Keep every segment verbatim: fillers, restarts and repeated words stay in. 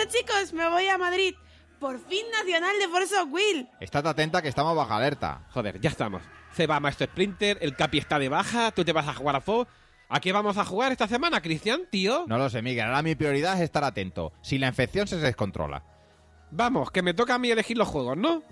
chicos, me voy a Madrid. Por fin nacional de Force of Will. Estad atenta que estamos bajo alerta. Joder, ya estamos. Se va Maestro Splinter, el Capi está de baja, tú te vas a jugar a F O. ¿A qué vamos a jugar esta semana, Cristian, tío? No lo sé, Miguel. Ahora mi prioridad es estar atento. Si la infección se descontrola. Vamos, que me toca a mí elegir los juegos, ¿no?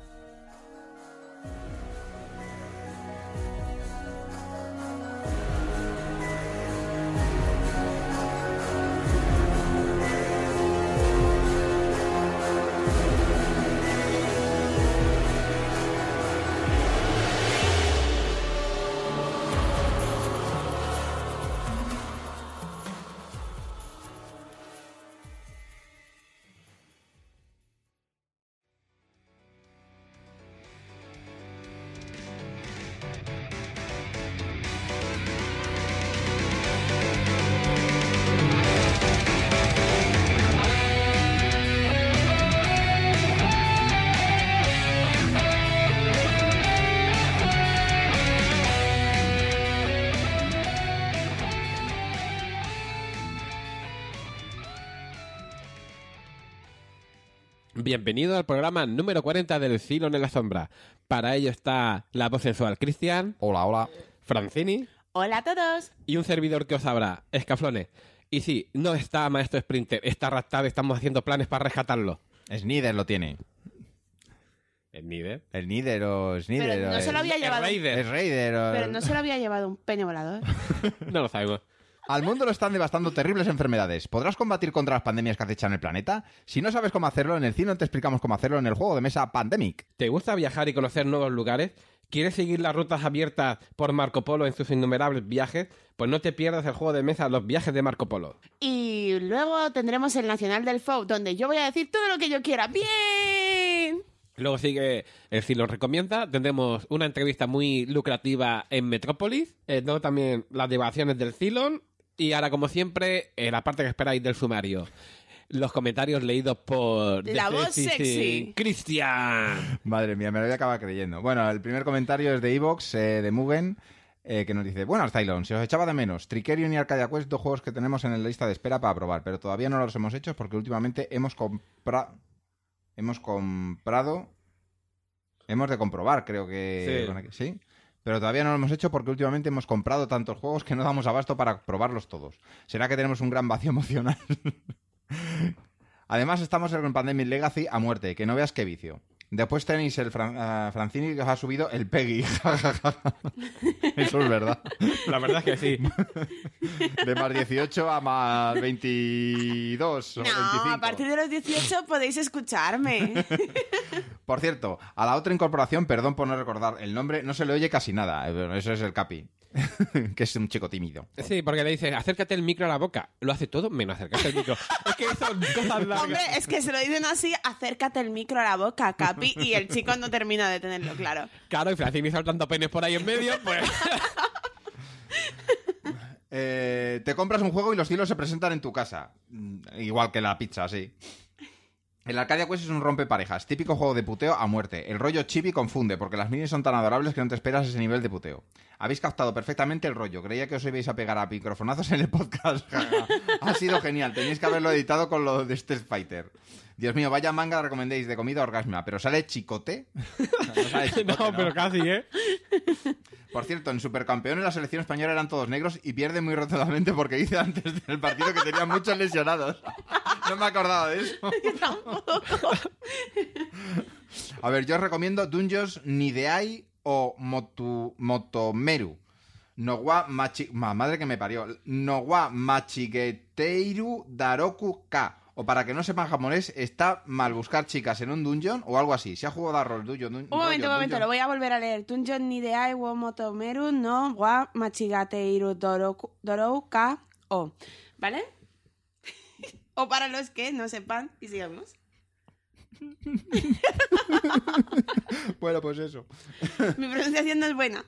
Bienvenido al programa número cuarenta del Cylon en la Sombra. Para ello está la voz sensual Cristian. Hola, hola. Francini. Hola a todos. Y un servidor que os habla, Escaflones. Y sí, no está Maestro Splinter, está raptado, estamos haciendo planes para rescatarlo. Snyder lo tiene. ¿El Nider? El Nider o Snyder. Pero no o se lo el- había llevado. El Raider. Es Raider o... Pero no se lo había llevado un pene volador. No lo sabemos. Al mundo lo están devastando terribles enfermedades. ¿Podrás combatir contra las pandemias que acechan el planeta? Si no sabes cómo hacerlo, en el Cylon te explicamos cómo hacerlo en el juego de mesa Pandemic. ¿Te gusta viajar y conocer nuevos lugares? ¿Quieres seguir las rutas abiertas por Marco Polo en sus innumerables viajes? Pues no te pierdas el juego de mesa Los viajes de Marco Polo. Y luego tendremos el Nacional del F O, donde yo voy a decir todo lo que yo quiera. ¡Bien! Luego sigue el Cylon Recomienda. Tendremos una entrevista muy lucrativa en Metrópolis. Eh, luego también las divagaciones del Cylon. Y ahora, como siempre, eh, la parte que esperáis del sumario. Los comentarios leídos por... La voz sí, sí, sexy. ¡Cristian! Madre mía, me lo voy a acabar creyendo. Bueno, el primer comentario es de Evox, eh, de Mugen, eh, que nos dice: Buenas, Cylon, se os echaba de menos. Trickerion y Arcadia Quest, dos juegos que tenemos en la lista de espera para probar, pero todavía no los hemos hecho porque últimamente hemos comprado... Hemos comprado... Hemos de comprobar, creo que... Sí. ¿Sí? Pero todavía no lo hemos hecho porque últimamente hemos comprado tantos juegos que no damos abasto para probarlos todos. ¿Será que tenemos un gran vacío emocional? Además, estamos en Pandemic Legacy a muerte, que no veas qué vicio. Después tenéis el Fran uh, Francini que os ha subido el Peggy. Eso es verdad. La verdad es que sí. De más dieciocho a más veintidós o No, veinticinco. a partir de los dieciocho podéis escucharme. Por cierto, a la otra incorporación, perdón por no recordar el nombre, no se le oye casi nada. Eso es el Capi, que es un chico tímido. Sí, porque le dices, acércate el micro a la boca. Lo hace todo menos acercarse el micro. Es que son cosas largas. Hombre, es que se lo dicen así, acércate el micro a la boca, Capi, y el chico no termina de tenerlo claro. Claro, y Francini saltando penes por ahí en medio, pues... Eh, te compras un juego y los hilos se presentan en tu casa. Igual que la pizza, sí. El Arcadia Quest es un rompeparejas, típico juego de puteo a muerte. El rollo chibi confunde, porque las minis son tan adorables que no te esperas ese nivel de puteo. Habéis captado perfectamente el rollo. Creía que os ibais a pegar a microfonazos en el podcast. Ha sido genial. Tenéis que haberlo editado con lo de Street Fighter. Dios mío, vaya manga recomendéis de comida orgasma. ¿Pero sale chicote? No, sale chicote, no, ¿no? pero casi, ¿eh? Por cierto, en Supercampeones la selección española eran todos negros y pierde muy rotundamente porque dice antes del partido que tenía muchos lesionados. No me acordaba de eso. A ver, yo os recomiendo Dungeons Nideai o Motu, Motomeru. Nowa Machi... Ma, madre que me parió. Nowa Machigeteiru Daroku K. O para que no sepan japonés, está mal buscar chicas en un dungeon o algo así. Si ha jugado a rol, dungeon, dun, Un momento, rollo, un momento, dungeon. lo voy a volver a leer. Dungeon ni de ai wo motomeru no wa machigateiru doroku dorou ka o. ¿Vale? O para los que no sepan, y sigamos. Bueno, pues eso. Mi pronunciación no es buena.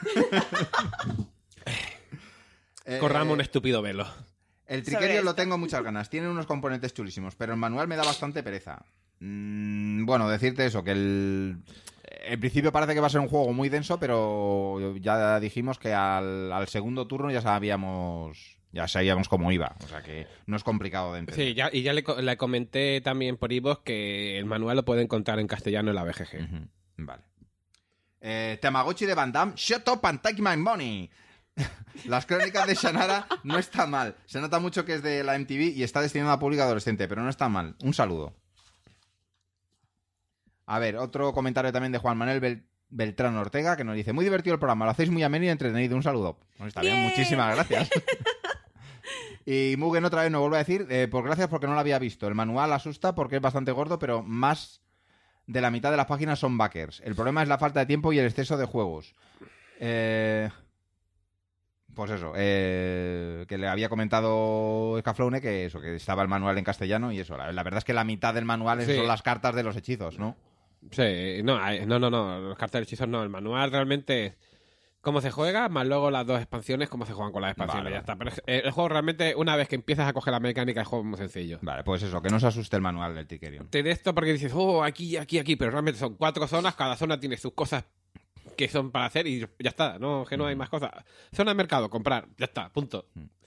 Eh, Corramos un estúpido velo. El Sobre Trickerion esto. lo tengo muchas ganas. Tiene unos componentes chulísimos, pero el manual me da bastante pereza. Mm, bueno, decirte eso, que el... En principio parece que va a ser un juego muy denso, pero ya dijimos que al, al segundo turno ya sabíamos Ya sabíamos cómo iba, o sea que no es complicado de entender. Sí, ya, y ya le, co- le comenté también por iVoox que el manual lo puede encontrar en castellano en la B G G. Ujú, vale. Eh, Tamagotchi de Van Damme, shut up and take my money. Las crónicas de Shannara no está mal. Se nota mucho que es de la M T V y está destinado a público adolescente, pero no está mal. Un saludo. A ver, otro comentario también de Juan Manuel Bel- Beltrán Ortega que nos dice: muy divertido el programa, lo hacéis muy ameno y entretenido. Un saludo. Bueno, está bien, ¡Bien! muchísimas gracias. Y Mugen otra vez nos vuelve a decir, eh, pues gracias porque no lo había visto. El manual asusta porque es bastante gordo, pero más de la mitad de las páginas son backers. El problema es la falta de tiempo y el exceso de juegos. Eh... Pues eso, eh, que le había comentado Scaflowne que eso, que estaba el manual en castellano y eso. La, la verdad es que la mitad del manual Sí. son las cartas de los hechizos, ¿no? Sí, no, hay- no, no, no, los cartas de hechizos no. El manual realmente es cómo se juega, más luego las dos expansiones, cómo se juegan con las expansiones. Vale, Ya está. Pero es- el juego realmente, una vez que empiezas a coger la mecánica, el juego es muy sencillo. Vale, pues eso, que no se asuste el manual del Tikerion. Te de esto porque dices, oh, aquí, aquí, aquí, pero realmente son cuatro zonas, cada zona tiene sus cosas que son para hacer y ya está, no, que no hay más cosas. Zona de mercado, comprar, ya está, punto.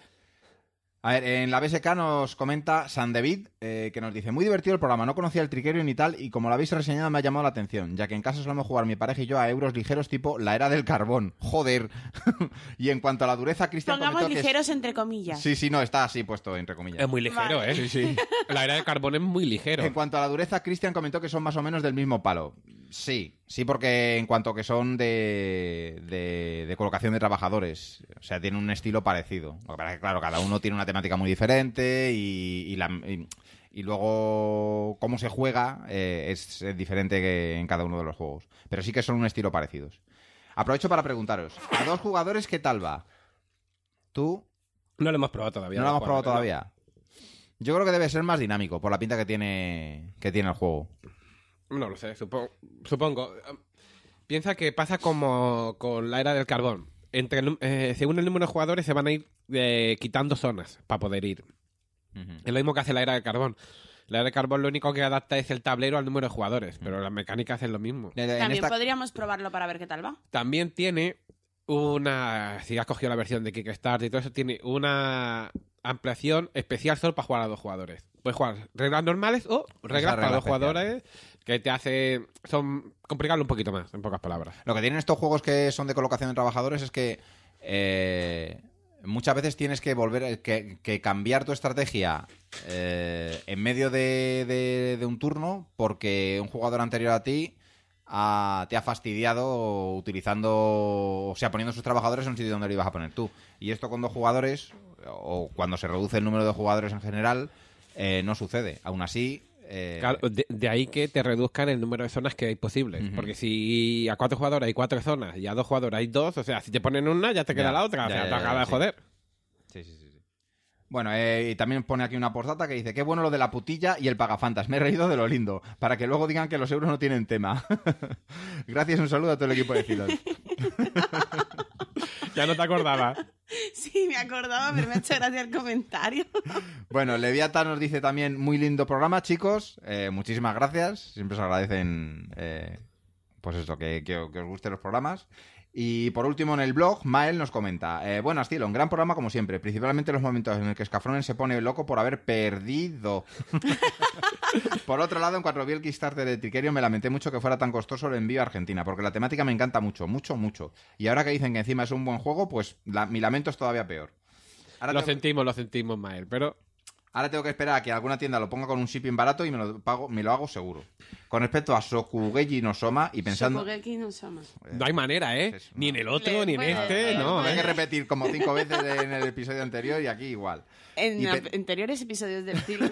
A ver, en la B S K nos comenta San David, eh, que nos dice: muy divertido el programa, no conocía el Tikerion y tal, y como lo habéis reseñado me ha llamado la atención, ya que en casa solemos jugar mi pareja y yo a euros ligeros tipo la era del carbón. Joder. Y en cuanto a la dureza, Cristian Pongamos comentó que es- ligeros entre comillas. Sí, sí, no, está así puesto entre comillas. Es muy ligero, Vale. ¿eh? Sí, sí. La era de carbón es muy ligero. En cuanto a la dureza, Cristian comentó que son más o menos del mismo palo. Sí, sí, porque en cuanto que son de, de, de colocación de trabajadores, o sea, tienen un estilo parecido. Lo que pasa es que, claro, cada uno tiene una temática muy diferente y, y, la- y- y luego cómo se juega eh, es, es diferente que en cada uno de los juegos. Pero sí que son un estilo parecidos. Aprovecho para preguntaros, a dos jugadores, ¿qué tal va? ¿Tú? No lo hemos probado todavía. ¿No lo hemos probado juego, todavía? Yo creo que debe ser más dinámico, por la pinta que tiene, que tiene el juego. No, no lo sé, supongo. supongo. Piensa que pasa como con la era del carbón. Entre el num- eh, según el número de jugadores se van a ir eh, quitando zonas para poder ir. Es lo mismo que hace la era del carbón. La era del carbón lo único que adapta es el tablero al número de jugadores, pero las mecánicas hacen lo mismo. En- en También esta- podríamos probarlo para ver qué tal va. También tiene una... Si has cogido la versión de Kickstarter y todo eso, tiene una ampliación especial solo para jugar a dos jugadores. Puedes jugar reglas normales o reglas para regla dos jugadores que te hace... Son... complicarlo un poquito más, en pocas palabras. Lo que tienen estos juegos que son de colocación de trabajadores es que eh, muchas veces tienes que volver, que, que cambiar tu estrategia eh, en medio de, de- de un turno porque un jugador anterior a ti ha- te ha fastidiado utilizando, o sea, poniendo sus trabajadores en un sitio donde lo ibas a poner tú. Y esto con dos jugadores, o cuando se reduce el número de jugadores en general, eh, no sucede. Aún así... eh, Claro, de, de ahí que te reduzcan el número de zonas que hay posibles. Ujú. Porque si a cuatro jugadores hay cuatro zonas y a dos jugadores hay dos, o sea, si te ponen una ya te queda Ya, la otra. O ya, sea, ya, te ya, acaba de sí. joder. Sí, sí, sí, sí. Bueno, eh, y también pone aquí una postdata que dice: qué bueno lo de la putilla y el pagafantas. Me he reído de lo lindo. Para que luego digan que los euros no tienen tema. Gracias, un saludo a todo el equipo de Filos. Ya no te acordaba. Sí, me acordaba, pero me ha hecho gracia el comentario. Bueno, Leviata nos dice también: muy lindo programa, chicos. Eh, muchísimas gracias. Siempre se agradecen, eh, pues eso, que, que- que os gusten los programas. Y por último, en el blog, Mael nos comenta: eh, buenas, Tilo, un gran programa como siempre, principalmente en los momentos en el que Scafronen se pone loco por haber perdido. Por otro lado, en cuanto vi el Kickstarter de Tikerion, me lamenté mucho que fuera tan costoso el envío a Argentina, porque la temática me encanta mucho, mucho, mucho. Y ahora que dicen que encima es un buen juego, pues la- mi lamento es todavía peor. Ahora Lo tengo, sentimos, lo sentimos, Mael, pero... ahora tengo que esperar a que alguna tienda lo ponga con un shipping barato y me lo, pago, me lo hago seguro. Con respecto a Sokugeji no Soma, y pensando... Shokugeki no Soma. No hay manera, ¿eh? Es eso, Ni no. en el otro, ni en Bueno, este, eh, no. Hay ¿eh? que repetir como cinco veces en el episodio anterior y aquí igual. En Y a- pe- anteriores episodios del cine.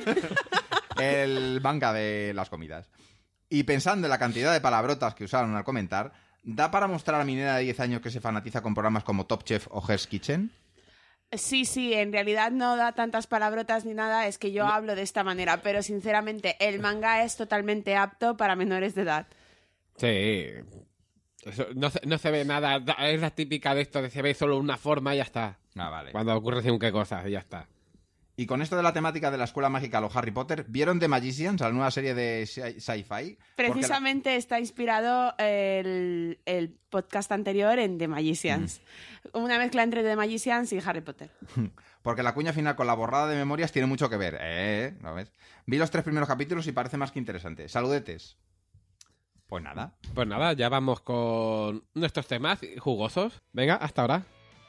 El manga de las comidas. Y pensando en la cantidad de palabrotas que usaron al comentar, ¿da para mostrar a mi nena de diez años que se fanatiza con programas como Top Chef o Hell's Kitchen? Sí, sí, en realidad no da tantas palabrotas ni nada, es que yo hablo de esta manera, pero sinceramente el manga es totalmente apto para menores de edad. Sí. Eso, no, se, no se ve nada. Es la típica de esto de se ve solo una forma y ya está. Ah, vale. Cuando ocurre según qué cosas y ya está. Y con esto de la temática de la escuela mágica, los Harry Potter, ¿vieron The Magicians, la nueva serie de sci- sci-fi? Precisamente la... está inspirado el, el podcast anterior en The Magicians. Mm. Una mezcla entre The Magicians y Harry Potter. Porque la cuña final con la borrada de memorias tiene mucho que ver. ¿Eh? ¿No ves? Vi los tres primeros capítulos y parece más que interesante. Saludetes. Pues nada. Pues nada, ya vamos con nuestros temas jugosos. Venga, hasta ahora.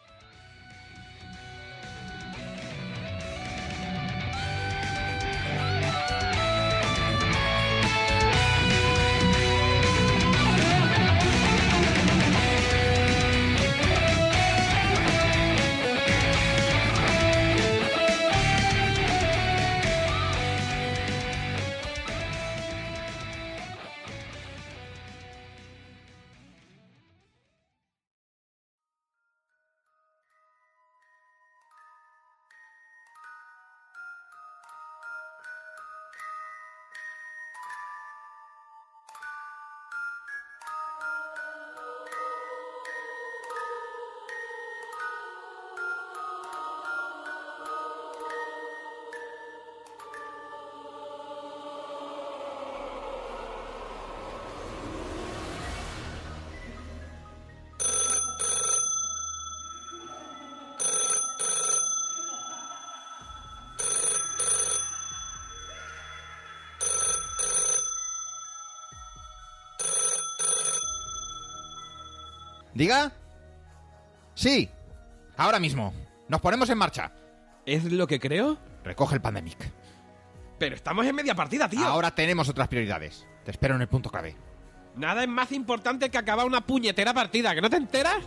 ¿Diga? Sí. Ahora mismo. Nos ponemos en marcha. ¿Es lo que creo? Recoge el Pandemic. Pero estamos en media partida, tío. Ahora tenemos otras prioridades. Te espero en el punto clave. Nada es más importante que acabar una puñetera partida. ¿Que no te enteras?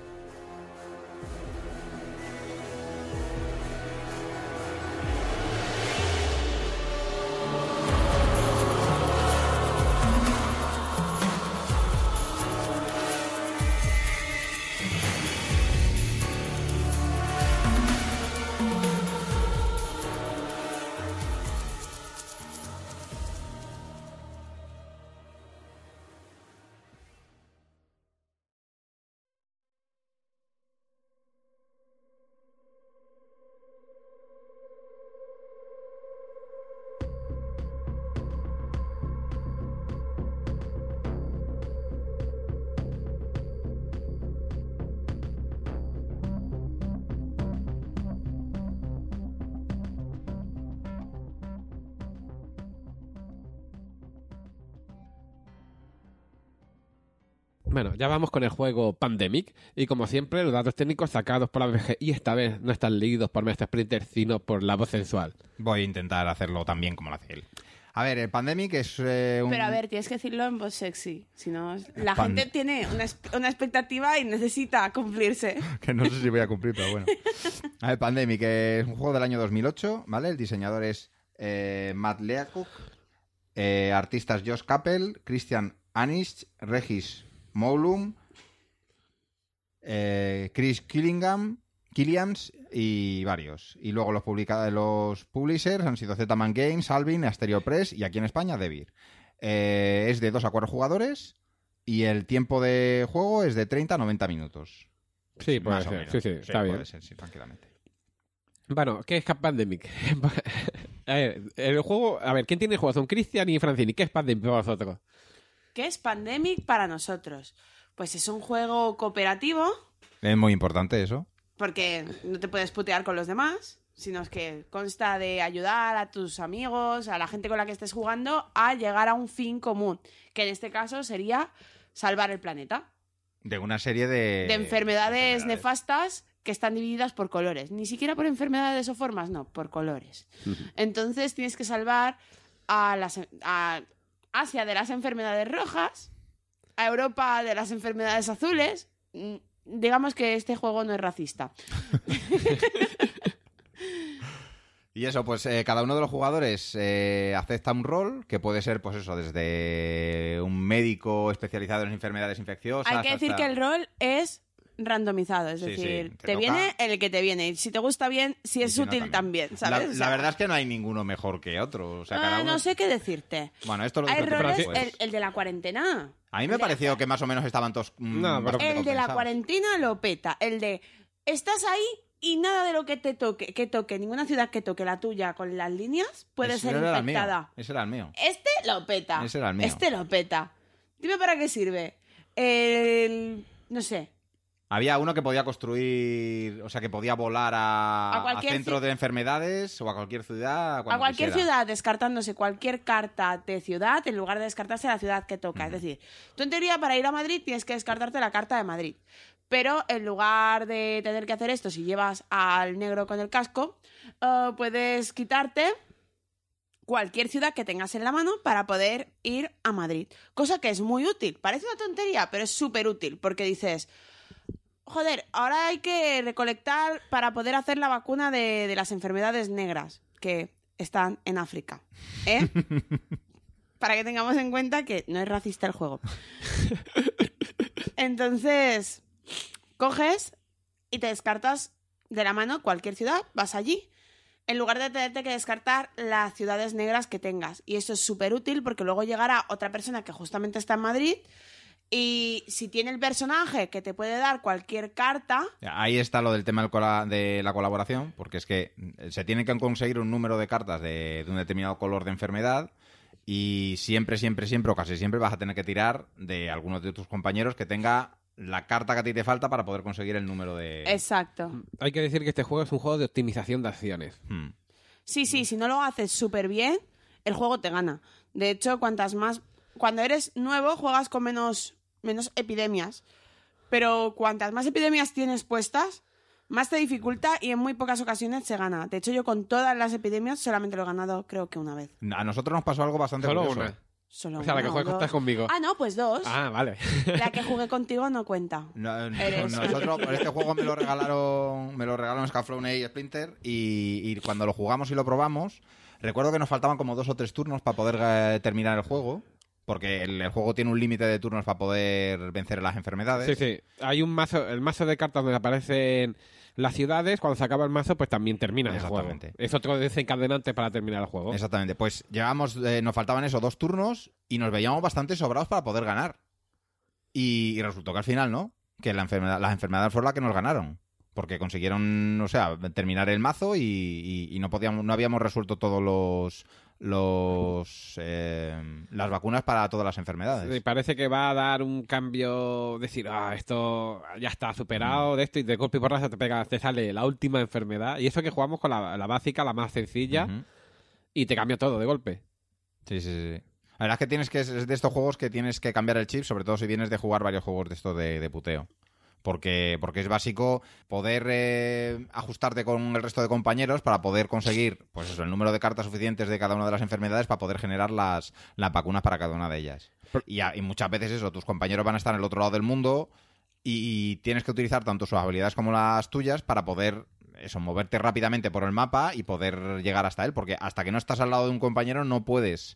Bueno, ya vamos con el juego Pandemic y como siempre los datos técnicos sacados por la B G y esta vez no están leídos por Mestre Splinter sino por la voz sensual. Voy a intentar hacerlo tan bien como lo hace él. A ver, el Pandemic es eh, un... Pero a ver, tienes que decirlo en voz sexy, si no la Pan... gente tiene una, una expectativa y necesita cumplirse. Que no sé si voy a cumplir, pero bueno. A ver, Pandemic es un juego del año dos mil ocho, ¿vale? El diseñador es eh, Matt Leacock, eh, artistas Josh Capel, Christian Anish, Regis Moulum, eh, Chris Killingham, Killiams y varios. Y luego los, publica los publishers han sido Z-Man Games, Alvin, Asterio Press y aquí en España Devir. Eh, es de dos a cuatro jugadores y el tiempo de juego es de treinta a noventa minutos. Sí, puede Más o ser. menos. Sí, sí, Sí, está puede bien. ser, sí, tranquilamente. Bueno, ¿qué es Pandemic? A ver, el juego... A ver, ¿quién tiene el juego? Son Cristian y Francini. ¿Qué es Pandemic para vosotros? ¿Qué es Pandemic para nosotros? Pues es un juego cooperativo. Es muy importante eso. Porque no te puedes putear con los demás, sino es que consta de ayudar a tus amigos, a la gente con la que estés jugando, a llegar a un fin común, que en este caso sería salvar el planeta. De una serie de... De enfermedades, enfermedades. nefastas que están divididas por colores. Ni siquiera por enfermedades o formas, no, por colores. Entonces tienes que salvar a las... A Asia de las enfermedades rojas, a Europa de las enfermedades azules. Digamos que este juego no es racista. Y eso, pues eh, cada uno de los jugadores eh, acepta un rol, que puede ser, pues eso, desde un médico especializado en enfermedades infecciosas. Hay que decir hasta... que el rol es randomizado, es Sí, decir, sí, te te, toca. viene el que te viene. Y si te gusta bien, si Y es si no, útil también, La, ¿sabes? O sea, la verdad es que no hay ninguno mejor que otro. O sea, cada ah, uno... no sé qué decirte. Bueno, esto lo Hay dijo tú, roles, pues. el, el de la cuarentena. A mí me el de- pareció que más o menos estaban todos... mm, No, pero- bastante El de la compensados. cuarentena lo peta. El de, estás ahí, y nada de lo que te toque, que toque, ninguna ciudad que toque la tuya con las líneas puede Ese ser era el infectada. mío. Ese era el mío. Este lo peta. Ese era el mío. Este lo peta. Dime para qué sirve. El... No sé. Había uno que podía construir, o sea, que podía volar a, A a cualquier centros ci- de enfermedades o a cualquier ciudad. A cuando cualquier quisiera. ciudad, descartándose cualquier carta de ciudad en lugar de descartarse la ciudad que toca. Es decir, tú en teoría para ir a Madrid tienes que descartarte la carta de Madrid. Pero en lugar de tener que hacer esto, si llevas al negro con el casco, eh, puedes quitarte cualquier ciudad que tengas en la mano para poder ir a Madrid. Cosa que es muy útil. Parece una tontería, pero es súper útil porque dices... Joder, ahora hay que recolectar para poder hacer la vacuna de, de las enfermedades negras que están en África. ¿Eh? Para que tengamos en cuenta que no es racista el juego. Entonces, coges y te descartas de la mano cualquier ciudad, vas allí, en lugar de tenerte que descartar las ciudades negras que tengas. Y eso es súper útil porque luego llegará otra persona que justamente está en Madrid. Y si tiene el personaje que te puede dar cualquier carta... Ahí está lo del tema del cola- de la colaboración, porque es que se tiene que conseguir un número de cartas de, de un determinado color de enfermedad y siempre, siempre, siempre o casi siempre vas a tener que tirar de algunos de tus compañeros que tenga la carta que a ti te falta para poder conseguir el número de... Exacto. Hay que decir que este juego es un juego de optimización de acciones. Hmm. Sí, sí, si no lo haces súper bien, el juego te gana. De hecho, cuantas más... Cuando eres nuevo, juegas con menos... menos epidemias. Pero cuantas más epidemias tienes puestas, más te dificulta y en muy pocas ocasiones se gana. De hecho, yo con todas las epidemias solamente lo he ganado creo que una vez. A nosotros nos pasó algo bastante Solo curioso. una. Solo O sea, la una que o juegas dos. conmigo. Ah, no, pues dos. Ah, vale. La que jugué contigo no cuenta. No, no, Eres- nosotros este juego me lo regalaron me lo regalaron Scaflowne y Splinter y, y cuando lo jugamos y lo probamos recuerdo que nos faltaban como dos o tres turnos para poder eh, terminar el juego porque el, el juego tiene un límite de turnos para poder vencer las enfermedades. Sí, sí. Hay un mazo, el mazo de cartas donde aparecen las ciudades, cuando se acaba el mazo, pues también termina el juego. Exactamente. Es otro desencadenante para terminar el juego. Exactamente. Pues llevamos, eh, nos faltaban eso, dos turnos y nos veíamos bastante sobrados para poder ganar. Y, y resultó que al final no, que la enfermedad, las enfermedades fueron las que nos ganaron. Porque consiguieron, o sea, terminar el mazo y, y- y no podíamos, no habíamos resuelto todos los los eh, las vacunas para todas las enfermedades. Y parece que va a dar un cambio, decir, ah, esto ya está superado de esto y de golpe y porrazo te pega, te sale la última enfermedad. Y eso que jugamos con la, la básica, la más sencilla, Ujú. y te cambia todo de golpe. Sí, sí, sí. La verdad es que tienes que es de estos juegos que tienes que cambiar el chip, sobre todo si vienes de jugar varios juegos de estos de, de puteo. Porque, porque es básico poder eh, ajustarte con el resto de compañeros para poder conseguir pues eso, el número de cartas suficientes de cada una de las enfermedades para poder generar las, las vacunas para cada una de ellas. Y, a- y muchas veces eso, tus compañeros van a estar en el otro lado del mundo y, y tienes que utilizar tanto sus habilidades como las tuyas para poder eso, moverte rápidamente por el mapa y poder llegar hasta él. Porque hasta que no estás al lado de un compañero no puedes,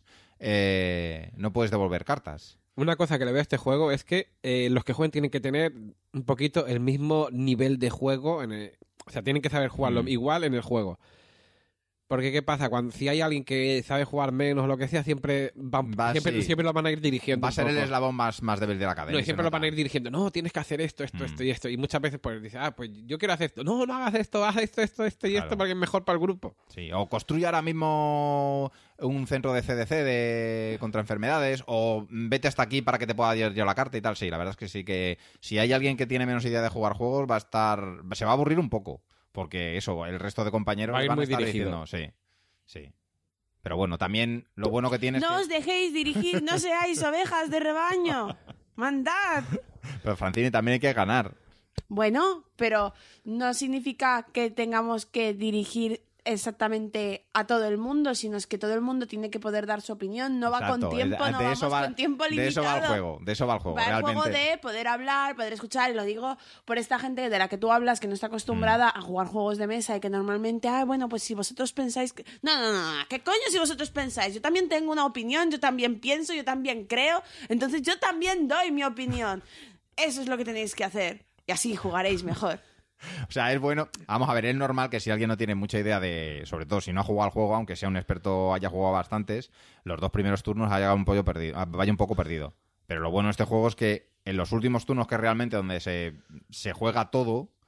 eh, no puedes devolver cartas. Una cosa que le veo a este juego es que eh, los que jueguen tienen que tener un poquito el mismo nivel de juego. En el- o sea, tienen que saber jugarlo Mm. igual en el juego. Porque, ¿qué pasa? Cuando si hay alguien que sabe jugar menos o lo que sea, siempre, van, Va, siempre, sí. siempre lo van a ir dirigiendo. Va a un ser el poco. eslabón más, más débil de la cadena. No, y se siempre lo van a nota. ir dirigiendo. No, tienes que hacer esto, esto, Mm. esto y esto. Y muchas veces pues dices, ah, pues yo quiero hacer esto. No, no hagas esto, haz esto, esto, esto y Claro. esto porque es mejor para el grupo. Sí, o construye ahora mismo un centro de C D C de, contra enfermedades, o vete hasta aquí para que te pueda llevar yo la carta y tal. Sí, la verdad es que sí que si hay alguien que tiene menos idea de jugar juegos, va a estar, se va a aburrir un poco, porque eso, el resto de compañeros Va a ir van a muy estar dirigido. diciendo, sí, sí. Pero bueno, también lo bueno que tiene es No que... os dejéis dirigir, no seáis ovejas de rebaño. Mandad. Pero Francini, también hay que ganar. Bueno, pero no significa que tengamos que dirigir exactamente a todo el mundo, sino es que todo el mundo tiene que poder dar su opinión. No va Exacto, con tiempo, de- no de vamos eso va- con tiempo limitado. De eso va el juego, de eso va el juego, Va el realmente. juego de poder hablar, poder escuchar, y lo digo por esta gente de la que tú hablas que no está acostumbrada Mm. a jugar juegos de mesa y que normalmente, ah, bueno, pues si vosotros pensáis que... No, no, no, no, ¿qué coño si vosotros pensáis? Yo también tengo una opinión, yo también pienso, yo también creo, entonces yo también doy mi opinión. Eso es lo que tenéis que hacer y así jugaréis mejor. O sea, es bueno. Vamos a ver, es normal que si alguien no tiene mucha idea de. Sobre todo si no ha jugado al juego, aunque sea un experto, haya jugado bastantes, los dos primeros turnos haya un pollo perdido, vaya un poco perdido. Pero lo bueno de este juego es que en los últimos turnos, que realmente donde se, se juega todo,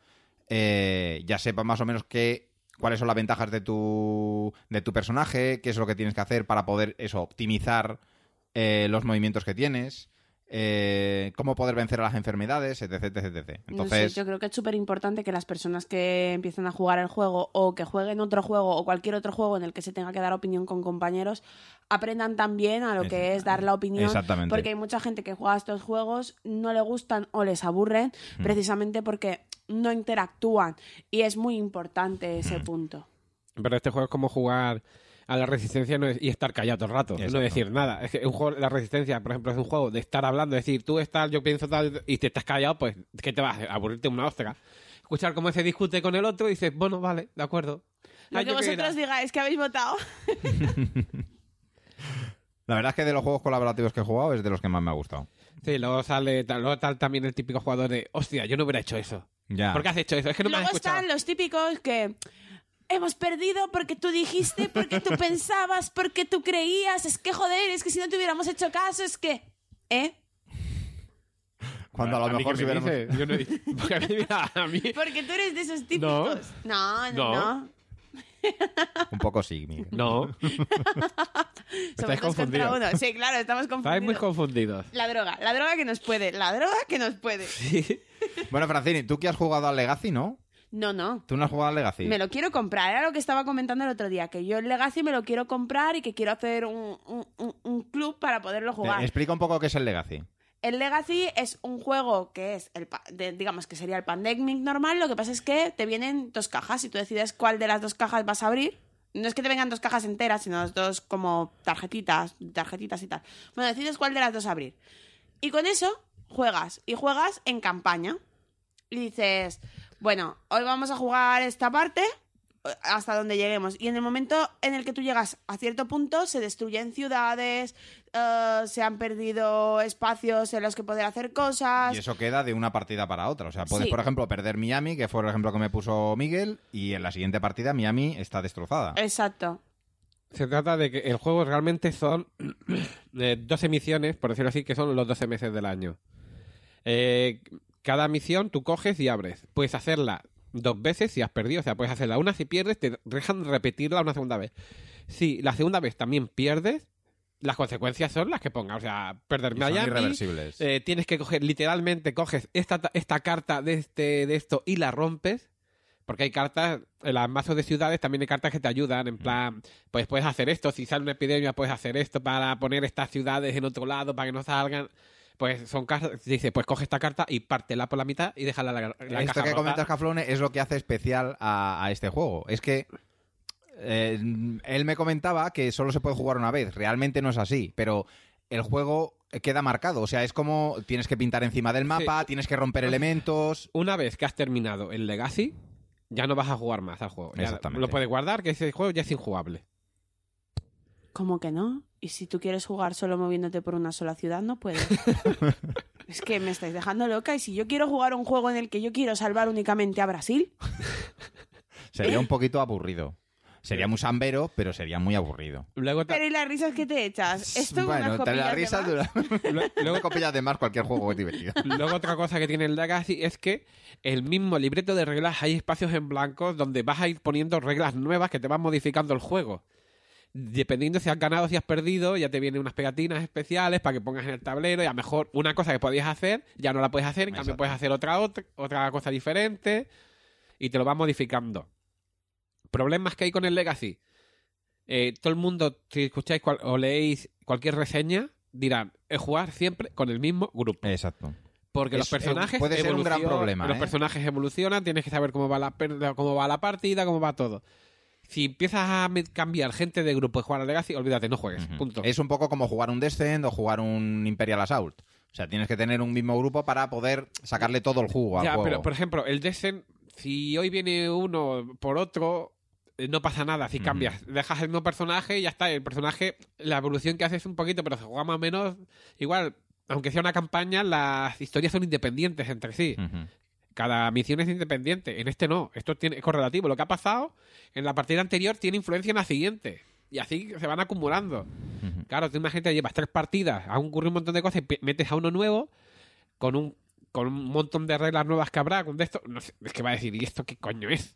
eh, ya sepas más o menos qué, cuáles son las ventajas de tu, de tu personaje, qué es lo que tienes que hacer para poder eso optimizar eh, los movimientos que tienes. Eh, cómo poder vencer a las enfermedades, etc, etc, etcétera. Entonces, no sé, yo creo que es súper importante que las personas que empiecen a jugar el juego o que jueguen otro juego o cualquier otro juego en el que se tenga que dar opinión con compañeros aprendan también a lo que es dar la opinión. Exactamente. Porque hay mucha gente que juega estos juegos, no le gustan o les aburren mm. precisamente porque no interactúan y es muy importante ese mm. punto. Pero este juego es como jugar a la Resistencia no es, y estar callado todo el rato, Exacto. no decir nada. Es que un juego, la Resistencia, por ejemplo, es un juego de estar hablando, es decir, tú estás, yo pienso tal, y te estás callado, pues, ¿qué te va a hacer? Aburrirte una ostra. Escuchar cómo se discute con el otro y dices, bueno, vale, de acuerdo. Lo Ay, que vosotros digáis que habéis votado. La verdad es que de los juegos colaborativos que he jugado es de los que más me ha gustado. Sí, luego sale luego tal también el típico jugador de, hostia, yo no hubiera hecho eso. Ya. ¿Por qué has hecho eso? Es que no luego me has escuchado. Luego están los típicos que... Hemos perdido porque tú dijiste, porque tú pensabas, porque tú creías. Es que, joder, es que si no te hubiéramos hecho caso, es que... ¿Eh? Cuando a lo ¿A mejor si hubiéramos... Yo no... Porque a mí, mira, a mí... Porque tú eres de esos típicos. No, no, no. no. no. Un poco sí, Miguel. No. Estáis confundidos. Uno. Sí, claro, estamos confundidos. Estáis muy confundidos. La droga, la droga que nos puede, la droga que nos puede. Sí. Bueno, Francini, tú que has jugado al Legacy, ¿no? No, no. ¿Tú no has jugado al Legacy? Me lo quiero comprar. Era lo que estaba comentando el otro día. Que yo el Legacy me lo quiero comprar y que quiero hacer un, un, un club para poderlo jugar. Te explica un poco qué es el Legacy. El Legacy es un juego que es, el de, digamos que sería el Pandemic normal. Lo que pasa es que te vienen dos cajas y tú decides cuál de las dos cajas vas a abrir. No es que te vengan dos cajas enteras, sino dos como tarjetitas, tarjetitas y tal. Bueno, decides cuál de las dos abrir. Y con eso juegas. Y juegas en campaña. Y dices... Bueno, hoy vamos a jugar esta parte hasta donde lleguemos. Y en el momento en el que tú llegas a cierto punto, se destruyen ciudades, uh, se han perdido espacios en los que poder hacer cosas. Y eso queda de una partida para otra. O sea, puedes, sí. por ejemplo, perder Miami, que fue el ejemplo que me puso Miguel, y en la siguiente partida Miami está destrozada. Exacto. Se trata de que el juego realmente son eh, doce misiones, por decirlo así, que son los doce meses del año. Eh... Cada misión tú coges y abres. Puedes hacerla dos veces si has perdido. O sea, puedes hacerla una si pierdes, te dejan repetirla una segunda vez. Si la segunda vez también pierdes, las consecuencias son las que pongas. O sea, perder y Miami. Son irreversibles. Eh, tienes que coger, literalmente coges esta, esta carta de, este, de esto y la rompes. Porque hay cartas, en los mazos de ciudades también hay cartas que te ayudan. En plan, pues puedes hacer esto. Si sale una epidemia, puedes hacer esto para poner estas ciudades en otro lado para que no salgan. Pues son cartas, dice, pues coge esta carta y pártela por la mitad y déjala la, la Esto caja que rota. comentas, Caflone, es lo que hace especial a, a este juego. Es que eh, él me comentaba que solo se puede jugar una vez. Realmente no es así, pero el juego queda marcado. O sea, es como tienes que pintar encima del mapa, sí. Tienes que romper elementos. Una vez que has terminado el Legacy, ya no vas a jugar más al juego. Ya Exactamente. lo puedes guardar, que ese juego ya es injugable. ¿Cómo que no? Y si tú quieres jugar solo moviéndote por una sola ciudad, no puedes. Es que me estáis dejando loca. Y si yo quiero jugar un juego en el que yo quiero salvar únicamente a Brasil... Sería ¿Eh? un poquito aburrido. Sería muy sambero, pero sería muy aburrido. Luego te... Pero ¿y las risas que te echas? Esto bueno, unas te las copillas risas de más. dura... Luego copillas de más, cualquier juego es divertido. Luego otra cosa que tiene el Legacy es que el mismo libreto de reglas hay espacios en blanco donde vas a ir poniendo reglas nuevas que te van modificando el juego. Dependiendo si has ganado o si has perdido, ya te vienen unas pegatinas especiales para que pongas en el tablero y a lo mejor una cosa que podías hacer ya no la puedes hacer, en cambio puedes hacer otra, otra otra cosa diferente y te lo va modificando. Problemas que hay con el Legacy. Eh, todo el mundo, si escucháis cual, o leéis cualquier reseña, dirán, es jugar siempre con el mismo grupo. Exacto. Porque es, los personajes puede ser un gran problema. Los ¿eh? personajes evolucionan, tienes que saber cómo va la, cómo va la partida, cómo va todo. Si empiezas a cambiar gente de grupo y jugar al Legacy, olvídate, no juegues. Uh-huh. Punto. Es un poco como jugar un Descent o jugar un Imperial Assault. O sea, tienes que tener un mismo grupo para poder sacarle todo el jugo al ya, juego. Pero, por ejemplo, el Descent, si hoy viene uno por otro, no pasa nada. Si cambias, uh-huh. dejas el mismo personaje y ya está. El personaje, la evolución que hace es un poquito, pero se juega más o menos igual. Aunque sea una campaña, las historias son independientes entre sí. Uh-huh. Cada misión es independiente. En este no. Esto tiene, es correlativo. Lo que ha pasado en la partida anterior tiene influencia en la siguiente. Y así se van acumulando. Uh-huh. Claro, tú imagínate, llevas tres partidas, ha ocurrido un montón de cosas y metes a uno nuevo con un con un montón de reglas nuevas que habrá, con de esto, no sé, es que va a decir, ¿y esto qué coño es?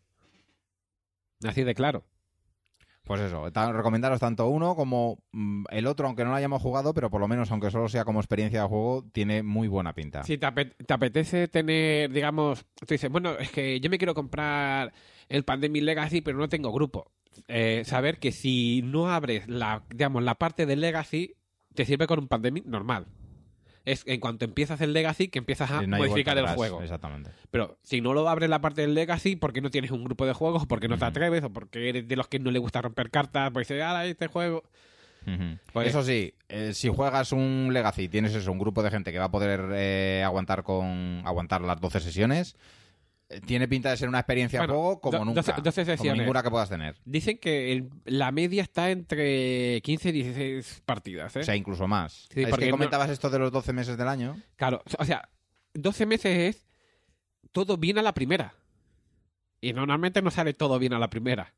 Así de claro. Pues eso, ta- recomendaros tanto uno como mm, el otro, aunque no lo hayamos jugado, pero por lo menos, aunque solo sea como experiencia de juego, tiene muy buena pinta. Si te, apet- te apetece tener, digamos, tú dices, bueno, es que yo me quiero comprar el Pandemic Legacy, pero no tengo grupo. Eh, saber que si no abres la, digamos, la parte del Legacy, te sirve con un Pandemic normal. Es en cuanto empiezas el Legacy que empiezas a Y no hay modificar vuelta el atrás, juego. Exactamente. Pero si no lo abres la parte del Legacy, porque no tienes un grupo de juegos, porque no te Ujú. atreves, o porque eres de los que no le gusta romper cartas, pues dices, ah, este juego. Ujú. Pues- Eso sí, eh, si juegas un Legacy, tienes eso, un grupo de gente que va a poder eh, aguantar con aguantar las doce sesiones. eh, Tiene pinta de ser una experiencia Bueno, de juego como do- nunca, doce- doce como sesiones. ninguna que puedas tener. Dicen que el- la media está entre quince y dieciséis partidas, ¿eh? O sea, incluso más. Sí, es porque que no- comentabas esto de los doce meses del año. Claro, o sea, doce meses es todo bien a la primera. Y normalmente no sale todo bien a la primera.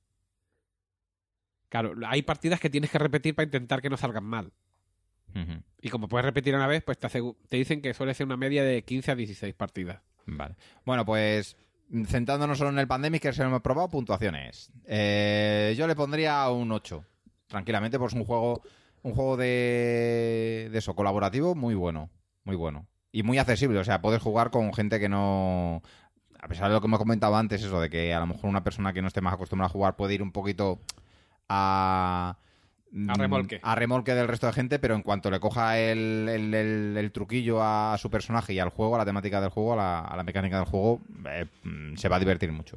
Claro, hay partidas que tienes que repetir para intentar que no salgan mal. Ujú. Y como puedes repetir una vez, pues te, asegu- te dicen que suele ser una media de quince a dieciséis partidas. Vale. Bueno, pues centrándonos solo en el Pandemic, que se lo hemos probado, puntuaciones. Eh, yo le pondría un ocho. Tranquilamente, pues un juego un juego de, de eso, colaborativo, muy bueno. Muy bueno. Y muy accesible. O sea, puedes jugar con gente que no... A pesar de lo que hemos comentado antes, eso de que a lo mejor una persona que no esté más acostumbrada a jugar puede ir un poquito a... A remolque. A remolque del resto de gente, pero en cuanto le coja el, el- el- el truquillo a su personaje y al juego, a la temática del juego, a la, a la mecánica del juego, eh, mm, se va a divertir mucho.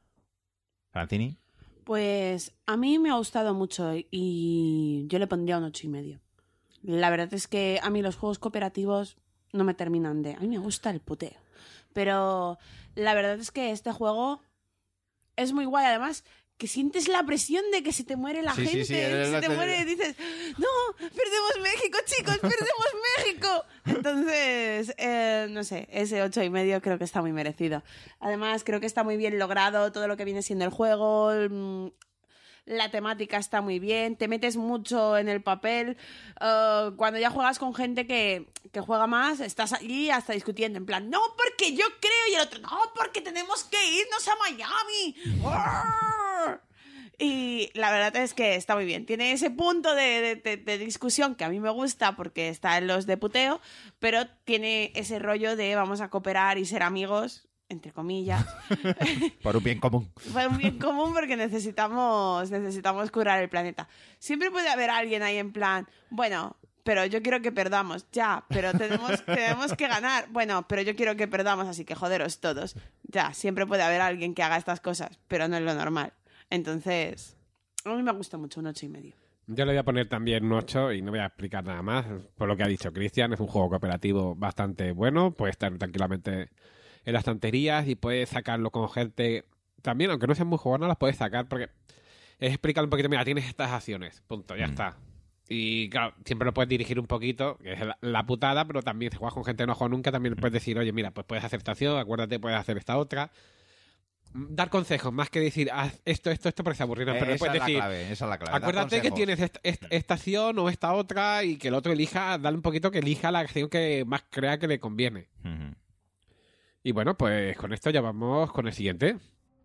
Francini. Pues a mí me ha gustado mucho y yo le pondría un ocho y medio. La verdad es que a mí los juegos cooperativos no me terminan de... A mí me gusta el puteo. Pero la verdad es que este juego es muy guay. Además, que sientes la presión de que se te muere la Sí, sí, gente. sí, el- se te el- muere y dices, no, perdemos México, chicos, perdemos México. Entonces, eh, no sé, ese ocho y medio creo que está muy merecido. Además, creo que está muy bien logrado todo lo que viene siendo el juego. el- La temática está muy bien, te metes mucho en el papel. eh, cuando ya juegas con gente que, que juega más, estás allí hasta discutiendo, en plan, no, porque yo creo, y el otro, no, porque tenemos que irnos a Miami. ¡Arr! Y la verdad es que está muy bien. Tiene ese punto de, de- de- de discusión que a mí me gusta porque está en los de puteo, pero tiene ese rollo de vamos a cooperar y ser amigos, entre comillas. Por un bien común. Fue un bien común porque necesitamos, necesitamos curar el planeta. Siempre puede haber alguien ahí en plan, bueno, pero yo quiero que perdamos, ya, pero tenemos, tenemos que ganar. Bueno, pero yo quiero que perdamos, así que joderos todos. Ya, siempre puede haber alguien que haga estas cosas, pero no es lo normal. Entonces, a mí me gusta mucho un ocho y medio. Yo le voy a poner también un ocho y no voy a explicar nada más. Por lo que ha dicho Cristian, es un juego cooperativo bastante bueno. Puede estar tranquilamente en las estanterías y puedes sacarlo con gente. También, aunque no sean muy jugonas, las puedes sacar porque es explicar un poquito. Mira, tienes estas acciones. Punto, ya Mm. está. Y claro, siempre lo puedes dirigir un poquito, que es la, la putada, pero también si juegas con gente que no ha jugado nunca, también le puedes decir, oye, mira, pues puedes hacer esta acción, acuérdate, puedes hacer esta otra. Dar consejos, más que decir, haz esto, esto, esto, porque se aburrieron. Eh, Pero le esa puedes es la decir, clave, esa es la clave. Dar acuérdate que consejos. tienes esta, esta, esta acción o esta otra y que el otro elija, dale un poquito que elija la acción que más crea que le conviene. Ujú. Y bueno, pues con esto ya vamos con el siguiente.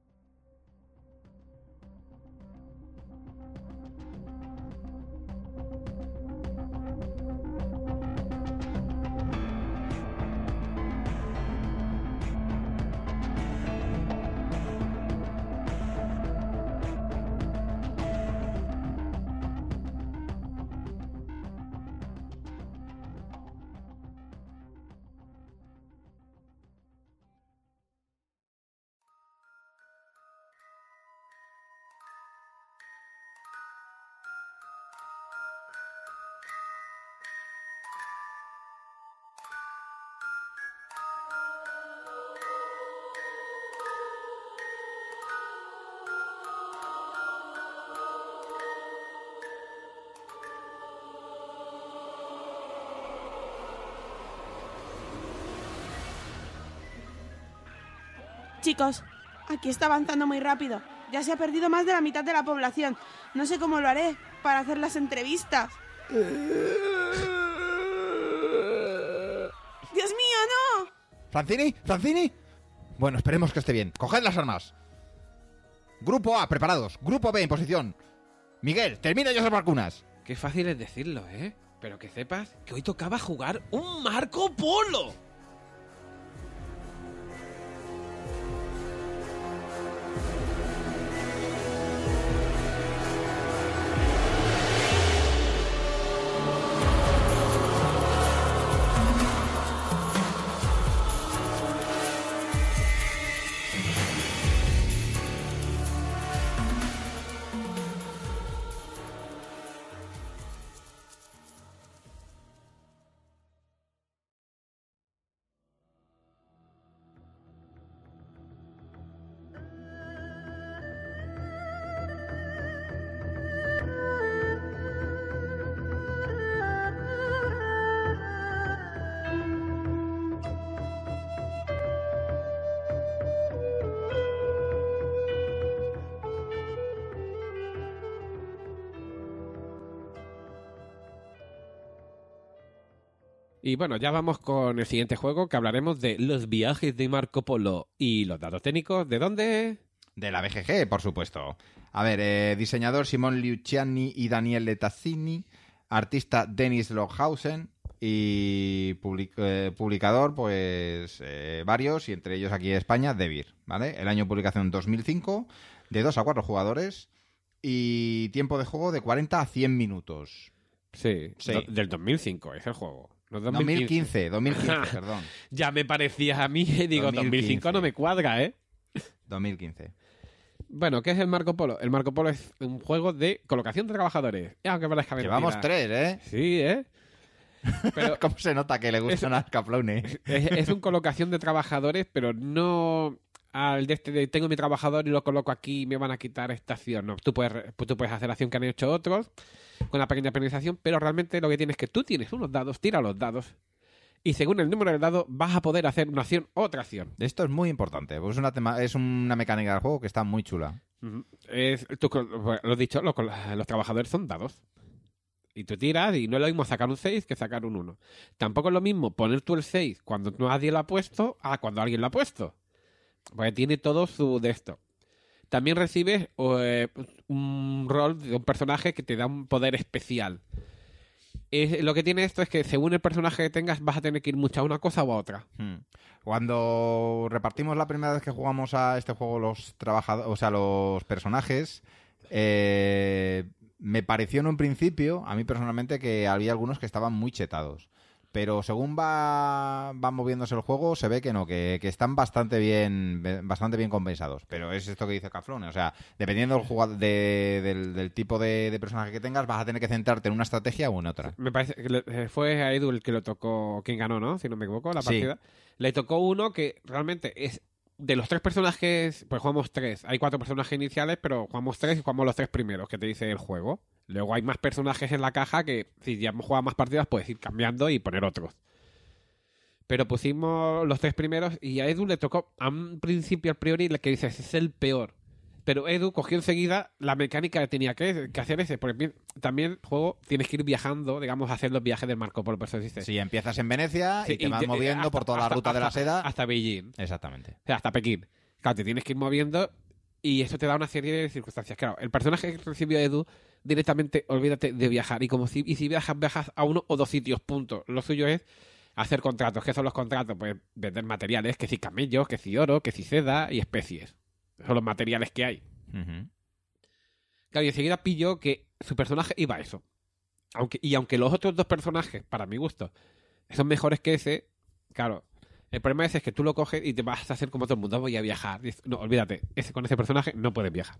Chicos, aquí está avanzando muy rápido. Ya se ha perdido más de la mitad de la población. No sé cómo lo haré para hacer las entrevistas. ¡Dios mío, no! ¿Francini? ¿Francini? Bueno, esperemos que esté bien. Coged las armas. Grupo A, preparados. Grupo B, en posición. Miguel, termina ya esas vacunas. Qué fácil es decirlo, ¿eh? Pero que sepas que hoy tocaba jugar un Marco Polo. Y bueno, ya vamos con el siguiente juego, que hablaremos de los viajes de Marco Polo y los datos técnicos. ¿De dónde? De la B G G, por supuesto. A ver, eh, diseñador Simón Luciani y Daniele Tazzini, artista Dennis Lohausen y public eh, publicador, pues eh, varios, y entre ellos aquí en España, Devir, ¿vale? El año de publicación dos mil cinco, de dos a cuatro jugadores y tiempo de juego de cuarenta a cien minutos. Sí, Sí. do- del dos mil cinco es el juego. No dos mil quince, dos mil quince, perdón. Ya me parecía a mí, y digo, dos mil cinco no me cuadra, ¿eh? dos mil quince. Bueno, ¿qué es el Marco Polo? El Marco Polo es un juego de colocación de trabajadores. Ya, aunque parezca mentira. Llevamos tres, ¿eh? Sí, ¿eh? Pero ¿Cómo se nota que le gustan a Caploune? es, es un colocación de trabajadores, pero no al de este de tengo mi trabajador y lo coloco aquí y me van a quitar esta acción. No, tú puedes, re- tú puedes hacer la acción que han hecho otros con una pequeña penalización, pero realmente lo que tienes es que tú tienes unos dados, tira los dados y según el número de dados vas a poder hacer una acción, otra acción. Esto es muy importante, porque es una, tema, es una mecánica del juego que está muy chula. Ujú. Es, tú, bueno, lo he dicho, los, los trabajadores son dados. Y tú tiras y no es lo mismo sacar un seis que sacar un uno. Tampoco es lo mismo poner tú el seis cuando nadie lo ha puesto a cuando alguien lo ha puesto. Porque tiene todo su de esto. También recibes eh, un rol de un personaje que te da un poder especial. Es, lo que tiene esto es que según el personaje que tengas vas a tener que ir mucho a una cosa o a otra. Hmm. Cuando repartimos la primera vez que jugamos a este juego los trabajadores, o sea, los personajes, eh, me pareció en un principio, a mí personalmente, que había algunos que estaban muy chetados. Pero según va, va moviéndose el juego, se ve que no, que, que están bastante bien bastante bien compensados. Pero es esto que dice Caflone, o sea, dependiendo del, jugado, de, del, del tipo de, de personaje que tengas, vas a tener que centrarte en una estrategia o en otra. Me parece que le- fue a Edu el que lo tocó, quien ganó, ¿no? Si no me equivoco, la Sí. partida. Le tocó uno que realmente es de los tres personajes, pues jugamos tres. Hay cuatro personajes iniciales, pero jugamos tres y jugamos los tres primeros que te dice el juego. Luego hay más personajes en la caja que si ya hemos jugado más partidas puedes ir cambiando y poner otros. Pero pusimos los tres primeros y a Edu le tocó a un principio, al priori, el que dices es el peor. Pero Edu cogió enseguida la mecánica que tenía que, que hacer ese. Porque pi- también el juego tienes que ir viajando, digamos, a hacer los viajes del Marco Polo. Por eso dice. Si empiezas en Venecia Sí, y te vas moviendo hasta- por toda la hasta- ruta de la hasta- seda. Hasta Beijing. Exactamente. O sea, hasta Pekín. Claro, te tienes que ir moviendo y eso te da una serie de circunstancias. Claro, el personaje que recibió Edu, directamente olvídate de viajar. Y como si, y si viajas, viajas a uno o dos sitios, punto. Lo suyo es hacer contratos. ¿Qué son los contratos? Pues vender materiales, que si camellos, que si oro, que si seda y especies. Son los materiales que hay. Uh-huh. Claro, y enseguida pilló que su personaje iba a eso. Aunque, y aunque los otros dos personajes, para mi gusto, son mejores que ese, claro, el problema ese es que tú lo coges y te vas a hacer como todo el mundo, voy a viajar. Dices, no, olvídate, ese, con ese personaje no puedes viajar.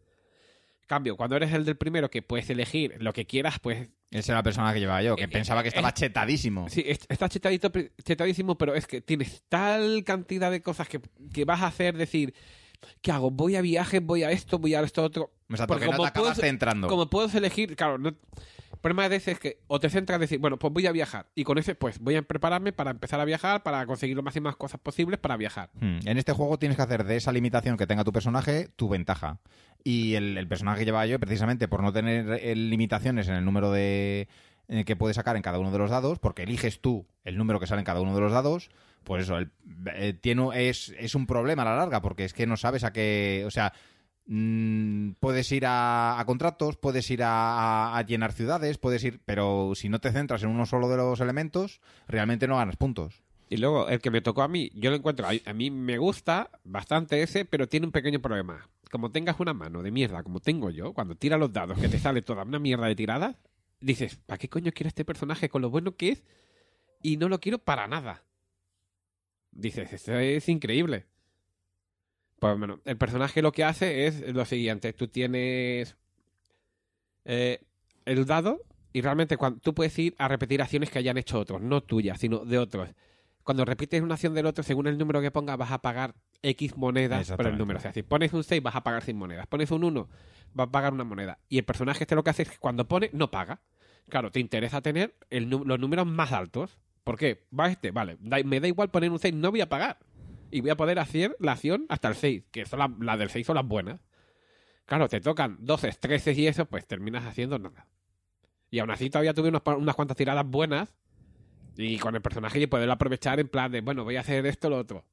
Cambio, cuando eres el del primero que puedes elegir lo que quieras, pues Esa era la persona que llevaba yo, que Eh, pensaba que estaba eh, chetadísimo. sí, es- está chetadito, pri- chetadísimo, pero es que tienes tal cantidad de cosas que, que vas a hacer, decir, ¿qué hago? Voy a viajes, voy a esto, voy a esto, otro. Exacto, Porque que no te como acabas puedes- centrando. Como puedes elegir, claro, no, el problema de ese es que o te centras en decir, bueno, pues voy a viajar. Y con ese, pues voy a prepararme para empezar a viajar, para conseguir lo máximas cosas posibles para viajar. Hmm. En este juego tienes que hacer de esa limitación que tenga tu personaje tu ventaja. Y el, el personaje que llevaba yo, precisamente por no tener eh, limitaciones en el número de eh, que puedes sacar en cada uno de los dados, porque eliges tú el número que sale en cada uno de los dados, pues eso, el, eh, tiene, es, es un problema a la larga, porque es que no sabes a qué... O sea, mmm, puedes ir a, a contratos, puedes ir a, a, a llenar ciudades, puedes ir... Pero si no te centras en uno solo de los elementos, realmente no ganas puntos. Y luego, el que me tocó a mí, yo lo encuentro, a, a mí me gusta bastante ese, pero tiene un pequeño problema. Como tengas una mano de mierda, como tengo yo, cuando tira los dados, que te sale toda una mierda de tiradas, dices, ¿para qué coño quiero este personaje con lo bueno que es? Y no lo quiero para nada. Dices, esto es increíble. Pues bueno, el personaje lo que hace es lo siguiente. Tú tienes eh, el dado y realmente cuando, tú puedes ir a repetir acciones que hayan hecho otros, no tuyas, sino de otros. Cuando repites una acción del otro, según el número que pongas, vas a pagar X monedas por el número. O sea, si pones un seis, vas a pagar seis monedas. Pones un uno, vas a pagar una moneda. Y el personaje este lo que hace es que cuando pone, no paga. Claro, te interesa tener el, los números más altos. ¿Por qué? Va este, vale. Da, me da igual poner un seis, no voy a pagar. Y voy a poder hacer la acción hasta el seis, que son las la del seis son las buenas. Claro, te tocan doce, trece y eso, pues terminas haciendo nada. Y aún así todavía tuve unos, unas cuantas tiradas buenas. Y con el personaje y poderlo aprovechar en plan de, bueno, voy a hacer esto o lo otro.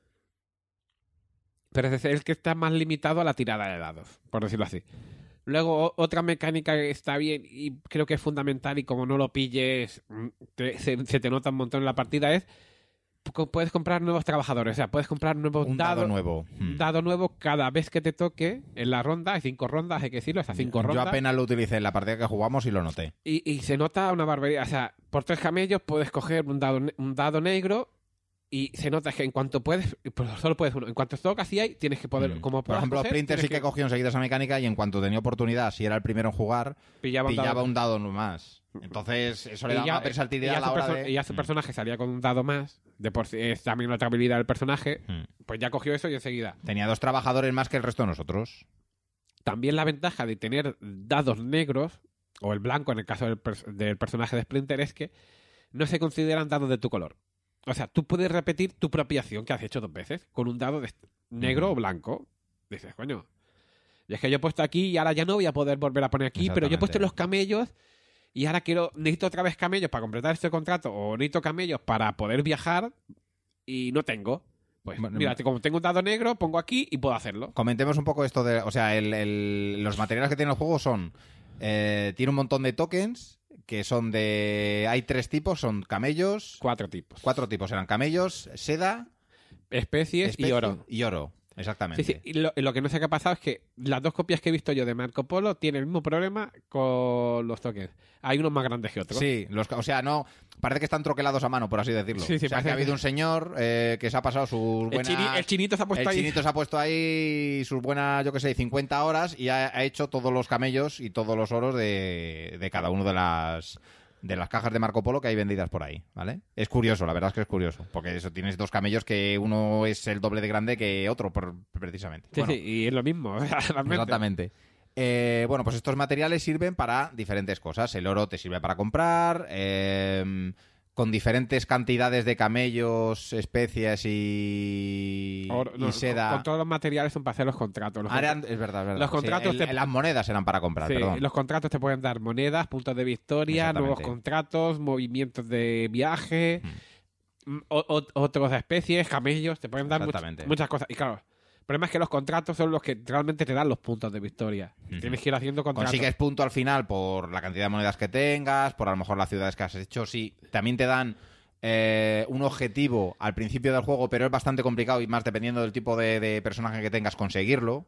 Pero es el que está más limitado a la tirada de dados, por decirlo así. Luego, otra mecánica que está bien y creo que es fundamental y como no lo pilles, te, se, se te nota un montón en la partida, es puedes comprar nuevos trabajadores. O sea, puedes comprar nuevos un dados. dado nuevo. Un dado nuevo cada vez que te toque en la ronda. Hay cinco rondas, hay que decirlo, esas cinco Yo rondas. Yo apenas lo utilicé en la partida que jugamos y lo noté. Y, y se nota una barbaridad. O sea, por tres camellos puedes coger un dado, un dado negro y se nota que en cuanto puedes, pues solo puedes uno. En cuanto tocas y hay, tienes que poder, Mm. como Por ejemplo, coger, Splinter sí que, que cogió enseguida esa mecánica y en cuanto tenía oportunidad, si era el primero en jugar, pillaba un pillaba dado. un dado más. Entonces, eso le Y daba ya- una versatilidad y a ya la su hora perso- de... Y ya su Mm. personaje salía con un dado más. De por sí es también otra habilidad del personaje. Mm. Pues ya cogió eso y enseguida. Tenía dos trabajadores más que el resto de nosotros. También la ventaja de tener dados negros, o el blanco en el caso del, pers- del personaje de Splinter, es que no se consideran dados de tu color. O sea, tú puedes repetir tu propia acción que has hecho dos veces con un dado de est- negro Mm. o blanco. Dices, coño. Y es que yo he puesto aquí y ahora ya no voy a poder volver a poner aquí, pero yo he puesto Exactamente. los camellos y ahora quiero, necesito otra vez camellos para completar este contrato o necesito camellos para poder viajar y no tengo. Pues Bueno, mira, como tengo un dado negro, pongo aquí y puedo hacerlo. Comentemos un poco esto de... O sea, el- el- los materiales que tiene el juego son... Eh, tiene un montón de tokens que son de... Hay tres tipos, son camellos... Cuatro tipos. Cuatro tipos, eran camellos, seda... Especies especie y oro. Y oro, exactamente. Sí, sí. Y lo, lo que no sé qué ha pasado es que las dos copias que he visto yo de Marco Polo tienen el mismo problema con los tokens. Hay unos más grandes que otros. Sí, los, o sea, no... Parece que están troquelados a mano, por así decirlo. Sí, sí, o sea, que parece ha habido que- un señor eh, que se ha pasado sus El, buenas... chini- el chinito se ha puesto El ahí. chinito se ha puesto ahí sus buenas, yo qué sé, cincuenta horas y ha, ha hecho todos los camellos y todos los oros de, de cada uno de las de las cajas de Marco Polo que hay vendidas por ahí, ¿vale? Es curioso, la verdad es que es curioso, porque eso tienes dos camellos que uno es el doble de grande que otro, por- precisamente. Sí, Bueno, sí, y es lo mismo. realmente. exactamente. Eh, bueno, pues estos materiales sirven para diferentes cosas. El oro te sirve para comprar, eh, con diferentes cantidades de camellos, especies y, Oro- y no, seda. Con, con todos los materiales son para hacer los contratos. Los, Ah, contra- eran- es verdad, es verdad. los Sí, contratos el- te- las monedas eran para comprar, sí, perdón. los contratos te pueden dar monedas, puntos de victoria, Exactamente. nuevos contratos, movimientos de viaje, Hmm. mm, o- o- otras especies, camellos, te pueden dar much- Exactamente. muchas cosas. Y claro, el problema es que los contratos son los que realmente te dan los puntos de victoria. Ujú. Tienes que ir haciendo contratos. Consigues punto al final por la cantidad de monedas que tengas, por a lo mejor las ciudades que has hecho. Sí, también te dan eh, un objetivo al principio del juego, pero es bastante complicado y más dependiendo del tipo de, de personaje que tengas conseguirlo.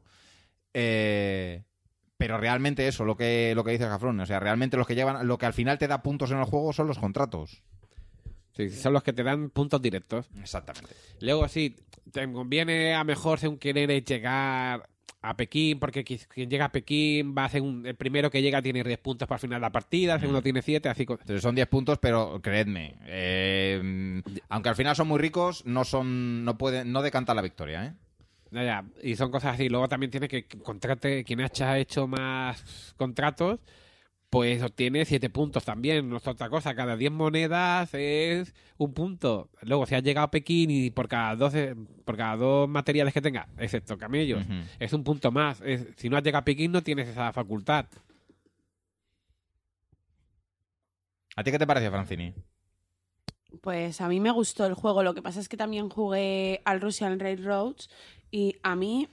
Eh, pero realmente eso, lo que, lo que dice Gafrón, o sea, realmente los que llevan, lo que al final te da puntos en el juego son los contratos. Sí, son los que te dan puntos directos. Exactamente. Luego sí, te conviene a mejor según querer llegar a Pekín, porque qui- quien llega a Pekín va a ser un, el primero que llega tiene diez puntos para el final de la partida, el segundo tiene siete, así... co- Entonces son diez puntos, pero creedme, eh, aunque al final son muy ricos, no son, no pueden, no decantan la victoria, ¿eh? Ya, ya, y son cosas así. Luego también tiene que contrate, quien haya hecho más contratos, pues obtiene siete puntos también. No es otra cosa, cada diez monedas es un punto. Luego, si has llegado a Pekín y por cada doce, por cada dos materiales que tengas, excepto camellos, Ujú. es un punto más. Es- si no has llegado a Pekín, no tienes esa facultad. ¿A ti qué te pareció, Francini? Pues a mí me gustó el juego. Lo que pasa es que también jugué al Russian Railroads y a mí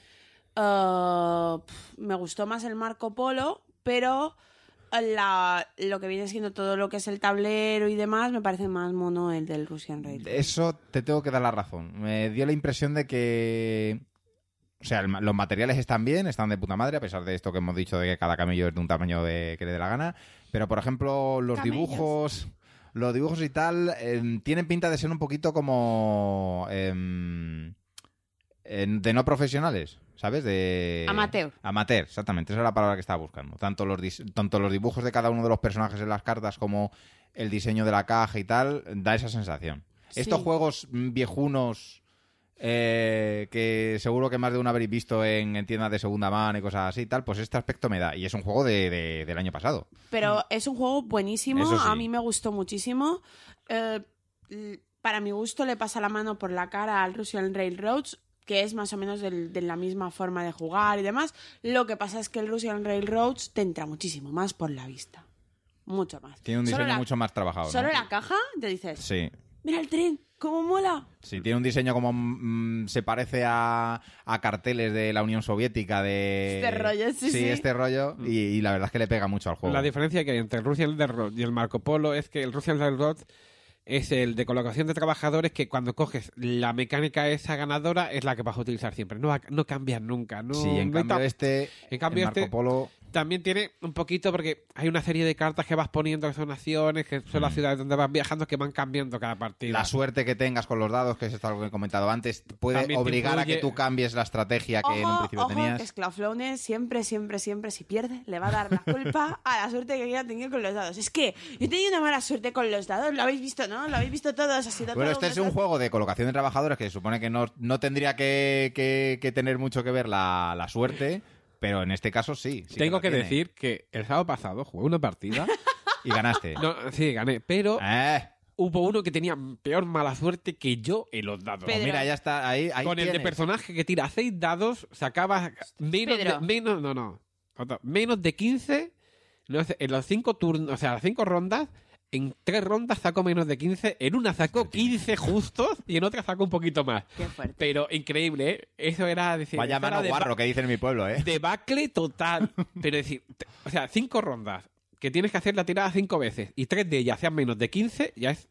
uh, pf, me gustó más el Marco Polo, pero la, lo que viene siendo todo lo que es el tablero y demás me parece más mono el del Russian Railroads. Eso te tengo que dar la razón. Me dio la impresión de que... O sea, el, los materiales están bien, están de puta madre, a pesar de esto que hemos dicho de que cada camello es de un tamaño de, que le dé la gana. Pero, por ejemplo, los Camellos. dibujos... Los dibujos y tal eh, tienen pinta de ser un poquito como... Eh, de no profesionales, ¿sabes? De... Amateur. Amateur, exactamente. Esa es la palabra que estaba buscando. Tanto los, dis- tanto los dibujos de cada uno de los personajes en las cartas como el diseño de la caja y tal, da esa sensación. Sí. Estos juegos viejunos eh, que seguro que más de uno habréis visto en, en tiendas de segunda mano y cosas así y tal, pues este aspecto me da. Y es un juego de, de- del año pasado. Pero es un juego buenísimo, Eso sí. a mí me gustó muchísimo. Eh, l- para mi gusto le pasa la mano por la cara al Russian Railroads, que es más o menos del- de la misma forma de jugar y demás. Lo que pasa es que el Russian Railroads te entra muchísimo más por la vista. Mucho más. Tiene un Solo diseño la- mucho más trabajado, ¿no? Solo la caja te dices, Sí. mira el tren, cómo mola. Sí, tiene un diseño como mm, se parece a, a carteles de la Unión Soviética de... Este rollo, sí, sí. este rollo. Y, y la verdad es que le pega mucho al juego. La diferencia que hay entre el Russian Railroad y el Marco Polo es que el Russian Railroad es el de colocación de trabajadores que cuando coges la mecánica esa ganadora es la que vas a utilizar siempre. No, va- no cambias nunca. No, Sí, en no hay cambio ta- este, en cambio el Marco este- Polo... También tiene un poquito porque hay una serie de cartas que vas poniendo que son naciones, que son las Mm. ciudades donde vas viajando, que van cambiando cada partida. La suerte que tengas con los dados, que es esto algo que he comentado antes, puede También te obligar a influye- que tú cambies la estrategia que en un Ojo, principio ojo, tenías. que Sclaflowne siempre, siempre, siempre, si pierde, le va a dar la culpa a la suerte que haya tenido con los dados. Es que yo he tenido una mala suerte con los dados, lo habéis visto, ¿no? Lo habéis visto todos, ha sido Bueno, todo este es un desastre. juego de colocación de trabajadores que se supone que no, no tendría que, que- que tener mucho que ver la, la suerte, pero en este caso sí. sí Tengo la que tiene. decir que el sábado pasado jugué una partida. Y ganaste. No, sí, gané, pero Eh, hubo uno que tenía peor mala suerte que yo en los dados. pues Pedro. mira, ya está. Ahí, ahí Con el de tienes. personaje que tira seis dados, sacaba menos Pedro. de, menos, no, no, otra, menos de quince, no sé, en los cinco turnos, o sea, las cinco rondas, en tres rondas sacó menos de quince, en una sacó quince justos y en otra sacó un poquito más. Qué fuerte. Pero increíble, ¿eh? Eso era decir, Vaya eso era mano de guarro ba- que dicen en mi pueblo, ¿eh? debacle total. Pero decir, te- o sea, cinco rondas, que tienes que hacer la tirada cinco veces y tres de ellas sean menos de quince, ya es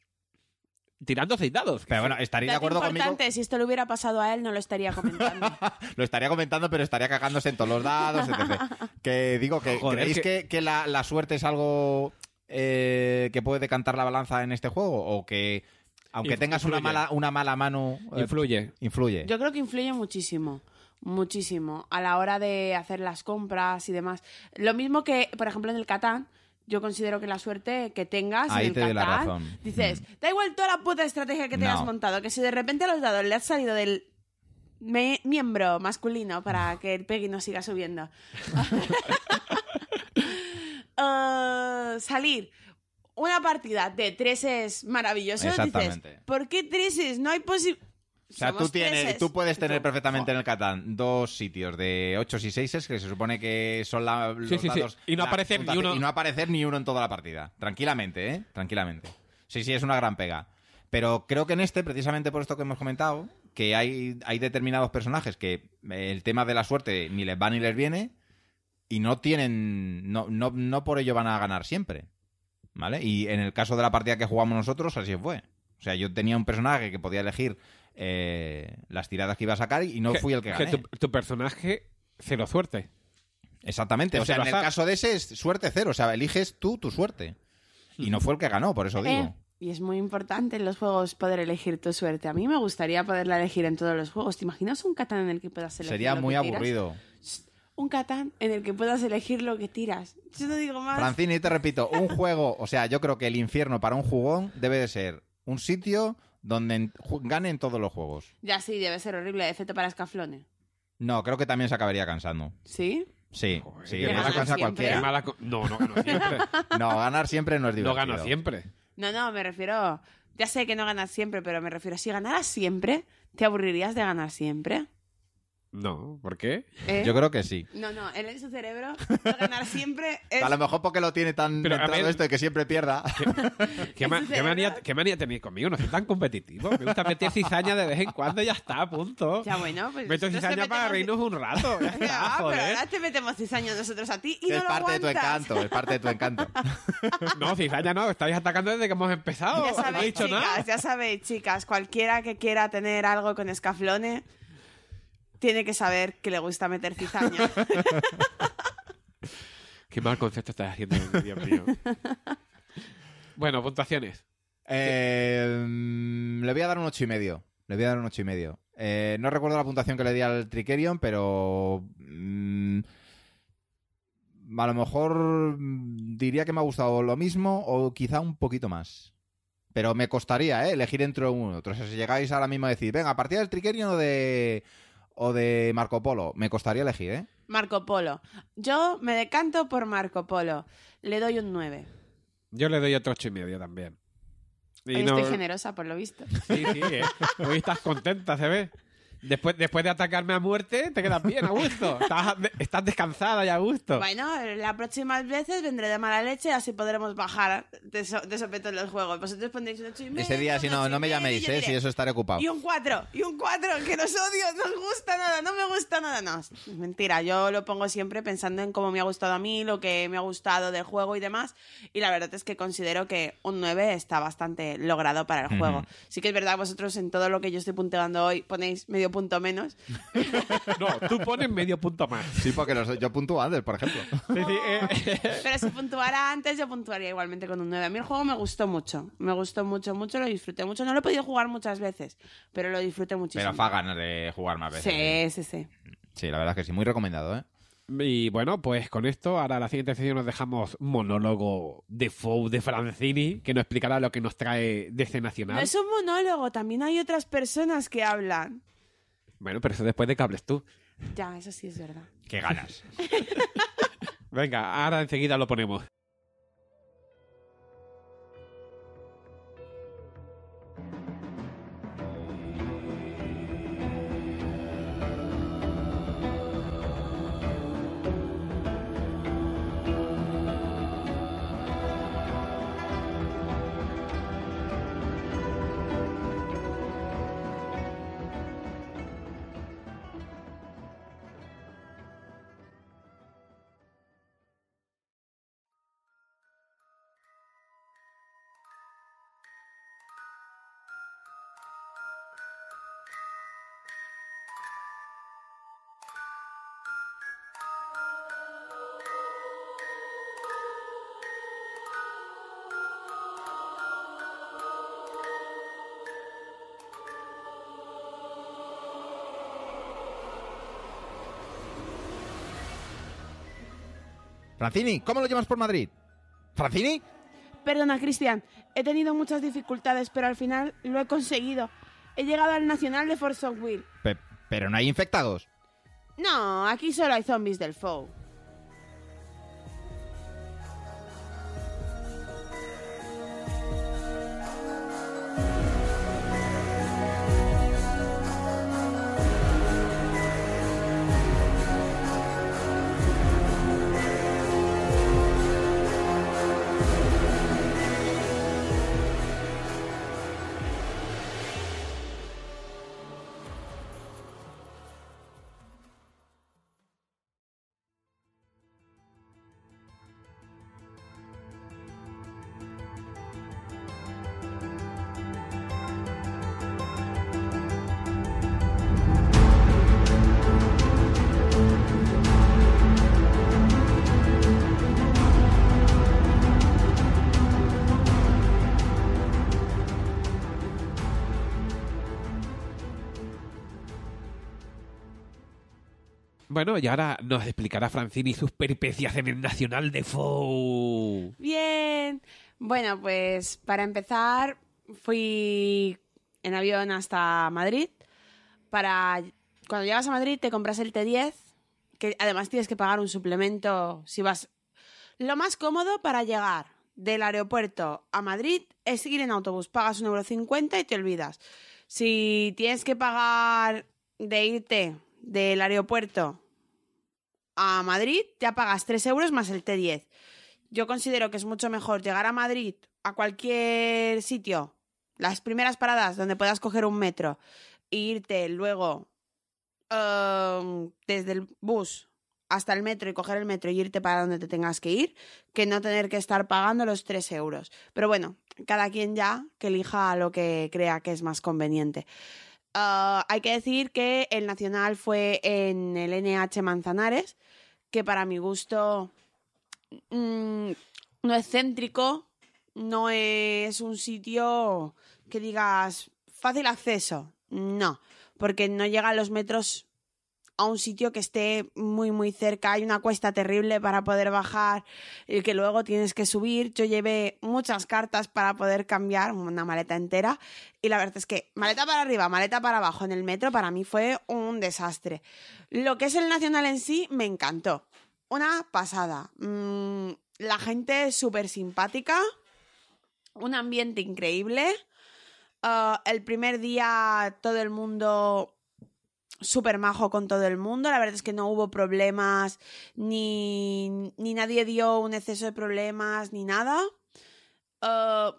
tirando seis dados. Pero bueno, estaréis de Dato acuerdo conmigo. importante, si esto le hubiera pasado a él, no lo estaría comentando. Lo estaría comentando, pero estaría cagándose en todos los dados, etcétera. Que digo que Joder, ¿creéis que- que, que la, la suerte es algo eh, que puede decantar la balanza en este juego? ¿O que aunque Inf- tengas una influye. mala, una mala mano eh, Influye. influye? Yo creo que influye muchísimo, muchísimo, a la hora de hacer las compras y demás. Lo mismo que, por ejemplo, en el Catán, yo considero que la suerte que tengas Ahí en el te doy la Catán, razón. dices, Mm. da igual toda la puta estrategia que te No. has montado, que si de repente a los dados le has salido del me- miembro masculino para que el Peggy no siga subiendo. Uh, salir una partida de treses maravillosos, dices, Exactamente. ¿por qué treses? No hay posibilidad. O sea, tú, tienes, tú puedes tener perfectamente en el Catán dos sitios de ocho y seis que se supone que son la, los Sí, sí, sí. dados... Y no la aparecer ni puntuación- uno. Y no aparecer ni uno en toda la partida. Tranquilamente, ¿eh? Tranquilamente. Sí, sí, es una gran pega. Pero creo que en este, precisamente por esto que hemos comentado, que hay, hay determinados personajes que el tema de la suerte ni les va ni les viene y no tienen... No, no, no por ello van a ganar siempre. ¿Vale? Y en el caso de la partida que jugamos nosotros, así fue. O sea, yo tenía un personaje que podía elegir eh, las tiradas que iba a sacar y no Que- fui el que que gané. tu, tu personaje, cero suerte. Exactamente. O Es sea, el en el azar. caso de ese es suerte cero. O sea, eliges tú tu suerte. Y no fue el que ganó, por eso digo. Eh, y es muy importante en los juegos poder elegir tu suerte. A mí me gustaría poderla elegir en todos los juegos. ¿Te imaginas un Catán en el que puedas elegir Sería lo muy que tiras? aburrido. Un Catán en el que puedas elegir lo que tiras. Yo no digo más. Francini, te repito, un juego... O sea, yo creo que el infierno para un jugón debe de ser un sitio donde en- ju- ganen todos los juegos. Ya sí, debe ser horrible. Efecto para escaflones. No, creo que también se acabaría cansando. ¿Sí? Sí, Joder, sí, que eso ganar cansa a siempre. cualquiera. Qué mala co- no, no gano siempre. No, ganar siempre no es no divertido. gano siempre. No, no, me refiero... Ya sé que no ganas siempre, pero me refiero... Si ganaras siempre, ¿te aburrirías de ganar siempre? No, ¿por qué? ¿Eh? Yo creo que sí. No, no, él en su cerebro va a ganar siempre. Es... A lo mejor porque lo tiene tan Pero, a entrado ver- esto de que siempre pierda. ¿Qué, ma- ¿En qué serio? manía, ¿Qué manía tenéis conmigo? No soy tan competitivo. Me gusta meter cizaña de vez en cuando y ya está, punto. Ya, bueno, pues Meto nosotros te cizaña para metemos- reírnos un rato. Ya está, Ah, pero joder. ahora te metemos cizaña nosotros a ti y no es lo parte de tu aguantas. encanto, es parte de tu encanto. No, cizaña no. Estáis atacando desde que hemos empezado. Ya No he sabéis, dicho chicas, nada. ya sabéis, chicas, cualquiera que quiera tener algo con Escaflone tiene que saber que le gusta meter cizaña. Qué mal concepto estás haciendo, Dios mío. Bueno, puntuaciones. Eh, mm, le voy a dar un ocho y medio. Le voy a dar un ocho y medio. Eh, no recuerdo la puntuación que le di al Tricerion, pero mm, a lo mejor mm, diría que me ha gustado lo mismo o quizá un poquito más. Pero me costaría, ¿eh? Elegir entre uno y otro. O sea, si llegáis ahora mismo a decir, venga, a partir del Tricerion o de o de Marco Polo, me costaría elegir, ¿eh? Marco Polo. Yo me decanto por Marco Polo. Le doy un nueve. Yo le doy otro ocho y medio también. Y Hoy no- estoy generosa, por lo visto. Sí, sí, ¿eh? Hoy estás contenta, se ve. Después, después de atacarme a muerte, te quedas bien, a gusto. Estás, estás descansada y a gusto. Bueno, las próximas veces vendré de mala leche, así podremos bajar de, so- de sopetón los juegos. Vosotros pondréis un ocho y medio. Ese día, si un no, ocho y no me medio, llaméis, yo ¿eh? diré, Si eso estaré ocupado. Y un cuatro, y un cuatro, que nos odio, no os gusta nada, no me gusta nada. No, es mentira, yo lo pongo siempre pensando en cómo me ha gustado a mí, lo que me ha gustado del juego y demás. Y la verdad es que considero que un nueve está bastante logrado para el Ujú. juego. Sí que es verdad, vosotros en todo lo que yo estoy punteando hoy ponéis medio punto menos. No, tú pones medio punto más. Sí, porque los- yo puntúo antes, por ejemplo. Sí, sí, eh. Pero si puntuara antes, yo puntuaría igualmente con un nueve. A mí el juego me gustó mucho. Me gustó mucho, mucho, lo disfruté mucho. No lo he podido jugar muchas veces, pero lo disfruté muchísimo. Pero fa ganas de jugar más veces. Sí, sí, sí. Sí, la verdad es que sí, muy recomendado, ¿eh? Y bueno, pues con esto, ahora la siguiente sesión nos dejamos monólogo de Fou de Francini, que nos explicará lo que nos trae de C No Nacional. es un monólogo, también hay otras personas que hablan. Bueno, pero eso después de que hables tú. Ya, eso sí es verdad. Qué ganas. Venga, ahora enseguida lo ponemos. Francini, ¿cómo lo llevas por Madrid? ¿Francini? Perdona, Cristian, he tenido muchas dificultades, pero al final lo he conseguido. He llegado al Nacional de Force of Will. Pe- pero no hay infectados. No, aquí solo hay zombies del Foe. Bueno, y ahora nos explicará Francini sus peripecias en el Nacional de Fou. Bien. Bueno, pues para empezar fui en avión hasta Madrid. Para cuando llegas a Madrid te compras el T diez, que además tienes que pagar un suplemento si vas. Lo más cómodo para llegar del aeropuerto a Madrid es ir en autobús. Pagas un euro cincuenta y te olvidas. Si tienes que pagar de irte del aeropuerto a Madrid ya pagas tres euros más el T diez. Yo considero que es mucho mejor llegar a Madrid, a cualquier sitio, las primeras paradas donde puedas coger un metro e irte luego uh, desde el bus hasta el metro y coger el metro y irte para donde te tengas que ir, que no tener que estar pagando los tres euros. Pero bueno, cada quien ya que elija lo que crea que es más conveniente. Uh, hay que decir que el Nacional fue en el N H Manzanares, que para mi gusto mmm, no es céntrico, no es un sitio que digas fácil acceso, no, porque no llegan los metros a un sitio que esté muy muy cerca, hay una cuesta terrible para poder bajar y que luego tienes que subir. Yo llevé muchas cartas para poder cambiar, una maleta entera, y la verdad es que maleta para arriba, maleta para abajo en el metro para mí fue un desastre. Lo que es el Nacional en sí me encantó, una pasada. Mm, la gente súper simpática, un ambiente increíble. Uh, el primer día todo el mundo súper majo con todo el mundo, la verdad es que no hubo problemas, ni, ni nadie dio un exceso de problemas, ni nada. Uh,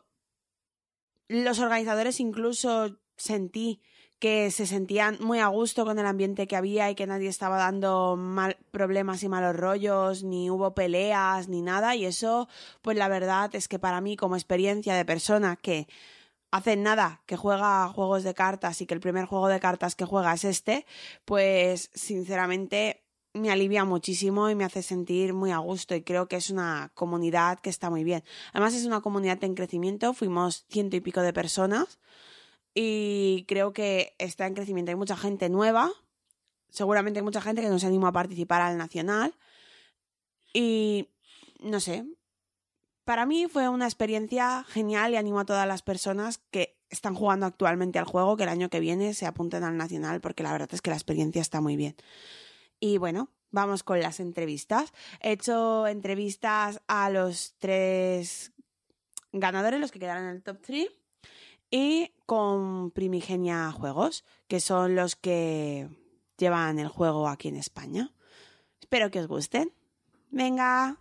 los organizadores incluso sentí que se sentían muy a gusto con el ambiente que había y que nadie estaba dando mal, problemas y malos rollos, ni hubo peleas, ni nada, y eso, pues la verdad es que para mí, como experiencia de persona que hace nada que juega juegos de cartas y que el primer juego de cartas que juega es este, pues sinceramente me alivia muchísimo y me hace sentir muy a gusto, y creo que es una comunidad que está muy bien. Además es una comunidad en crecimiento, fuimos ciento y pico de personas y creo que está en crecimiento. Hay mucha gente nueva, seguramente hay mucha gente que no se anima a participar al Nacional y no sé, para mí fue una experiencia genial y animo a todas las personas que están jugando actualmente al juego que el año que viene se apunten al Nacional, porque la verdad es que la experiencia está muy bien. Y bueno, vamos con las entrevistas. He hecho entrevistas a los tres ganadores, los que quedaron en el top tres, y con Primigenia Juegos, que son los que llevan el juego aquí en España. Espero que os gusten. ¡Venga!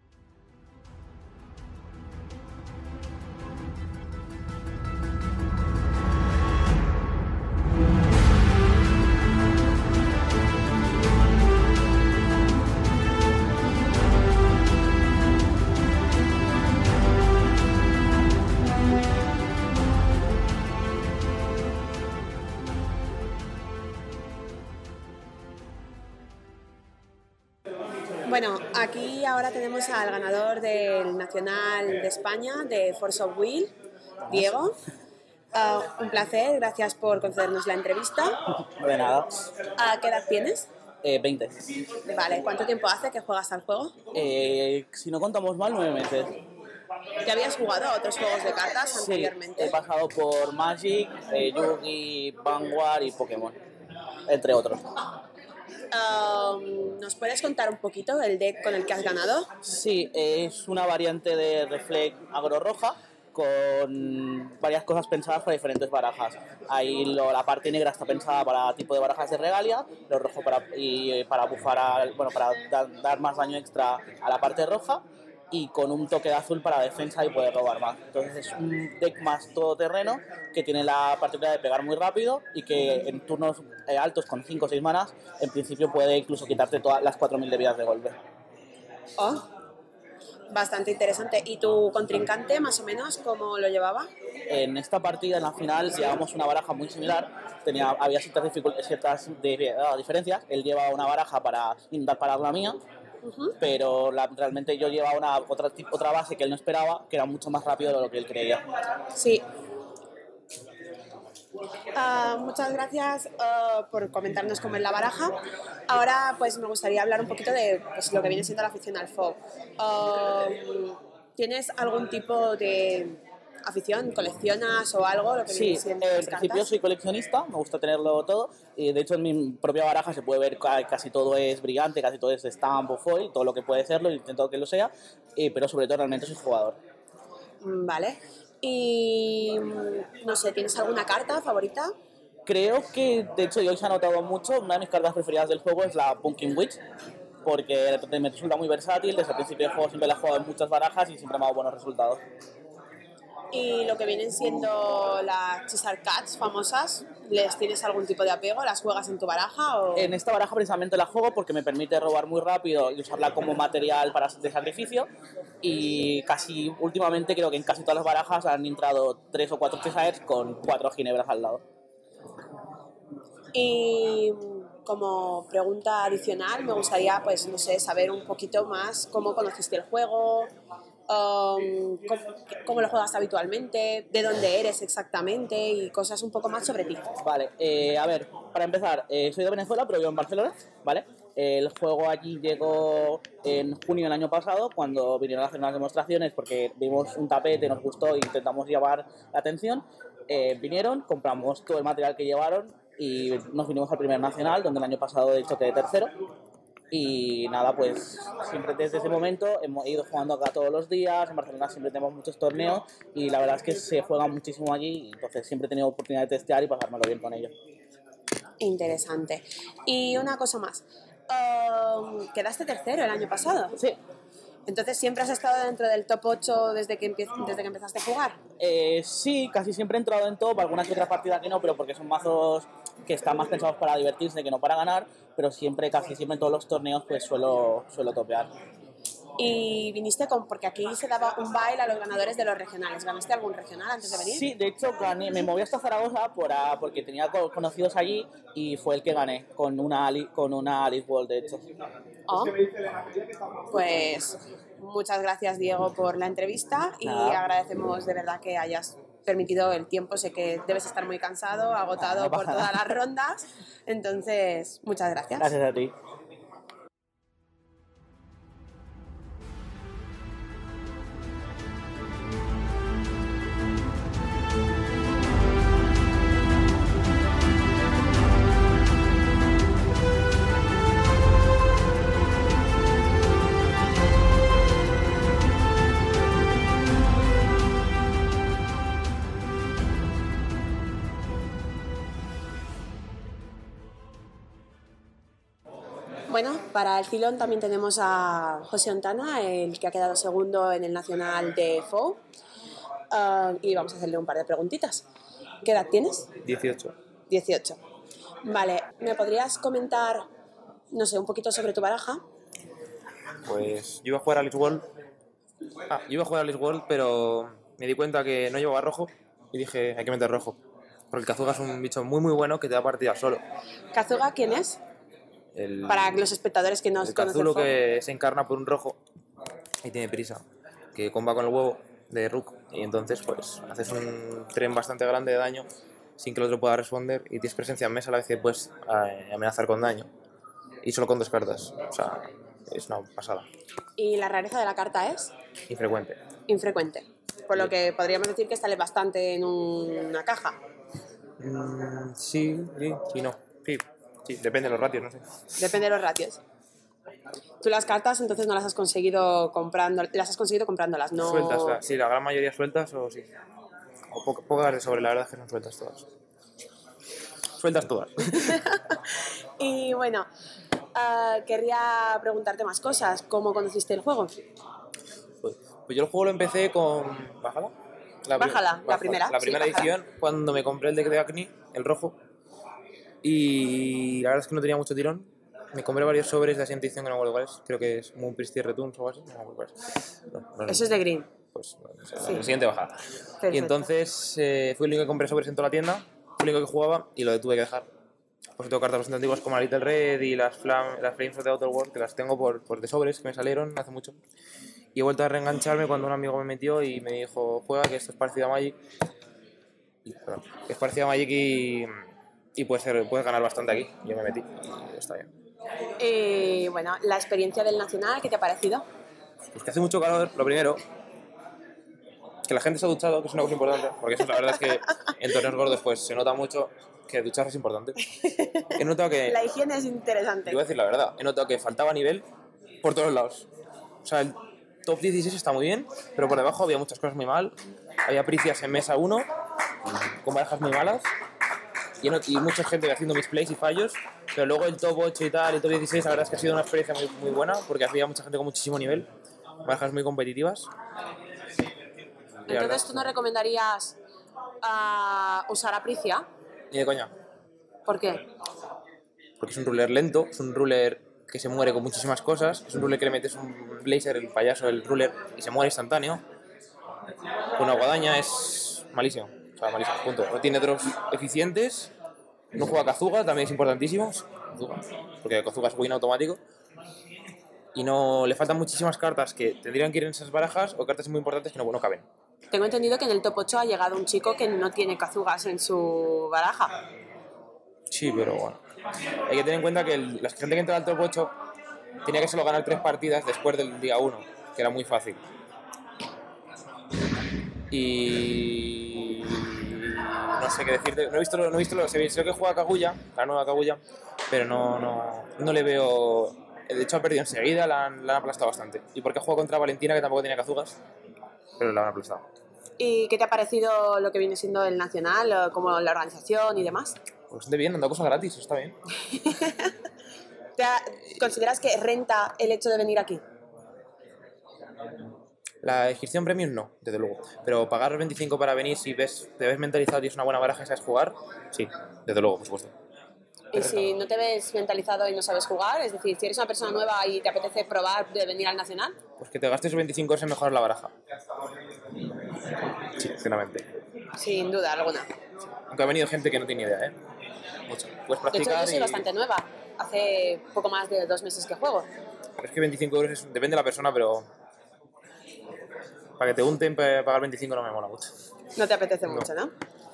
Bueno, aquí ahora tenemos al ganador del Nacional de España de Force of Will, Diego. Uh, un placer, gracias por concedernos la entrevista. De nada. ¿A qué edad tienes? Eh, veinte. Vale, ¿cuánto tiempo hace que juegas al juego? Eh, si no contamos mal, nueve meses. ¿Ya habías jugado a otros juegos de cartas Sí, anteriormente? he pasado por Magic, eh, Yu-Gi, Vanguard y Pokémon, entre otros. Um, ¿Nos puedes contar un poquito el deck con el que has ganado? Sí, es una variante de Reflect agro roja con varias cosas pensadas para diferentes barajas. Ahí lo, la parte negra está pensada para tipo de barajas de regalia, lo rojo para, y, para bufar, a, bueno, para da, dar más daño extra a la parte roja, y con un toque de azul para defensa y poder robar más. Entonces es un deck más todoterreno que tiene la particularidad de pegar muy rápido y que en turnos eh, altos con cinco o seis manas en principio puede incluso quitarte todas las cuatro mil de vidas de golpe. Oh, bastante interesante. ¿Y tu contrincante más o menos cómo lo llevaba? En esta partida, en la final, llevamos una baraja muy similar. Tenía, había ciertas, ciertas de, uh, diferencias. Él llevaba una baraja para intentar parar la mía, uh-huh. pero la, realmente yo llevaba una, otra, otra base que él no esperaba, que era mucho más rápido de lo que él creía. Sí. Uh, muchas gracias uh, por comentarnos cómo es la baraja. Ahora pues me gustaría hablar un poquito de pues, lo que viene siendo la afición al F O B. Uh, ¿Tienes algún tipo de afición? ¿Coleccionas o algo? Lo que sí, eh, en principio soy coleccionista, me gusta tenerlo todo. Y de hecho en mi propia baraja se puede ver que casi todo es brillante, casi todo es stamp o foil, todo lo que puede serlo, intento que lo sea, eh, pero sobre todo realmente soy jugador. Vale. Y no sé, ¿tienes alguna carta favorita? Creo que, de hecho, yo se ha notado mucho. Una de mis cartas preferidas del juego es la Pumpkin Witch, porque me resulta muy versátil. Desde el principio del juego siempre la he jugado en muchas barajas y siempre me ha dado buenos resultados. Y lo que vienen siendo las Cheshire Cats famosas, ¿les tienes algún tipo de apego? ¿Las juegas en tu baraja? O... En esta baraja precisamente la juego porque me permite robar muy rápido y usarla como material para de sacrificio, y casi últimamente creo que en casi todas las barajas han entrado tres o cuatro Cheshires con cuatro ginebras al lado. Y como pregunta adicional me gustaría, pues no sé, saber un poquito más cómo conociste el juego, um, cómo, cómo lo juegas habitualmente, de dónde eres exactamente y cosas un poco más sobre ti. Vale, eh, a ver, para empezar, eh, soy de Venezuela pero vivo en Barcelona, ¿vale? El juego allí llegó en junio del año pasado, cuando vinieron a hacer unas demostraciones porque vimos un tapete, nos gustó e intentamos llamar la atención. Eh, vinieron, compramos todo el material que llevaron y nos vinimos al primer nacional, donde el año pasado de hecho quedé tercero. Y nada, pues siempre desde ese momento hemos ido jugando acá todos los días. En Barcelona siempre tenemos muchos torneos y la verdad es que se juega muchísimo allí, entonces siempre he tenido oportunidad de testear y pasármelo bien con ellos. Interesante. Y una cosa más, um, quedaste tercero el año pasado. Sí. Entonces, ¿siempre has estado dentro del top ocho desde que, empie- desde que empezaste a jugar? Eh, sí, casi siempre he entrado en top, algunas que otras partidas que no, pero porque son mazos que están más pensados para divertirse que no para ganar, pero siempre, casi siempre en todos los torneos pues suelo, suelo topear. Y viniste con, porque aquí se daba un baile a los ganadores de los regionales. ¿Ganaste algún regional antes de venir? Sí, de hecho gané, me moví hasta Zaragoza por, a- porque tenía co- conocidos allí y fue el que gané con una, Ali- con una Alice World, de hecho. Oh. Pues muchas gracias, Diego, por la entrevista y Nada. agradecemos de verdad que hayas permitido el tiempo. Sé que debes estar muy cansado, agotado No por pasa todas nada. las rondas. Entonces, muchas gracias. Gracias a ti. Bueno, para el Cilón también tenemos a José Ontana, el que ha quedado segundo en el Nacional de F O. Uh, y vamos a hacerle un par de preguntitas. ¿Qué edad tienes? dieciocho. dieciocho. Vale, ¿me podrías comentar, no sé, un poquito sobre tu baraja? Pues yo iba a jugar a Alice World. Ah, yo iba a jugar a Alice World, pero me di cuenta que no llevaba rojo y dije, hay que meter rojo. Porque el Kazuga es un bicho muy muy bueno que te da partida solo. ¿Kazuga quién es? El, Para los espectadores que no el conocen Kazulo F O. que se encarna por un rojo y tiene prisa, que comba con el huevo de Rook, y entonces pues haces un tren bastante grande de daño sin que el otro pueda responder y tienes presencia en mesa a la vez que puedes eh, amenazar con daño y solo con dos cartas, o sea, es una pasada, ¿Y la rareza de la carta es? infrecuente. Infrecuente. Por lo Sí. que podríamos decir que sale bastante en una caja. Mm, sí, sí, sí, no, sí, sí, depende de los ratios, no sé. Depende de los ratios. Tú las cartas entonces no las has conseguido comprando, las has conseguido comprándolas, no. Sueltas, la- sí, la gran mayoría sueltas o sí. O po- pocas de sobre, la verdad es que son sueltas todas. Sueltas todas. Y bueno, ah, querría preguntarte más cosas. ¿Cómo conociste el juego? Pues, pues yo el juego lo empecé con... ¿Bájala? La pri- Bájala, la primera, La sí, primera bájala. edición, cuando me compré el deck de Acne, el rojo. Y la verdad es que no tenía mucho tirón. Me compré varios sobres de la siguiente edición que no me acuerdo cuáles. Creo que es Moon Priest y Returns o algo así. No me acuerdo cuáles. No, no, no. Eso es de Green. Pues o sea, Sí. la siguiente bajada. Perfecto. Y entonces eh, fui el único que compré sobres en toda la tienda, fui el único que jugaba y lo tuve que dejar. Pues tengo cartas bastante antiguas como la Little Red y las, Flam las Flames of the Outer World, que las tengo por, por de sobres que me salieron hace mucho. Y he vuelto a reengancharme cuando un amigo me metió y me dijo, juega que esto es parecido a Magic. Y, perdón, que es parecido a Magic y, y puedes, ser, puedes ganar bastante aquí. Yo me metí y está bien. Y bueno, la experiencia del Nacional, ¿qué te ha parecido? Pues que hace mucho calor, lo primero. Que la gente se ha duchado, que es una cosa importante, porque eso la verdad es que en torneos gordos pues se nota mucho que ducharse es importante. He notado que, La higiene es interesante. yo voy a decir la verdad, he notado que faltaba nivel por todos lados. O sea, el top dieciséis está muy bien, pero por debajo había muchas cosas muy mal. Había pricias en mesa uno, con barajas muy malas, y, no, y mucha gente haciendo misplays y fallos, pero luego el top ocho y tal, el top dieciséis, la verdad es que ha sido una experiencia muy, muy buena, porque había mucha gente con muchísimo nivel, barajas muy competitivas. Entonces, ¿tú no recomendarías uh, usar Apricia? Ni de coña. ¿Por qué? Porque es un ruler lento, es un ruler que se muere con muchísimas cosas, es un ruler que le metes un blazer, el payaso, el ruler, y se muere instantáneo. Con una guadaña es malísimo, o sea, malísimo, punto. No tiene drops eficientes, no juega Kazuga, también es importantísimo, porque Kazuga es win automático. Y no le faltan muchísimas cartas que tendrían que ir en esas barajas o cartas muy importantes que no, no caben. Tengo entendido que en el top ocho ha llegado un chico que no tiene Kazugas en su baraja. Sí, pero bueno. Hay que tener en cuenta que el, la gente que entra al top ocho tenía que solo ganar tres partidas después del día uno, que era muy fácil. Y no sé qué decirte. No he visto, no he visto, sé que juega Kaguya, la nueva Kaguya, pero no, no, no le veo. De hecho ha perdido enseguida, la han, la han aplastado bastante. Y porque juega contra Valentina, que tampoco tenía Kazugas, pero la han aplastado. ¿Y qué te ha parecido lo que viene siendo el Nacional, como la organización y demás? Pues bastante bien, han dado cosas gratis, eso está bien. ¿Te ha, ¿Consideras que renta el hecho de venir aquí? La inscripción premium no, desde luego. Pero pagar veinticinco para venir si ves, te ves mentalizado y es una buena baraja y sabes jugar, sí, desde luego, por supuesto. Y si no te ves mentalizado y no sabes jugar, es decir, si eres una persona nueva y te apetece probar de venir al Nacional, pues que te gastes veinticinco euros en mejorar la baraja. Sí, sinceramente. Sin duda alguna. Aunque ha venido gente que no tiene idea, ¿eh? Mucho. Puedes De hecho, practicar yo soy y... bastante nueva. Hace poco más de dos meses que juego. Pero es que veinticinco euros es... depende de la persona, pero... para que te unten, para pagar veinticinco no me mola mucho. No te apetece No. mucho, ¿no?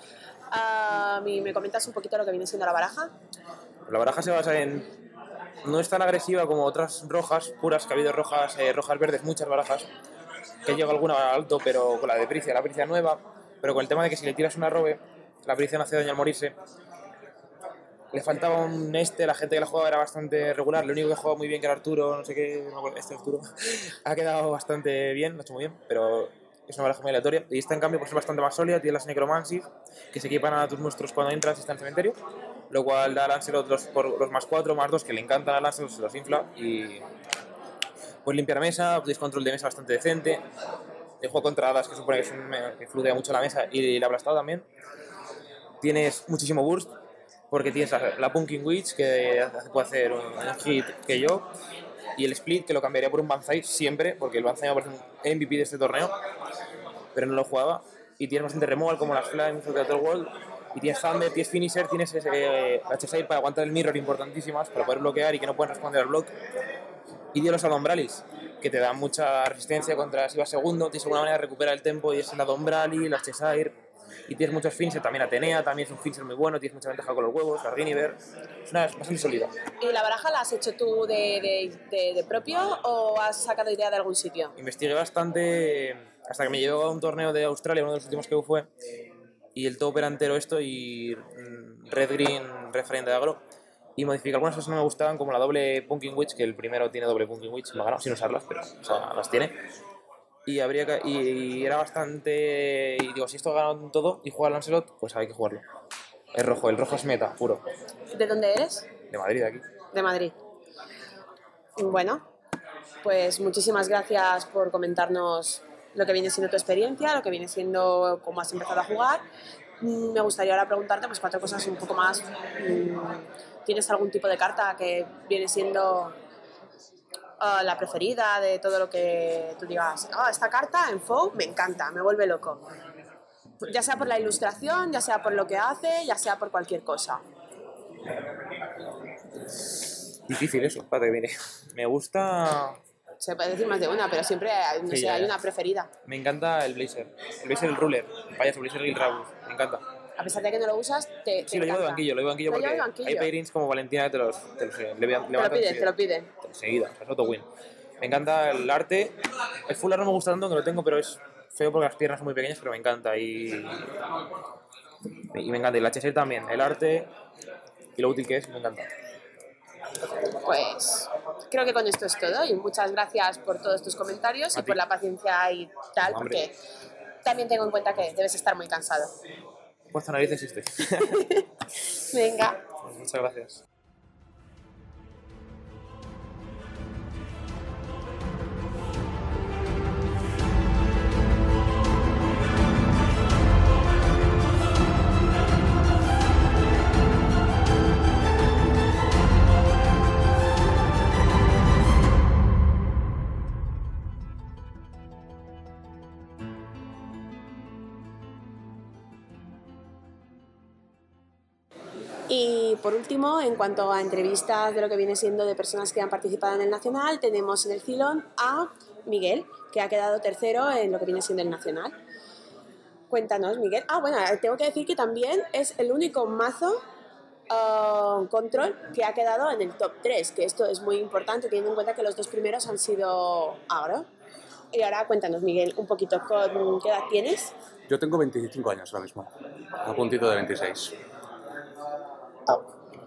Uh, ¿Me comentas un poquito lo que viene siendo la baraja? La baraja se basa en... no es tan agresiva como otras rojas puras, que ha habido rojas, eh, rojas verdes, muchas barajas, que llega alguna alto, pero con la de Pricia, la Pricia nueva, pero con el tema de que si le tiras una robe, la Pricia no hace daño al morirse. Le faltaba un este, la gente que la jugaba era bastante regular, lo único que jugaba muy bien que era Arturo, no sé qué, no, este Arturo, ha quedado bastante bien, lo ha hecho muy bien, pero es una baraja muy aleatoria. Y esta en cambio pues es bastante más sólida, tiene las Necromancies, que se equipan a tus monstruos cuando entras y está en el cementerio, lo cual da a Lancelot los, por los más cuatro, más dos, que le encantan a Lancelot, se los infla, y puedes limpiar mesa, tienes control de mesa bastante decente. El juego contra hadas, que supone que, es un, que fludea mucho la mesa y la ha aplastado también. Tienes muchísimo burst, porque tienes la, la Pumpkin Witch, que puede hacer un, un hit que yo, y el Split, que lo cambiaría por un Banzai siempre, porque el Banzai me parece un M V P de este torneo, pero no lo jugaba. Y tienes bastante removal, como las Flames of the Other World, y tienes Thunder, tienes Finisher, tienes eh, la Cheshire para aguantar el Mirror, importantísimas, para poder bloquear y que no puedan responder al block. Y tienes los Adombralis, que te dan mucha resistencia contra si vas segundo, tienes alguna manera de recuperar el tempo, y es el Adombrali, las Cheshire. Y tienes muchos finisher, también Atenea, también es un finisher muy bueno, tienes mucha ventaja con los huevos, la Guinevere, es una bastante sólida. ¿Y la baraja la has hecho tú de, de, de, de propio o has sacado idea de algún sitio? Investigué bastante hasta que me llegó a un torneo de Australia, uno de los últimos que fue, y el top era entero esto y Red Green referente de agro, y modifiqué algunas cosas que no me gustaban, como la doble Pumpkin Witch, que el primero tiene doble Pumpkin Witch, me ha ganado sin usarlas, pero o sea, las tiene. Y, habría que, y, y era bastante... Y digo, si esto ha ganado todo y juega Lancelot, pues hay que jugarlo. Es rojo, el rojo es meta, puro. ¿De dónde eres? De Madrid, aquí. De Madrid. Bueno, pues muchísimas gracias por comentarnos lo que viene siendo tu experiencia, lo que viene siendo cómo has empezado a jugar. Me gustaría ahora preguntarte pues cuatro cosas un poco más. ¿Tienes algún tipo de carta que viene siendo... Uh, la preferida de todo lo que tú digas, oh, esta carta en F O me encanta, me vuelve loco? Ya sea por la ilustración, ya sea por lo que hace, ya sea por cualquier cosa. Difícil eso, para que viene. Me gusta... Se puede decir más de una, pero siempre no Sí, sé, ya, hay ya. una preferida. Me encanta el Blazer. El Blazer, el Ruler. El payaso, el Blazer y el Rabus. Me encanta. A pesar de que no lo usas, te, te Sí, lo llevo de encanta. banquillo, lo llevo de banquillo Lo porque llevo de banquillo. hay pairings como Valentina que te los, te los eh, levantan Te lo piden, enseguida. te lo piden. Enseguida, es auto-win. Me encanta el arte. El full art no me gusta tanto, que lo tengo, pero es feo porque las piernas son muy pequeñas, pero me encanta. Y, y me encanta. Y la H S R también. El arte y lo útil que es, me encanta. Pues creo que con esto es todo y muchas gracias por todos tus comentarios A y ti. por la paciencia y tal, Hombre. porque también tengo en cuenta que debes estar muy cansado. Puesta narices existe. Venga. Muchas gracias. Y por último, en cuanto a entrevistas de lo que viene siendo de personas que han participado en el Nacional, tenemos en el Cylon a Miguel, que ha quedado tercero en lo que viene siendo el Nacional. Cuéntanos, Miguel. Ah, bueno, tengo que decir que también es el único mazo uh, control que ha quedado en el top tres, que esto es muy importante teniendo en cuenta que los dos primeros han sido agro. Y ahora cuéntanos, Miguel, un poquito, ¿con qué edad tienes? Yo tengo veinticinco años ahora mismo, a puntito de veintiséis. Oh.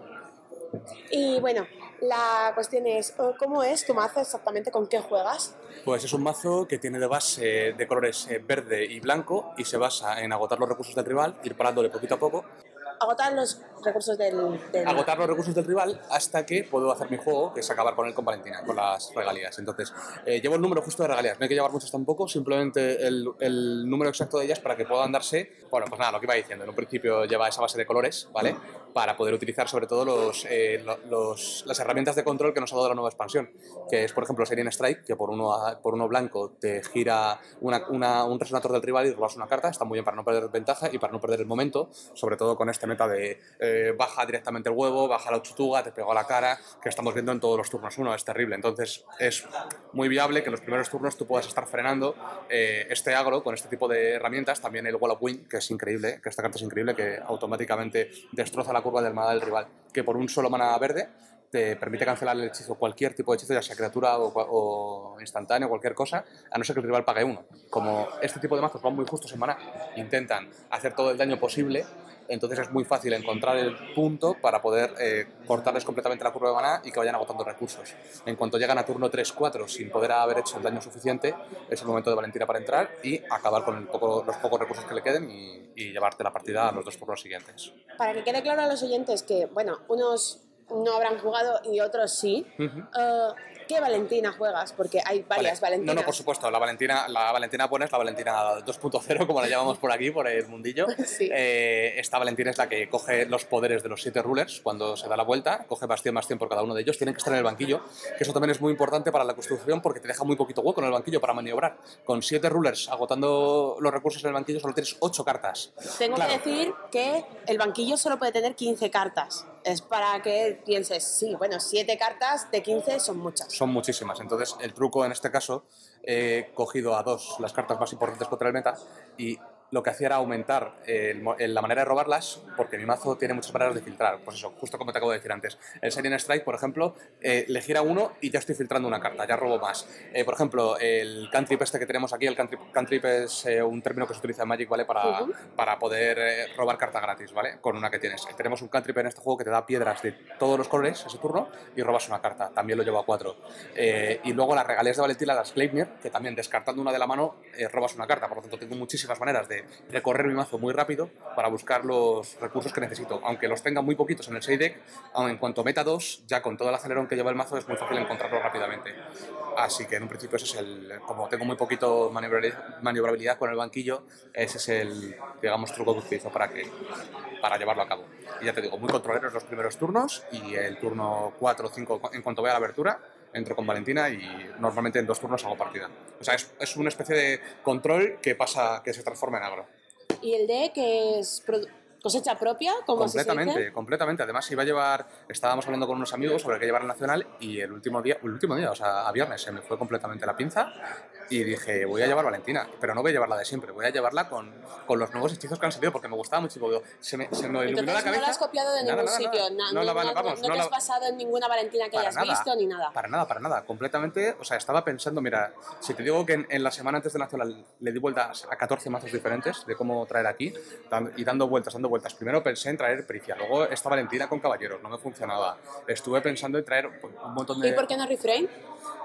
Y bueno, la cuestión es, ¿cómo es tu mazo exactamente? ¿Con qué juegas? Pues es un mazo que tiene de base de colores verde y blanco y se basa en agotar los recursos del rival, ir parándole poquito a poco. Agotar los recursos del, del... Agotar los recursos del rival hasta que puedo hacer mi juego, que es acabar con él con Valentina, con las regalías. Entonces, eh, llevo el número justo de regalías, no hay que llevar muchos tampoco, simplemente el, el número exacto de ellas para que puedan darse. Bueno, pues nada, lo que iba diciendo, en un principio lleva esa base de colores, ¿vale? Para poder utilizar sobre todo los, eh, los, las herramientas de control que nos ha dado la nueva expansión, que es, por ejemplo, Serene Strike, que por uno, por uno blanco te gira una, una, un resonator del rival y robas una carta. Está muy bien para no perder ventaja y para no perder el momento, sobre todo con este meta de eh, baja directamente el huevo, baja la uchutuga, te pegó a la cara, que estamos viendo en todos los turnos uno, es terrible. Entonces es muy viable que en los primeros turnos tú puedas estar frenando eh, este agro con este tipo de herramientas. También el Wall of Wind, que es increíble, que esta carta es increíble, que automáticamente destroza la curva del mana del rival, que por un solo mana verde te permite cancelar el hechizo, cualquier tipo de hechizo, ya sea criatura o, o instantáneo, cualquier cosa, a no ser que el rival pague uno. Como este tipo de mazos van muy justos en mana, intentan hacer todo el daño posible, entonces es muy fácil encontrar el punto para poder eh, cortarles completamente la curva de maná y que vayan agotando recursos. En cuanto llegan a turno tres cuatro sin poder haber hecho el daño suficiente, es el momento de Valentina para entrar y acabar con el poco, los pocos recursos que le queden y, y llevarte la partida a los dos turnos siguientes. Para que quede claro a los oyentes que, bueno, unos no habrán jugado y otros sí, uh-huh. uh, ¿qué Valentina juegas? Porque hay varias vale. Valentinas. No, no, por supuesto. La Valentina, la Valentina buena es la Valentina dos punto cero, como la llamamos por aquí, por el mundillo. Sí. Eh, esta Valentina es la que coge los poderes de los siete rulers cuando se da la vuelta, coge más cien más cien por cada uno de ellos. Tienen que estar en el banquillo, que eso también es muy importante para la construcción porque te deja muy poquito hueco en el banquillo para maniobrar. Con siete rulers agotando los recursos en el banquillo solo tienes ocho cartas. Tengo claro. que decir que el banquillo solo puede tener quince cartas. Es para que pienses, sí, bueno, siete cartas de quince son muchas. Son muchísimas. Entonces, el truco en este caso, he cogido a dos las cartas más importantes contra el meta y lo que hacía era aumentar el, el, la manera de robarlas, porque mi mazo tiene muchas maneras de filtrar. Pues eso, justo como te acabo de decir antes. El Serene Strike, por ejemplo, eh, le gira uno y ya estoy filtrando una carta, ya robo más. Eh, por ejemplo, el cantrip este que tenemos aquí, el cantrip, cantrip es eh, un término que se utiliza en Magic, ¿vale? Para, uh-huh. para poder eh, robar carta gratis, ¿vale? Con una que tienes. Eh, tenemos un cantrip en este juego que te da piedras de todos los colores ese turno y robas una carta. También lo llevo a cuatro. Eh, y luego las regalías de Valentina, las Gleipnir, que también descartando una de la mano eh, robas una carta. Por lo tanto, tengo muchísimas maneras de recorrer mi mazo muy rápido para buscar los recursos que necesito. Aunque los tenga muy poquitos en el side deck, aun en cuanto meta dos, ya con todo el acelerón que lleva el mazo es muy fácil encontrarlo rápidamente. Así que en un principio ese es el... Como tengo muy poquito maniobrabilidad, maniobrabilidad con el banquillo, ese es el, digamos, truco que utilizo para, que, para llevarlo a cabo. Y ya te digo, muy controleros los primeros turnos y el turno cuatro o cinco, en cuanto vea la abertura, entro con Valentina y normalmente en dos turnos hago partida. O sea, es, es una especie de control que pasa, que se transforma en agro. ¿Y el D que es cosecha propia? ¿Cómo completamente, se dice? completamente. Además iba a llevar, estábamos hablando con unos amigos sobre qué llevar al Nacional y el último día, el último día, o sea, a viernes se me fue completamente la pinza y dije, voy a llevar Valentina, pero no voy a llevarla de siempre, voy a llevarla con, con los nuevos hechizos que han salido porque me gustaba muchísimo. Se me, se me iluminó Entonces, la cabeza. no la has copiado de ningún nada, nada, sitio, nada. no, no, no, la, no, vamos, no no te la, has basado en ninguna Valentina que hayas nada, visto ni nada. Para nada, para nada. Completamente, o sea, estaba pensando, mira, si te digo que en, en la semana antes del Nacional le di vueltas a catorce mazos diferentes de cómo traer aquí y dando vueltas, dando vueltas. Primero pensé en traer Pericia, luego esta Valentina con caballeros, no me funcionaba. Estuve pensando en traer un montón de... ¿Y por qué no reframe?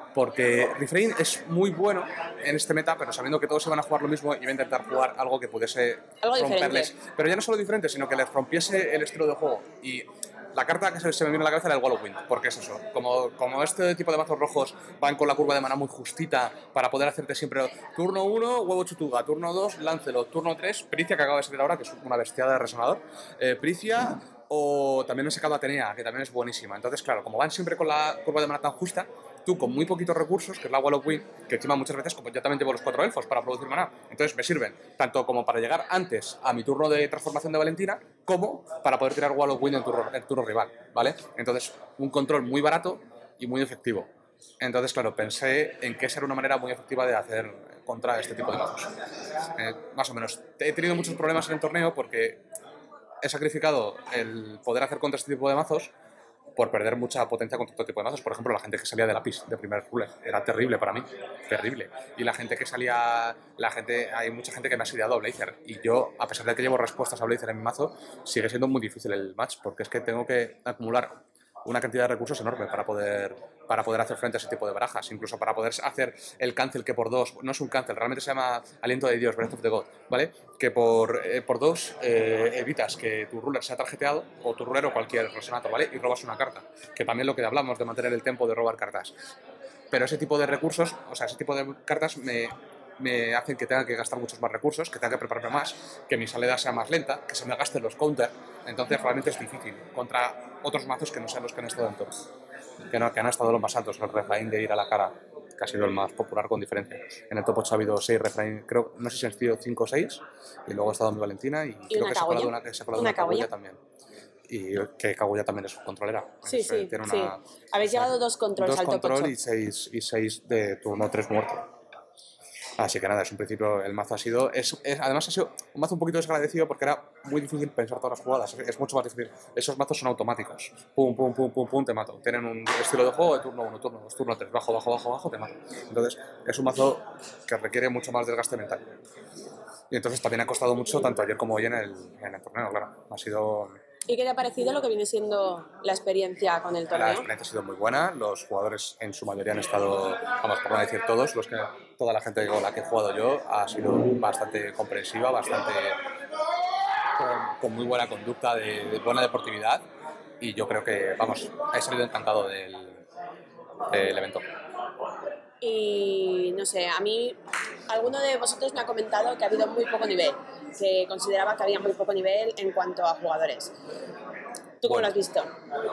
Porque Refrain es muy bueno en este meta, pero sabiendo que todos iban a jugar lo mismo, iba a intentar jugar algo que pudiese Algo romperles. diferente. Pero ya no solo diferente, sino que les rompiese el estilo de juego. Y la carta que se, se me viene a la cabeza era el Wall of Wind, porque es eso. Como, como este tipo de mazos rojos van con la curva de maná muy justita para poder hacerte siempre turno uno, huevo chutuga, turno dos, Lancelot, turno tres, Pricia, que acaba de salir ahora, que es una bestiada de resonador, eh, Pricia, o también he sacado Atenea, que también es buenísima. Entonces, claro, como van siempre con la curva de maná tan justa, tú con muy poquitos recursos, que es la Wall of Wind, que encima muchas veces, como yo también llevo los cuatro elfos para producir maná, entonces me sirven tanto como para llegar antes a mi turno de transformación de Valentina, como para poder tirar Wall of Wind en turno, en turno rival, ¿vale? Entonces, un control muy barato y muy efectivo. Entonces, claro, pensé en que esa era una manera muy efectiva de hacer contra este tipo de mazos. Eh, más o menos. He tenido muchos problemas en el torneo porque he sacrificado el poder hacer contra este tipo de mazos por perder mucha potencia contra otro tipo de mazos. Por ejemplo, la gente que salía de lápiz de primer ruler era terrible para mí, terrible. Y la gente que salía, la gente, hay mucha gente que me ha asediado a Blazer. Y yo, a pesar de que llevo respuestas a Blazer en mi mazo, sigue siendo muy difícil el match, porque es que tengo que acumular una cantidad de recursos enorme para poder, para poder hacer frente a ese tipo de barajas, incluso para poder hacer el cancel que por dos, no es un cancel, realmente se llama Aliento de Dios, Breath of the God, ¿vale? Que por, eh, por dos eh, evitas que tu ruler sea tarjeteado, o tu ruler o cualquier resonato, ¿vale? Y robas una carta, que también lo que hablamos de mantener el tempo de robar cartas. Pero ese tipo de recursos, o sea, ese tipo de cartas me, me hacen que tenga que gastar muchos más recursos, que tenga que prepararme más, que mi salida sea más lenta, que se me gasten los counter. Entonces realmente es difícil contra otros mazos que no sean los que han estado en top, que, no, que han estado los más altos. El refrain de ir a la cara, que ha sido el más popular con diferencia. En el top ocho ha habido seis refrain, creo, no sé si han sido cinco o seis, y luego ha estado mi Valentina y, ¿Y creo una que se ha colado Kaguya? una, que se ha colado ¿Una una Kaguya Kaguya? también. Y que Kaguya también es controlera. Sí, Es, eh, sí, tiene sí. una, Habéis o sea, llevado dos controles dos al top control ocho. y seis, y seis de turno tres muerto. Así que nada, es un principio, el mazo ha sido, es, es, además ha sido un mazo un poquito desagradecido porque era muy difícil pensar todas las jugadas, es, es mucho más difícil. Esos mazos son automáticos, pum, pum, pum, pum, pum, te mato. Tienen un estilo de juego de turno uno, turno dos, turno tres, bajo, bajo, bajo, bajo, te mato. Entonces es un mazo que requiere mucho más desgaste mental. Y entonces también ha costado mucho, tanto ayer como hoy en el, en el torneo, claro. Ha sido... ¿Y qué te ha parecido lo que viene siendo la experiencia con el La torneo? experiencia ha sido muy buena, los jugadores en su mayoría han estado, vamos, por no decir todos, los que, toda la gente con la que he jugado yo ha sido bastante comprensiva, bastante con, con muy buena conducta, de, de buena deportividad, y yo creo que, vamos, he salido encantado del, del evento. Y no sé, a mí alguno de vosotros me ha comentado que ha habido muy poco nivel, que consideraba que había muy poco nivel en cuanto a jugadores. ¿Tú cómo Bueno. lo has visto?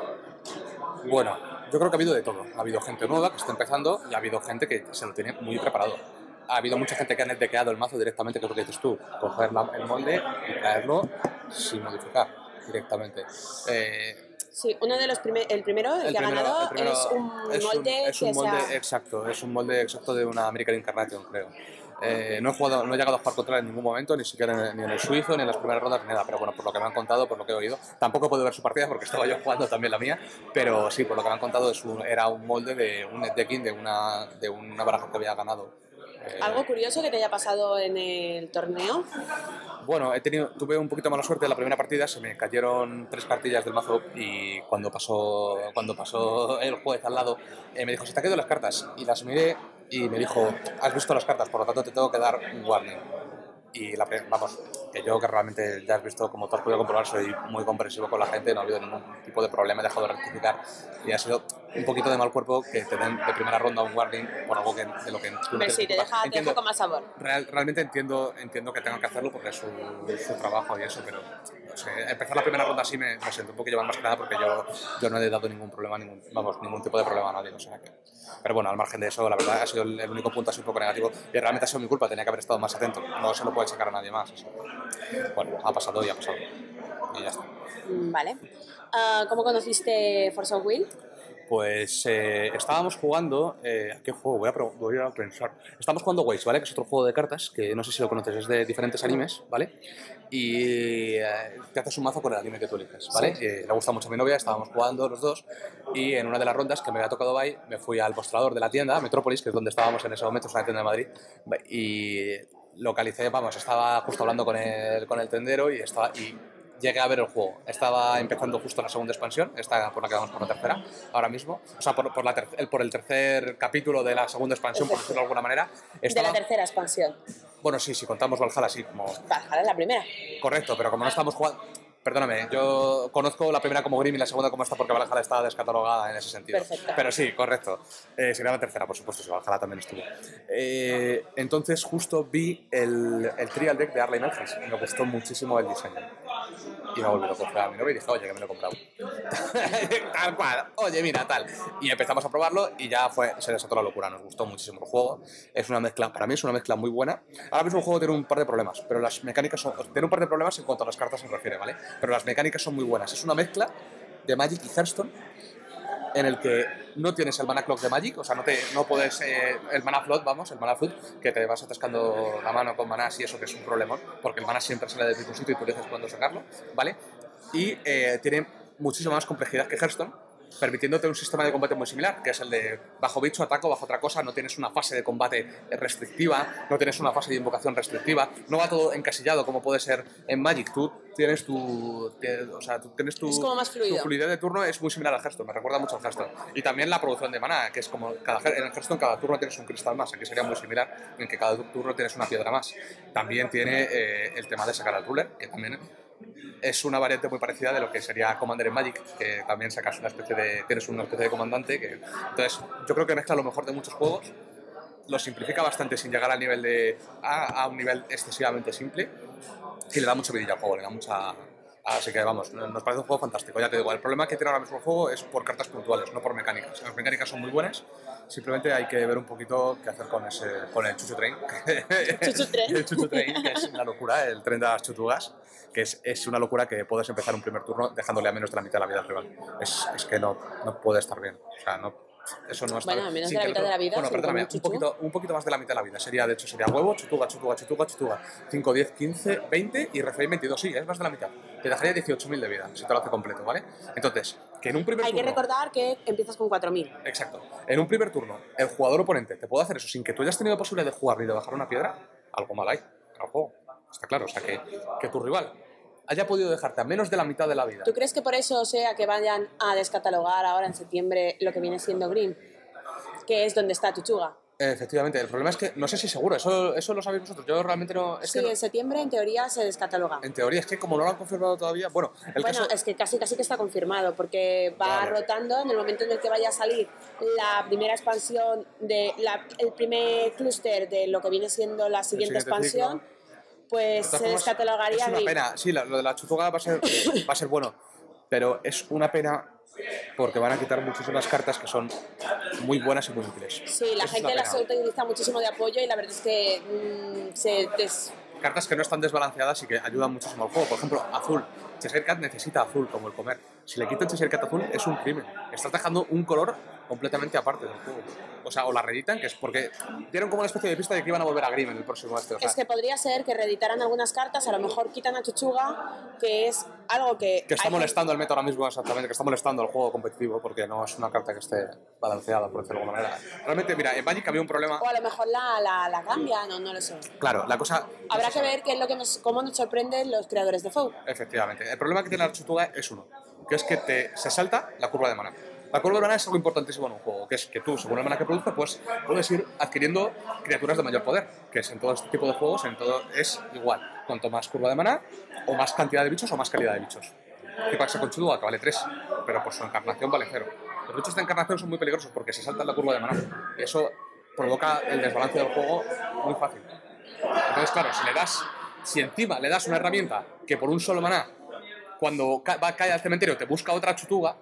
Bueno, yo creo que ha habido de todo. Ha habido gente nueva que está empezando y ha habido gente que se lo tiene muy preparado. Ha habido mucha gente que ha netdequeado el mazo directamente, que es lo que dices tú, coger la- el molde y traerlo sin modificar directamente. Eh, Sí, uno de los primeros, el primero, el, el que ha primero- ganado, el primero es un es un- molde es un que molde se ha... exacto, es un molde exacto de una American Incarnation, creo. Eh, no, he jugado, no he llegado a jugar contra él en ningún momento, ni siquiera en, ni en el suizo, ni en las primeras rondas, ni nada, pero bueno, por lo que me han contado, por lo que he oído, tampoco puedo ver su partida porque estaba yo jugando también la mía, pero sí, por lo que me han contado, es un- era un molde de un netdecking de una, de una baraja que había ganado. Eh, ¿Algo curioso que te haya pasado en el torneo? Bueno, he tenido, tuve un poquito mala suerte en la primera partida, se me cayeron tres cartillas del mazo y cuando pasó, cuando pasó el juez al lado eh, me dijo, se te han caído las cartas, y las miré y me dijo, has visto las cartas, por lo tanto te tengo que dar un warning. Y la, pre- vamos, que yo que realmente ya has visto, como tú has podido comprobar, soy muy comprensivo con la gente, no ha habido ningún tipo de problema, he dejado de rectificar y ha sido un poquito de mal cuerpo que te den de primera ronda un warning por algo que, de lo que tú no Hombre, sí, te preocupas. deja, te Entiendo- deja con más sabor. Real- realmente entiendo, entiendo que tengan que hacerlo porque es su, su trabajo y eso, pero no sé, empezar la primera ronda así me, me siento un poquillo mal, más que nada porque yo, yo no he dado ningún problema, ningún, vamos, ningún tipo de problema a nadie, o sea que... Pero bueno, al margen de eso, la verdad ha sido el, el único punto así un poco negativo y realmente ha sido mi culpa, tenía que haber estado más atento, no se lo puede sacar a nadie más. Eso. Bueno, ha pasado y ha pasado. Y ya está. Mm, Vale. Ah, ¿Cómo conociste Force of Will? Pues eh, estábamos jugando... Eh, ¿a qué juego? Voy a, pro- voy a pensar. Estábamos jugando Waze, ¿vale? Que es otro juego de cartas, que no sé si lo conoces, es de diferentes animes, ¿vale? Y eh, te haces un mazo con el anime que tú eliges, ¿vale? Sí. Eh, le gusta mucho a mi novia, estábamos jugando los dos, y en una de las rondas que me había tocado Bay, me fui al mostrador de la tienda, Metrópolis, que es donde estábamos en ese momento, es una tienda de Madrid, y localicé, vamos, estaba justo hablando con el, con el tendero y estaba... Y, llegué a ver el juego. Estaba empezando justo la segunda expansión, está por la que vamos por la tercera, ahora mismo. O sea, por, por, la ter el, por el tercer capítulo de la segunda expansión, por decirlo de alguna manera. Estaba... De la tercera expansión. Bueno, sí, si contamos Valhalla, sí. Como... Valhalla es la primera. Correcto, pero como no estamos jugando... Perdóname, yo conozco la primera como Grim y la segunda como esta porque Valhalla está descatalogada en ese sentido. Perfecto. Pero sí, correcto. Eh, sería la tercera, por supuesto, si Valhalla también estuvo. Eh, entonces justo vi el, el trial deck de Arley Melchis y me gustó muchísimo el diseño. Y me volví a comprar a mi novia y dije, oye, que me lo he comprado. Tal cual, oye, mira, tal. Y empezamos a probarlo y ya fue, se desató la locura. Nos gustó muchísimo el juego. Es una mezcla, para mí es una mezcla muy buena. Ahora mismo el juego tiene un par de problemas, pero las mecánicas son... Tiene un par de problemas en cuanto a las cartas se refiere, ¿vale? Pero las mecánicas son muy buenas. Es una mezcla de Magic y Hearthstone en el que no tienes el mana clock de Magic, o sea, no, te, no puedes, eh, el mana flood, vamos, el mana flood, que te vas atascando la mano con maná y eso que es un problemón, porque el mana siempre sale de tu sitio y tú eliges cuándo sacarlo, ¿vale? Y eh, tiene muchísima más complejidad que Hearthstone, permitiéndote un sistema de combate muy similar, que es el de bajo bicho, ataco, bajo otra cosa, no tienes una fase de combate restrictiva, no tienes una fase de invocación restrictiva, no va todo encasillado como puede ser en Magic, tú tienes tu, te, o sea, tú tienes tu, es como más fluido. tu fluidez de turno, es muy similar al Hearthstone, me recuerda mucho al Hearthstone. Y también la producción de maná, que es como, cada, en el Hearthstone cada turno tienes un cristal más, aquí sería muy similar, en que cada turno tienes una piedra más. También tiene eh, el tema de sacar al ruler, que también es una variante muy parecida de lo que sería Commander en Magic, que también sacas una especie de... tienes una especie de comandante que... Entonces, yo creo que mezcla lo mejor de muchos juegos, lo simplifica bastante sin llegar al nivel de... a, a un nivel excesivamente simple, y le da mucho vidilla al juego, le da mucha... Así que vamos, nos parece un juego fantástico, ya te digo, el problema que tiene ahora mismo el juego es por cartas puntuales, no por mecánicas. Las mecánicas son muy buenas, simplemente hay que ver un poquito qué hacer con, ese, con el Chuchu Train. Chuchu Train. El Chuchu Train, que es una locura, el tren de las chutugas, que es, es una locura que puedes empezar un primer turno dejándole a menos de la mitad de la vida al rival. Es, es que no, no puede estar bien, o sea, no... Eso no está bueno, a menos de la que mitad otro... de la vida. Bueno, perdóname, un chuchu. poquito, un poquito más de la mitad de la vida. Sería, de hecho, sería huevo, chutuga, chutuga, chutuga, chutuga. cinco, diez, quince, veinte y Refrain veintidós. Sí, es más de la mitad. Te dejaría dieciocho mil de vida si te lo hace completo, ¿vale? Entonces, que en un primer Hay turno... que recordar que empiezas con cuatro mil. Exacto. En un primer turno, el jugador oponente te puede hacer eso sin que tú hayas tenido posibilidad de jugar ni de bajar una piedra. Algo mal hay en el juego. Está claro. O sea, que, que tu rival haya podido dejarte a menos de la mitad de la vida. ¿Tú crees que por eso sea que vayan a descatalogar ahora en septiembre lo que viene siendo Grim? Que es donde está Chuchuga. Efectivamente, el problema es que no sé si seguro, eso, eso lo sabéis vosotros, yo realmente no... Es Sí, que no, en septiembre en teoría se descataloga. en teoría, es que como no lo han confirmado todavía, bueno, el Bueno, caso... es que casi casi que está confirmado, porque va Vale. rotando en el momento en el que vaya a salir la primera expansión, de la, el primer clúster de lo que viene siendo la siguiente, siguiente expansión, pues De todas se formas, descatalogaría es una Grim. pena, sí, lo, lo de la chutuga va a, ser, va a ser bueno, pero es una pena porque van a quitar muchísimas cartas que son muy buenas y muy útiles. Sí, la Esa es gente la las pena. utiliza muchísimo de apoyo y la verdad es que mmm, se des... Cartas que no están desbalanceadas y que ayudan muchísimo al juego. Por ejemplo, azul. Cheshire Cat necesita azul, como el comer. Si le quitan Cheshire Cat azul, es un crimen. Estás dejando un color completamente aparte del juego. O sea, o la reeditan, que es porque dieron como una especie de pista de que iban a volver a Grim en el próximo este. O sea, Es que podría ser que reeditaran algunas cartas, a lo mejor quitan a Chuchuga, que es algo que... que está hay molestando el meta ahora mismo, exactamente, que está molestando el juego competitivo porque no es una carta que esté balanceada, por decirlo de alguna manera. Realmente, mira, en Magic había un problema. O a lo mejor la, la, la cambian, o no lo sé. Claro, la cosa. Habrá no se que sabe. ver qué es lo que nos, cómo nos sorprenden los creadores de F O U. Efectivamente. El problema que tiene la Chutuga es uno, que es que te, se salta la curva de mana. La curva de mana es algo importantísimo en un juego, que es que tú, según el mana que produzca, pues puedes ir adquiriendo criaturas de mayor poder, que es en todo este tipo de juegos, en todo es igual. Cuanto más curva de mana, o más cantidad de bichos, o más calidad de bichos. ¿Qué pasa con Chutuga? Que vale tres, pero por su encarnación vale cero. Los bichos de encarnación son muy peligrosos porque se saltan la curva de mana. Y eso provoca el desbalance del juego muy fácil. Entonces, claro, si le das, si encima le das una herramienta que por un solo maná, cuando ca va, cae al cementerio, te busca otra Chutuga,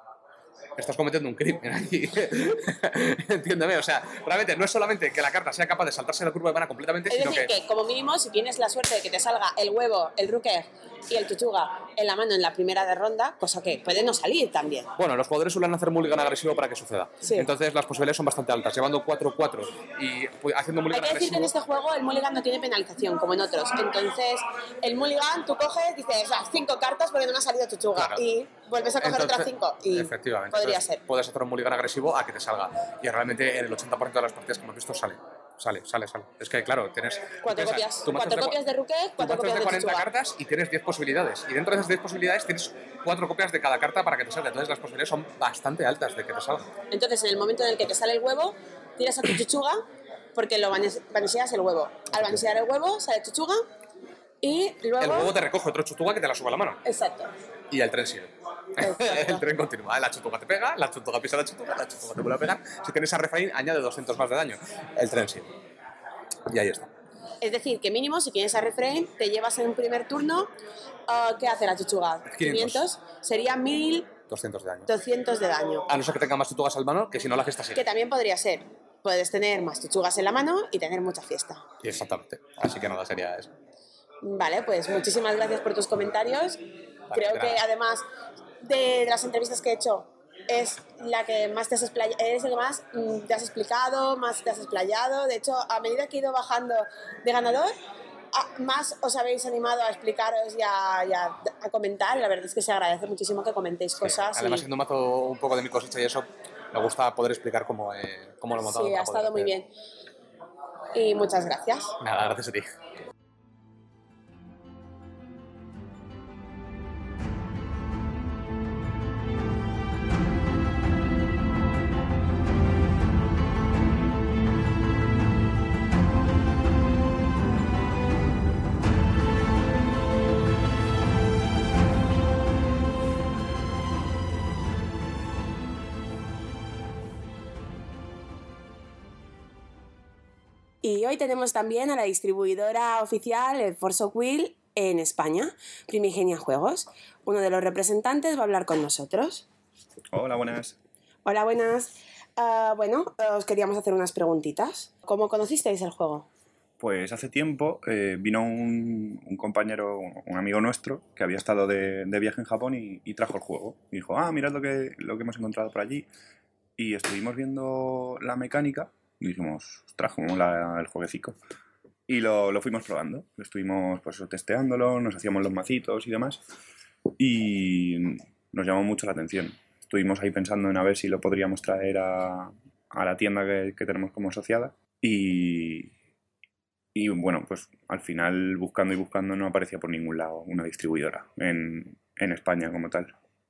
estás cometiendo un crimen aquí. Entiéndeme, o sea, realmente no es solamente que la carta sea capaz de saltarse la curva de mana completamente, Es sino decir, que... que como mínimo, si tienes la suerte de que te salga el huevo, el Rooker y el Chuchuga en la mano en la primera de ronda, cosa que puede no salir también. Bueno, los jugadores suelen hacer mulligan agresivo para que suceda. Sí. Entonces las posibilidades son bastante altas, llevando cuatro cuatro y pues, haciendo Hay mulligan que decir que agresivo... en este juego el mulligan no tiene penalización, como en otros. Entonces, el mulligan, tú coges, dices, ah, cinco cartas porque no me ha salido Chuchuga. Claro. Y vuelves a coger Entonces, otras cinco. Y efectivamente. podría Entonces, ser. puedes hacer un mulligan agresivo a que te salga. Y realmente en el ochenta por ciento de las partidas que hemos visto sale. Sale, sale, sale. Es que, claro, tienes... Cuatro piensas, copias, tu mazo cuatro es de- copias de Ruquet, tu cuatro mazo es copias de de cuarenta Chichuga. cartas y tienes diez posibilidades. Y dentro de esas diez posibilidades tienes cuatro copias de cada carta para que te salga. Entonces las posibilidades son bastante altas de que te salga. Entonces, en el momento en el que te sale el huevo, tiras a tu Chichuga porque lo vanisheas el huevo. Al vanishear el huevo, sale Chichuga y luego... El huevo te recoge otro chutuga que te la sube a la mano. Exacto. Y el tren sigue. El tren continúa. La chutuga te pega, la chutuga pisa la chutuga, la chutuga te vuelve a pegar. Si tienes a refraín, añade doscientos más de daño. El tren sigue. Y ahí está. Es decir, que mínimo, si tienes a refrain, te llevas en un primer turno, uh, ¿qué hace la Chichuga? quinientos. Sería mil doscientos de daño. doscientos de daño. A no ser que tenga más chutugas al mano, que si no la fiesta sigue. Que también podría ser. Puedes tener más Chichugas en la mano y tener mucha fiesta. Y exactamente. Así que nada, sería eso. Vale, pues muchísimas gracias por tus comentarios. Creo de que nada. además de las entrevistas que he hecho, es la que más te has explayado, eres el que más mm, te has explicado, más te has explayado. De hecho, a medida que he ido bajando de ganador, a- más os habéis animado a explicaros y a, y a- a comentar. La verdad es que se agradece muchísimo que comentéis cosas. Además, y- siendo un mazo un poco de mi cosecha y eso, me gusta poder explicar cómo, eh, cómo lo he montado. sí, para ha poder estado muy hacer- bien. Y muchas gracias. Nada, gracias a ti. Y hoy tenemos también a la distribuidora oficial, el Force of Will, en España, Primigenia Juegos. Uno de los representantes va a hablar con nosotros. Hola, buenas. Hola, buenas. Ah, bueno, os queríamos hacer unas preguntitas. ¿Cómo conocisteis el juego? Pues hace tiempo eh, vino un, un compañero, un amigo nuestro, que había estado de, de viaje en Japón y, y trajo el juego. Y dijo, ah, mirad lo que, lo que hemos encontrado por allí. Y estuvimos viendo la mecánica y dijimos, ostras, cómo mola el jueguecito. Y lo, lo fuimos probando. Estuvimos pues, testeándolo, nos hacíamos los macitos y demás. Y nos llamó mucho la atención. Estuvimos ahí pensando en a ver si lo podríamos traer a, a la tienda que, que tenemos como asociada. Y, y bueno, pues al final buscando y buscando no aparecía por ningún lado una distribuidora en, en España como tal.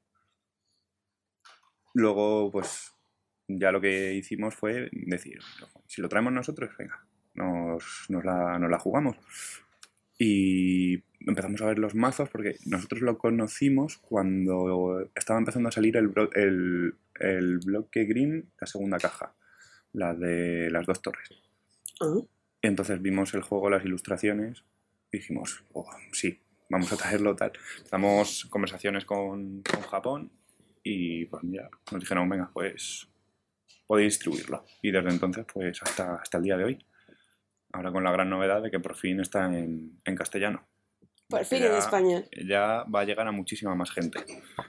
Luego, pues ya lo que hicimos fue decir, si lo traemos nosotros, venga, nos, nos, la, nos la jugamos. Y empezamos a ver los mazos porque nosotros lo conocimos cuando estaba empezando a salir el, bro- el, el bloque green, la segunda caja, la de las dos torres. Ah, Y entonces vimos el juego, las ilustraciones y dijimos, oh, sí, vamos a traerlo tal. Empezamos conversaciones con, con Japón y pues ya nos dijeron, venga, pues podéis distribuirlo. Y desde entonces pues hasta, hasta el día de hoy. Ahora con la gran novedad de que por fin está en, en castellano. por fin Ya- en español. Ya va a llegar a muchísima más gente.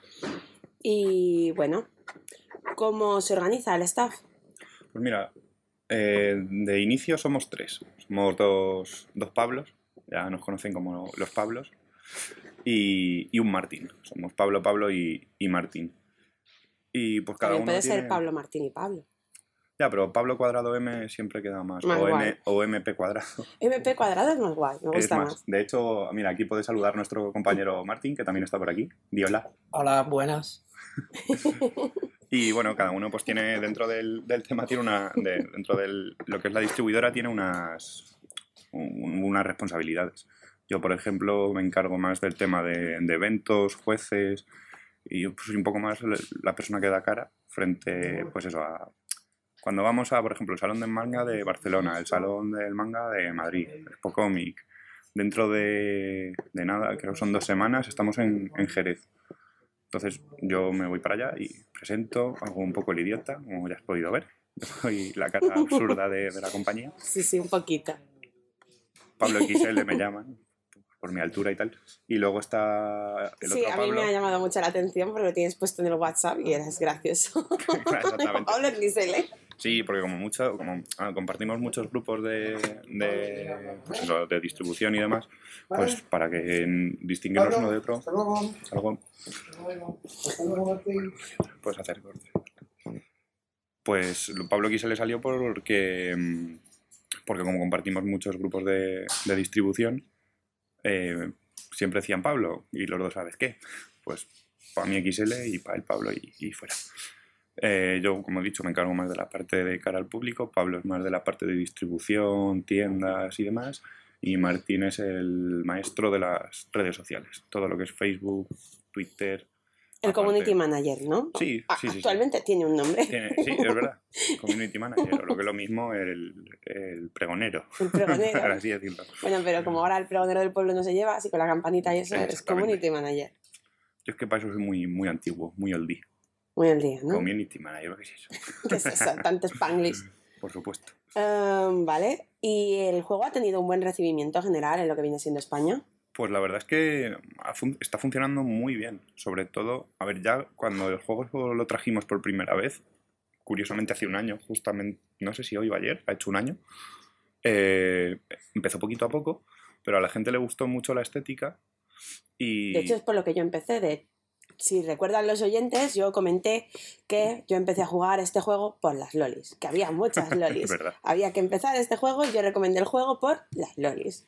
Y bueno, ¿cómo se organiza el staff? Pues mira, eh, de inicio somos tres. Somos dos, dos Pablos, ya nos conocen como los Pablos, y, y un Martín. Somos Pablo, Pablo y, y Martín. Y pues cada También uno puede tiene... ser Pablo, Martín y Pablo. Ya, pero Pablo cuadrado M siempre queda más. Más o, guay. M, o M P cuadrado. M P cuadrado es más guay, me Es gusta más. más. De hecho, mira, aquí puede saludar nuestro compañero Martín, que también está por aquí. Di hola. Hola, buenas. Y bueno, cada uno pues tiene dentro del, del tema, tiene una, de- dentro de lo que es la distribuidora, tiene unas, un- unas responsabilidades. Yo, por ejemplo, me encargo más del tema de, de eventos, jueces, y yo pues, soy un poco más la la persona que da cara frente, pues eso, a... Cuando vamos a, por ejemplo, el Salón del Manga de Barcelona, el Salón del Manga de Madrid, Expo Comic, dentro de, de nada, creo que son dos semanas, estamos en, en Jerez. Entonces yo me voy para allá y presento, hago un poco el idiota, como ya has podido ver. Soy la cara absurda de, de la compañía. Sí, sí, un poquito. Pablo X L me llaman, por mi altura y tal. Y luego está el Sí, otro a mí Pablo. me ha llamado mucho la atención porque lo tienes puesto en el WhatsApp y eres gracioso. Exactamente. Pablo Gisele. Sí, porque como mucho, como ah, compartimos muchos grupos de, de, pues eso, de distribución y demás, pues para que en- distinguirnos uno de otro, algo, puedes hacer corte. Pues Pablo aquí se le salió porque mm, porque como compartimos muchos grupos de, de distribución, eh, siempre decían Pablo, y los dos, ¿sabes qué? Pues para mi X L y para el Pablo y, y fuera. Eh, yo, como he dicho, me encargo más de la parte de cara al público, Pablo es más de la parte de distribución, tiendas y demás, y Martín es el maestro de las redes sociales, todo lo que es Facebook, Twitter... El aparte. Community Manager, ¿no? Sí, sí, sí. Actualmente sí. tiene un nombre. Tiene, sí, es verdad. Community Manager, o lo que es lo mismo, el, el pregonero. El pregonero. Por así decirlo. Bueno, pero como ahora el pregonero del pueblo no se lleva, así con la campanita y eso, es Exactamente. Community Manager. Yo es que para eso soy muy, muy antiguo, muy oldie. Muy al día, ¿no? Community Manager, ¿qué es eso? ¿Qué es eso? Tanto Spanglish. Por supuesto. Um, vale. ¿Y el juego ha tenido un buen recibimiento general en lo que viene siendo España? Pues la verdad es que ha fun- está funcionando muy bien. Sobre todo, a ver, ya cuando el juego lo trajimos por primera vez, curiosamente hace un año, justamente, no sé si hoy o ayer, ha hecho un año, eh, empezó poquito a poco, pero a la gente le gustó mucho la estética y... De hecho, es por lo que yo empecé. De, si recuerdan los oyentes, yo comenté que yo empecé a jugar este juego por las lolis, que había muchas lolis. Es verdad. Había que empezar este juego y yo recomendé el juego por las lolis.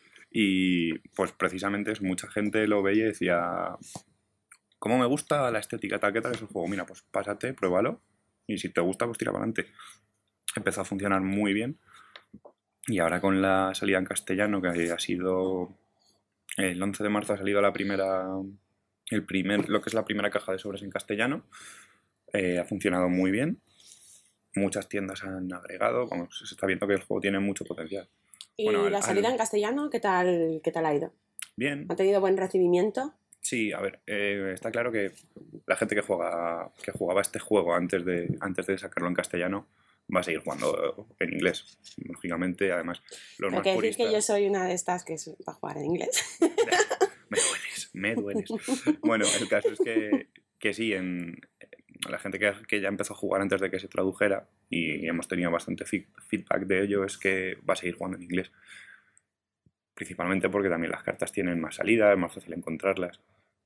Y pues precisamente es, mucha gente lo veía y decía, ¿cómo me gusta la estética? Tal, ¿qué tal es el juego? Mira, pues pásate, pruébalo y si te gusta, pues tira para adelante. Empezó a funcionar muy bien y ahora con la salida en castellano, que ha sido el once de marzo, ha salido la primera, el primer, lo que es la primera caja de sobres en castellano, eh, ha funcionado muy bien. Muchas tiendas han agregado, vamos, se está viendo que el juego tiene mucho potencial. ¿Y Bueno, al- la salida al- en castellano, qué tal, qué tal ha ido? Bien. ¿Ha tenido buen recibimiento? Sí, a ver, eh, está claro que la gente que juega que jugaba este juego antes de, antes de sacarlo en castellano va a seguir jugando en inglés, lógicamente. Además, los Hay más que decir puristas... que yo soy una de estas que es para jugar en inglés. Me dueles, me dueles. Bueno, el caso es que, que sí, en, la gente que, que ya empezó a jugar antes de que se tradujera, y hemos tenido bastante fi- feedback de ello, es que va a seguir jugando en inglés. Principalmente porque también las cartas tienen más salida, es más fácil encontrarlas.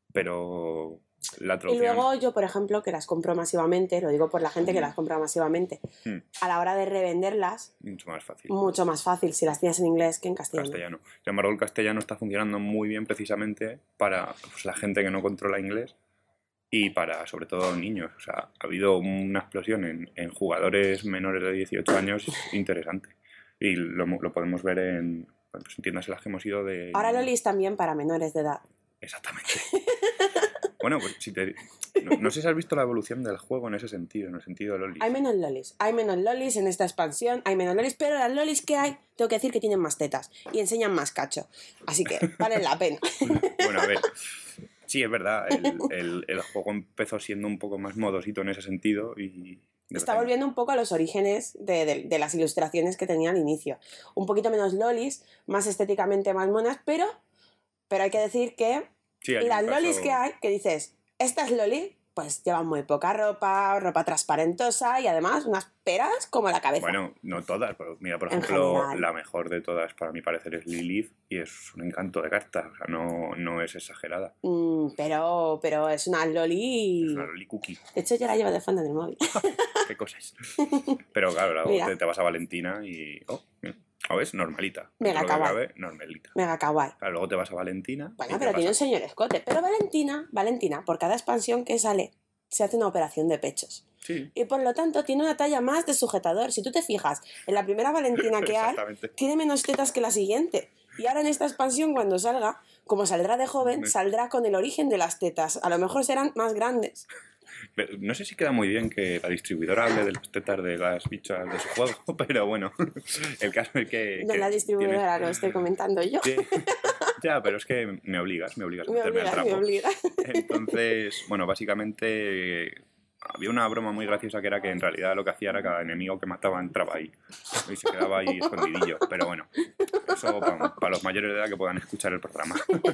Pero la Y traducción... luego yo, por ejemplo, que las compro masivamente, lo digo por la gente que las compra masivamente, Mm, a la hora de revenderlas, mucho más fácil. mucho más fácil si las tienes en inglés que en castellano. Castellano. Sin embargo, el castellano está funcionando muy bien precisamente para pues, la gente que no controla inglés y para, sobre todo, niños. O sea, ha habido una explosión en, en jugadores menores de dieciocho años interesante. Y lo, lo podemos ver en, pues, en tiendas en las que hemos ido de... Ahora lolis también para menores de edad. Exactamente. Bueno, pues si te... No, no sé si has visto la evolución del juego en ese sentido, en el sentido de Loli. Hay menos lolis, hay menos lolis en esta expansión, hay menos lolis, pero las lolis que hay, tengo que decir que tienen más tetas y enseñan más cacho. Así que valen la pena. Bueno, a ver, sí, es verdad, el, el, el juego empezó siendo un poco más modosito en ese sentido y... Está volviendo un poco a los orígenes de, de, de las ilustraciones que tenía al inicio. Un poquito menos lolis, más estéticamente más monas, pero, pero hay que decir que Sí, hay las un caso- lolis que hay, que dices, esta es loli, pues llevan muy poca ropa, ropa transparentosa y además unas peras como la cabeza. Bueno, no todas, pero mira, por En ejemplo, general. la mejor de todas para mi parecer es Lilith y es un encanto de carta, o sea, no, no es exagerada. Mm, pero, pero es una loli... Es una Loli cookie, De hecho, yo la llevo de fondo en el móvil. qué cosas. Pero claro, luego Mira. te, te vas a Valentina y... Oh, mira, ¿lo ves? Normalita. Mega Dentro de lo que kawaii. cabe, normalita. Mega kawaii. Claro, luego te vas a Valentina... y Bueno, te pero tiene un vas señor escote. Pero Valentina, Valentina, por cada expansión que sale, se hace una operación de pechos. a- Sí, Y por lo tanto tiene una talla más de sujetador. Si tú te fijas, en la primera Valentina que hay, exactamente. tiene menos tetas que la siguiente. Y ahora en esta expansión, cuando salga, como saldrá de joven, saldrá con el origen de las tetas. A lo mejor serán más grandes. Pero no sé si queda muy bien que la distribuidora hable de las tetas de las bichas de su juego, pero bueno, el caso es que... No que la distribuidora, lo estoy comentando yo. tiene- que- Ya, pero es que me obligas, me obligas a Me meterme al obligas, me trapo. obligas. Entonces, bueno, básicamente eh, había una broma muy graciosa que era que en realidad lo que hacía era cada enemigo que mataba entraba ahí y se quedaba ahí escondidillo. Pero bueno, eso para, para los mayores de edad que puedan escuchar el programa.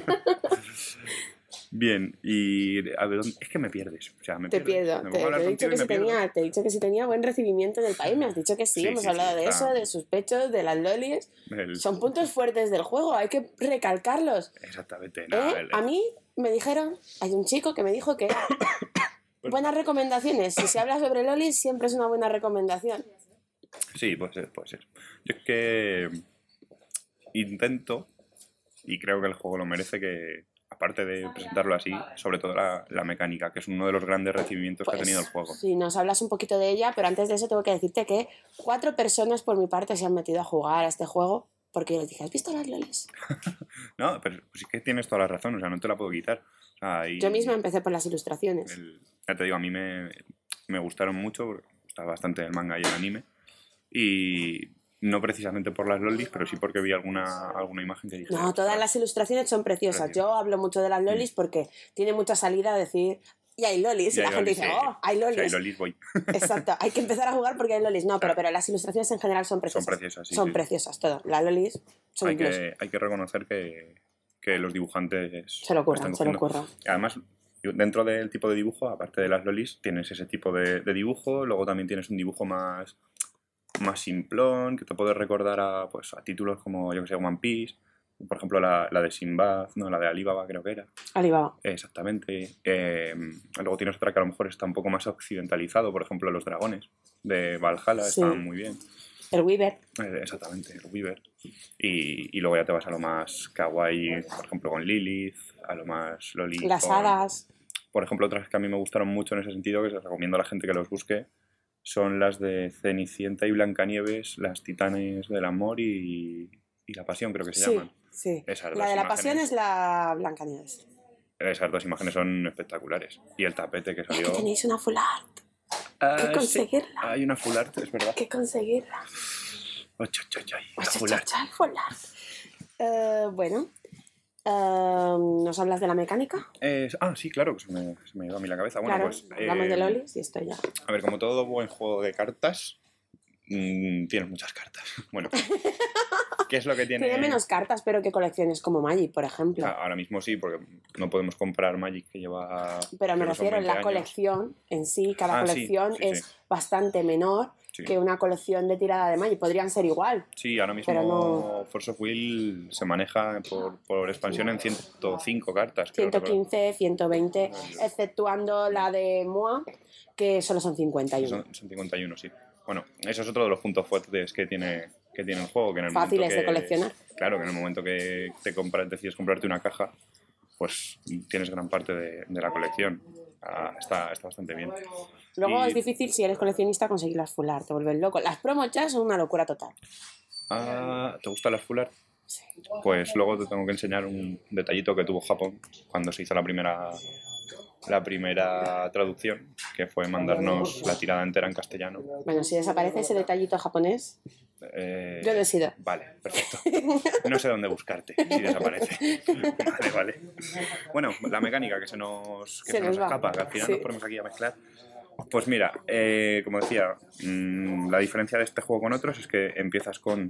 Bien, y a ver, ¿dónde- es que me pierdes. O sea, me Te pierdes. pierdo. Me Te, pongo a hablar te he dicho contigo que y si me pierdo. tenía, te he dicho que si tenía buen recibimiento en el país. Me has dicho que sí. Sí, Hemos sí, hablado sí, de está- eso, de sus pechos, de las lolis. El- Son puntos fuertes del juego. Hay que recalcarlos. Exactamente. Nada, ¿Eh? el- A mí me dijeron, hay un chico que me dijo que buenas recomendaciones. Si se habla sobre lolis, siempre es una buena recomendación. Sí, puede ser, puede ser. Yo es que intento, y creo que el juego lo merece, que aparte de presentarlo así, sobre todo la, la mecánica, que es uno de los grandes recibimientos Pues, que ha tenido el juego. sí, nos hablas un poquito de ella, pero antes de eso tengo que decirte que cuatro personas por mi parte se han metido a jugar a este juego porque yo les dije, ¿has visto las lolis? No, pero sí que tienes toda la razón, o sea, no te la puedo quitar. O sea, y Yo misma empecé por las ilustraciones. el- ya te digo, a mí me, me gustaron mucho, porque me gustaba bastante el manga y el anime, y no precisamente por las lolis, pero sí porque vi alguna, alguna imagen que dije... No, todas "Ostras". las ilustraciones son preciosas. Preciosas. Yo hablo mucho de las lolis porque tiene mucha salida a decir, y hay lolis, Y y la hay gente lolis, dice, sí. oh, hay Si lolis. hay lolis, voy. Exacto, hay que empezar a jugar porque hay lolis. No, pero, Claro. pero las ilustraciones en general son preciosas. Son preciosas, sí, Son sí, sí. preciosas, todo. Las lolis son Hay un plus. que, hay que reconocer que, que los dibujantes... Se lo curran, están se lo cogiendo- curran. Además, dentro del tipo de dibujo, aparte de las lolis, tienes ese tipo de, de dibujo, luego también tienes un dibujo más, más simplón, que te puede recordar a, pues, a títulos como, yo que sé, One Piece, por ejemplo, la, la de Sinbad, no, la de Alibaba creo que era, Alibaba. exactamente. Eh, luego tienes otra que a lo mejor está un poco más occidentalizado, por ejemplo, los dragones de Valhalla, Sí. estaban muy bien. El Weaver. Eh, Exactamente, el Weaver. Y, y luego ya te vas a lo más kawaii, por ejemplo, con Lilith, a lo más loli. Las con- hadas. Por ejemplo, otras que a mí me gustaron mucho en ese sentido, que se recomiendo a la gente que los busque, son las de Cenicienta y Blancanieves, las titanes del amor y, y la pasión, creo que se Sí, llaman. sí. Esas La dos de la pasión imágenes. es la Blancanieves. Esas dos imágenes son espectaculares. Y el tapete que Es que salió... tenéis una full art. Ah, que sí, conseguirla. hay una full art, es verdad. Hay que conseguirla. Ocho, ocho, ocho, la Ocha, full cha, art. cha, full art. Eh, bueno, eh, ¿nos hablas de la mecánica? Eh, ah, sí, claro, que se me, se me iba a mí la cabeza. Bueno, claro, pues... hablamos eh, de lolis y esto ya. A ver, como todo buen juego de cartas, mmm, tienes muchas cartas. Bueno, ¿qué es lo que tiene? Tiene menos cartas, pero que colecciones como Magic, por ejemplo. Ah, ahora mismo sí, porque no podemos comprar Magic que lleva... Pero me creo que son refiero, veinte la años. colección en sí, cada Ah, sí, colección sí, es sí. bastante menor Sí. que una colección de tirada de Magic. Podrían ser igual. Sí, ahora mismo Pero no- Force of Will se maneja por, por expansión en ciento cinco cartas. creo ciento recordar. quince, ciento veinte, Vale. exceptuando la de Moa, que solo son cincuenta y uno. Son, son cincuenta y uno, sí. Bueno, eso es otro de los puntos fuertes que tiene, que tiene el juego. Que en el momento Fáciles de que- coleccionar. Claro, que en el momento que te compras, decides comprarte una caja, pues tienes gran parte de, de la colección. Ah, está, está bastante bien. Luego Y- es difícil, si eres coleccionista, conseguir las full art, te vuelves loco. Las promos ya son una locura total. Ah, ¿te gusta las full art? Sí. Pues luego te tengo que enseñar un detallito que tuvo Japón cuando se hizo la primera la primera traducción, que fue mandarnos la tirada entera en castellano. Bueno, si desaparece ese detallito japonés, Eh, yo decido. Vale, perfecto. No sé dónde buscarte si desaparece. Vale, vale. Bueno, la mecánica que se nos, que Se se nos nos va. escapa, que al final Sí. nos ponemos aquí a mezclar. Pues mira, eh, como decía, mmm, la diferencia de este juego con otros es que empiezas con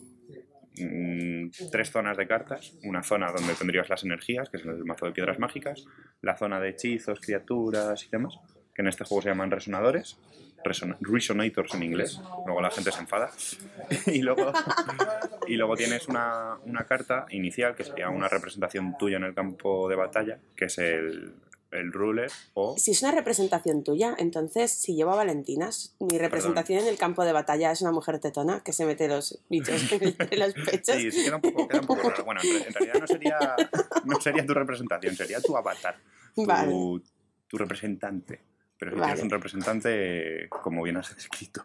mmm, tres zonas de cartas. Una zona donde tendrías las energías, que es el mazo de piedras mágicas. La zona de hechizos, criaturas y demás, que en este juego se llaman resonadores. Reson- Resonators en inglés, luego la gente se enfada. y, luego, y luego tienes una, una carta inicial que sería una representación tuya en el campo de batalla, que es el, el ruler o... Si es una representación tuya, entonces si llevo a Valentinas, mi representación en el campo de batalla es una mujer tetona que se mete los bichos entre los pechos. Sí, sí, queda un poco, queda un poco raro. Bueno, en, re- en realidad no sería, no sería tu representación, sería tu avatar, tu, Vale. tu representante. Pero si Vale. tienes un representante, como bien has escrito.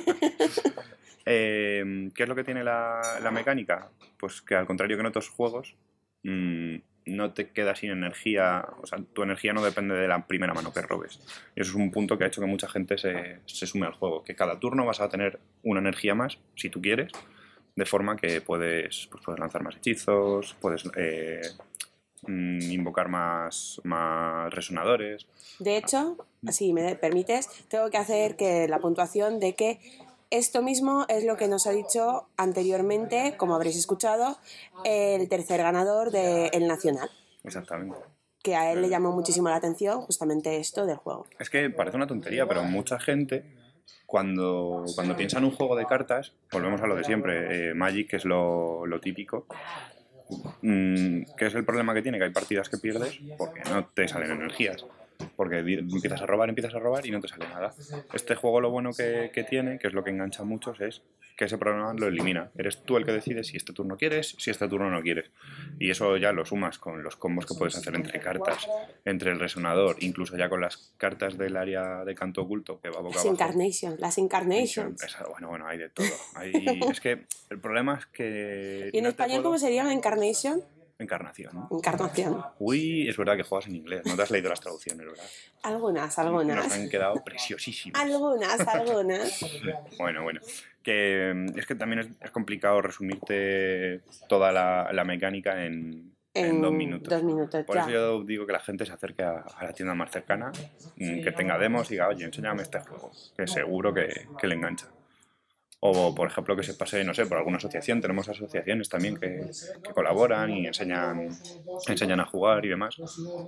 Eh, ¿Qué es lo que tiene la, la mecánica? Pues que al contrario que en otros juegos, mmm, no te quedas sin energía, o sea, tu energía no depende de la primera mano que robes. Y eso es un punto que ha hecho que mucha gente se, se sume al juego, que cada turno vas a tener una energía más, si tú quieres, de forma que puedes, pues puedes lanzar más hechizos, puedes eh, mm, invocar más, más resonadores. De hecho, si me permites, tengo que hacer que la puntuación de que esto mismo es lo que nos ha dicho anteriormente, como habréis escuchado, el tercer ganador del Nacional, Exactamente. que a él le llamó muchísimo la atención justamente esto del juego. Es que parece una tontería, pero mucha gente, cuando, cuando piensa en un juego de cartas, volvemos a lo de siempre, eh, Magic, que es lo, lo típico. Mm, ¿Qué es el problema que tiene? Que hay partidas que pierdes porque no te salen energías. porque di- empiezas a robar, empiezas a robar y no te sale nada. Este juego lo bueno que, que tiene, que es lo que engancha a muchos, es que ese problema lo elimina. Eres tú el que decides si este turno quieres, si este turno no quieres. Y eso ya lo sumas con los combos que puedes hacer entre cartas, entre el resonador, incluso ya con las cartas del área de canto oculto que va boca Las abajo. Incarnations, las Incarnations. Esa- bueno, bueno, hay de todo. Hay, es que el problema es que... ¿Y en no te español puedo- cómo sería una Incarnation? Encarnación, ¿no? Encarnación. Uy, es verdad que juegas en inglés, no te has leído las traducciones, ¿verdad? Algunas, Nos algunas. han quedado preciosísimas. Algunas, algunas. Bueno, bueno. Que mm, es que también es, es complicado resumirte toda la, la mecánica en, en En dos minutos. dos minutos, Por ya. eso yo digo que la gente se acerque a, a la tienda más cercana, mm, que tenga demos y diga, oye, enséñame este juego, que seguro que, que le engancha. O, por ejemplo, que se pase, no sé, por alguna asociación. Tenemos asociaciones también que, que colaboran y enseñan, enseñan a jugar y demás.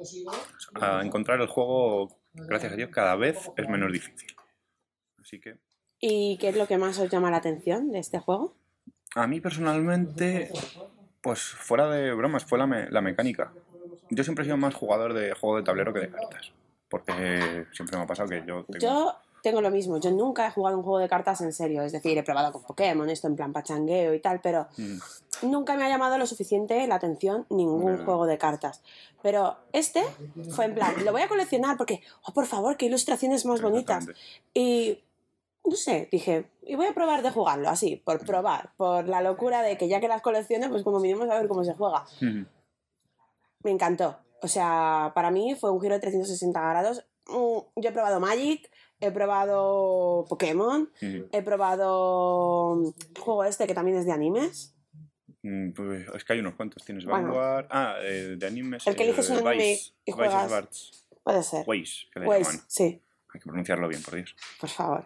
A encontrar el juego, gracias a Dios, cada vez es menos difícil. Así que, ¿Y qué es lo que más os llama la atención de este juego? a mí personalmente, pues fuera de bromas, fue la, me- la mecánica. Yo siempre he sido más jugador de juego de tablero que de cartas. Porque siempre me ha pasado que yo tengo... Yo tengo lo mismo, yo nunca he jugado un juego de cartas en serio, es decir, he probado con Pokémon, esto en plan pachangueo y tal, pero Mm, nunca me ha llamado lo suficiente la atención ningún Mm. juego de cartas. Pero este fue en plan, lo voy a coleccionar porque, oh, por favor, qué ilustraciones más bonitas. exactamente. Y, no sé, dije, y voy a probar de jugarlo, así, por probar, por la locura de que ya que las colecciones, pues como mínimo saber cómo se juega. Mm, Me encantó. O sea, para mí fue un giro de trescientos sesenta grados. Mm, Yo he probado Magic, he probado Pokémon, mm. he probado el juego este que también es de animes. Mm, pues es que hay unos cuantos. Tienes Bueno. Vanguard. Ah, eh, de animes. El que eliges eh, un anime Vice, y Vice juegas. Swords. Puede ser. Waze, que le Pues llaman. sí, Hay que pronunciarlo bien, por Dios. por favor.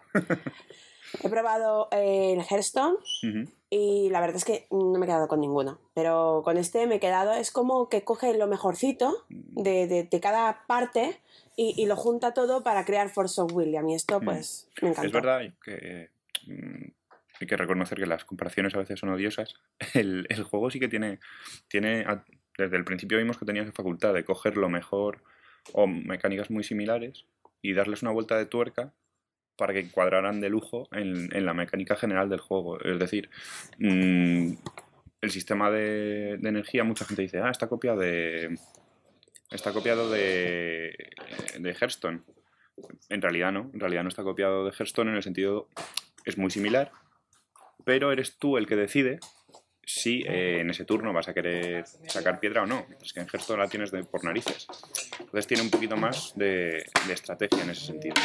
He probado eh, el Hearthstone Ujú. y la verdad es que no me he quedado con ninguno. Pero con este me he quedado, es como que coge lo mejorcito de, de, de cada parte y, y lo junta todo para crear Force of William. Y esto, pues, me encantó. Es verdad que mm, hay que reconocer que las comparaciones a veces son odiosas. El, el juego sí que tiene, tiene, a- desde el principio vimos que tenía esa facultad de coger lo mejor o mecánicas muy similares y darles una vuelta de tuerca para que cuadraran de lujo en, en la mecánica general del juego. Es decir, mm, el sistema de, de energía, mucha gente dice, ah, está copiado de... Está copiado de, de Hearthstone. En realidad no, en realidad no está copiado de Hearthstone en el sentido, es muy similar, pero eres tú el que decide si eh, en ese turno vas a querer sacar piedra o no, mientras que en Hearthstone la tienes de, por narices. Entonces tiene un poquito más de, de estrategia en ese sentido.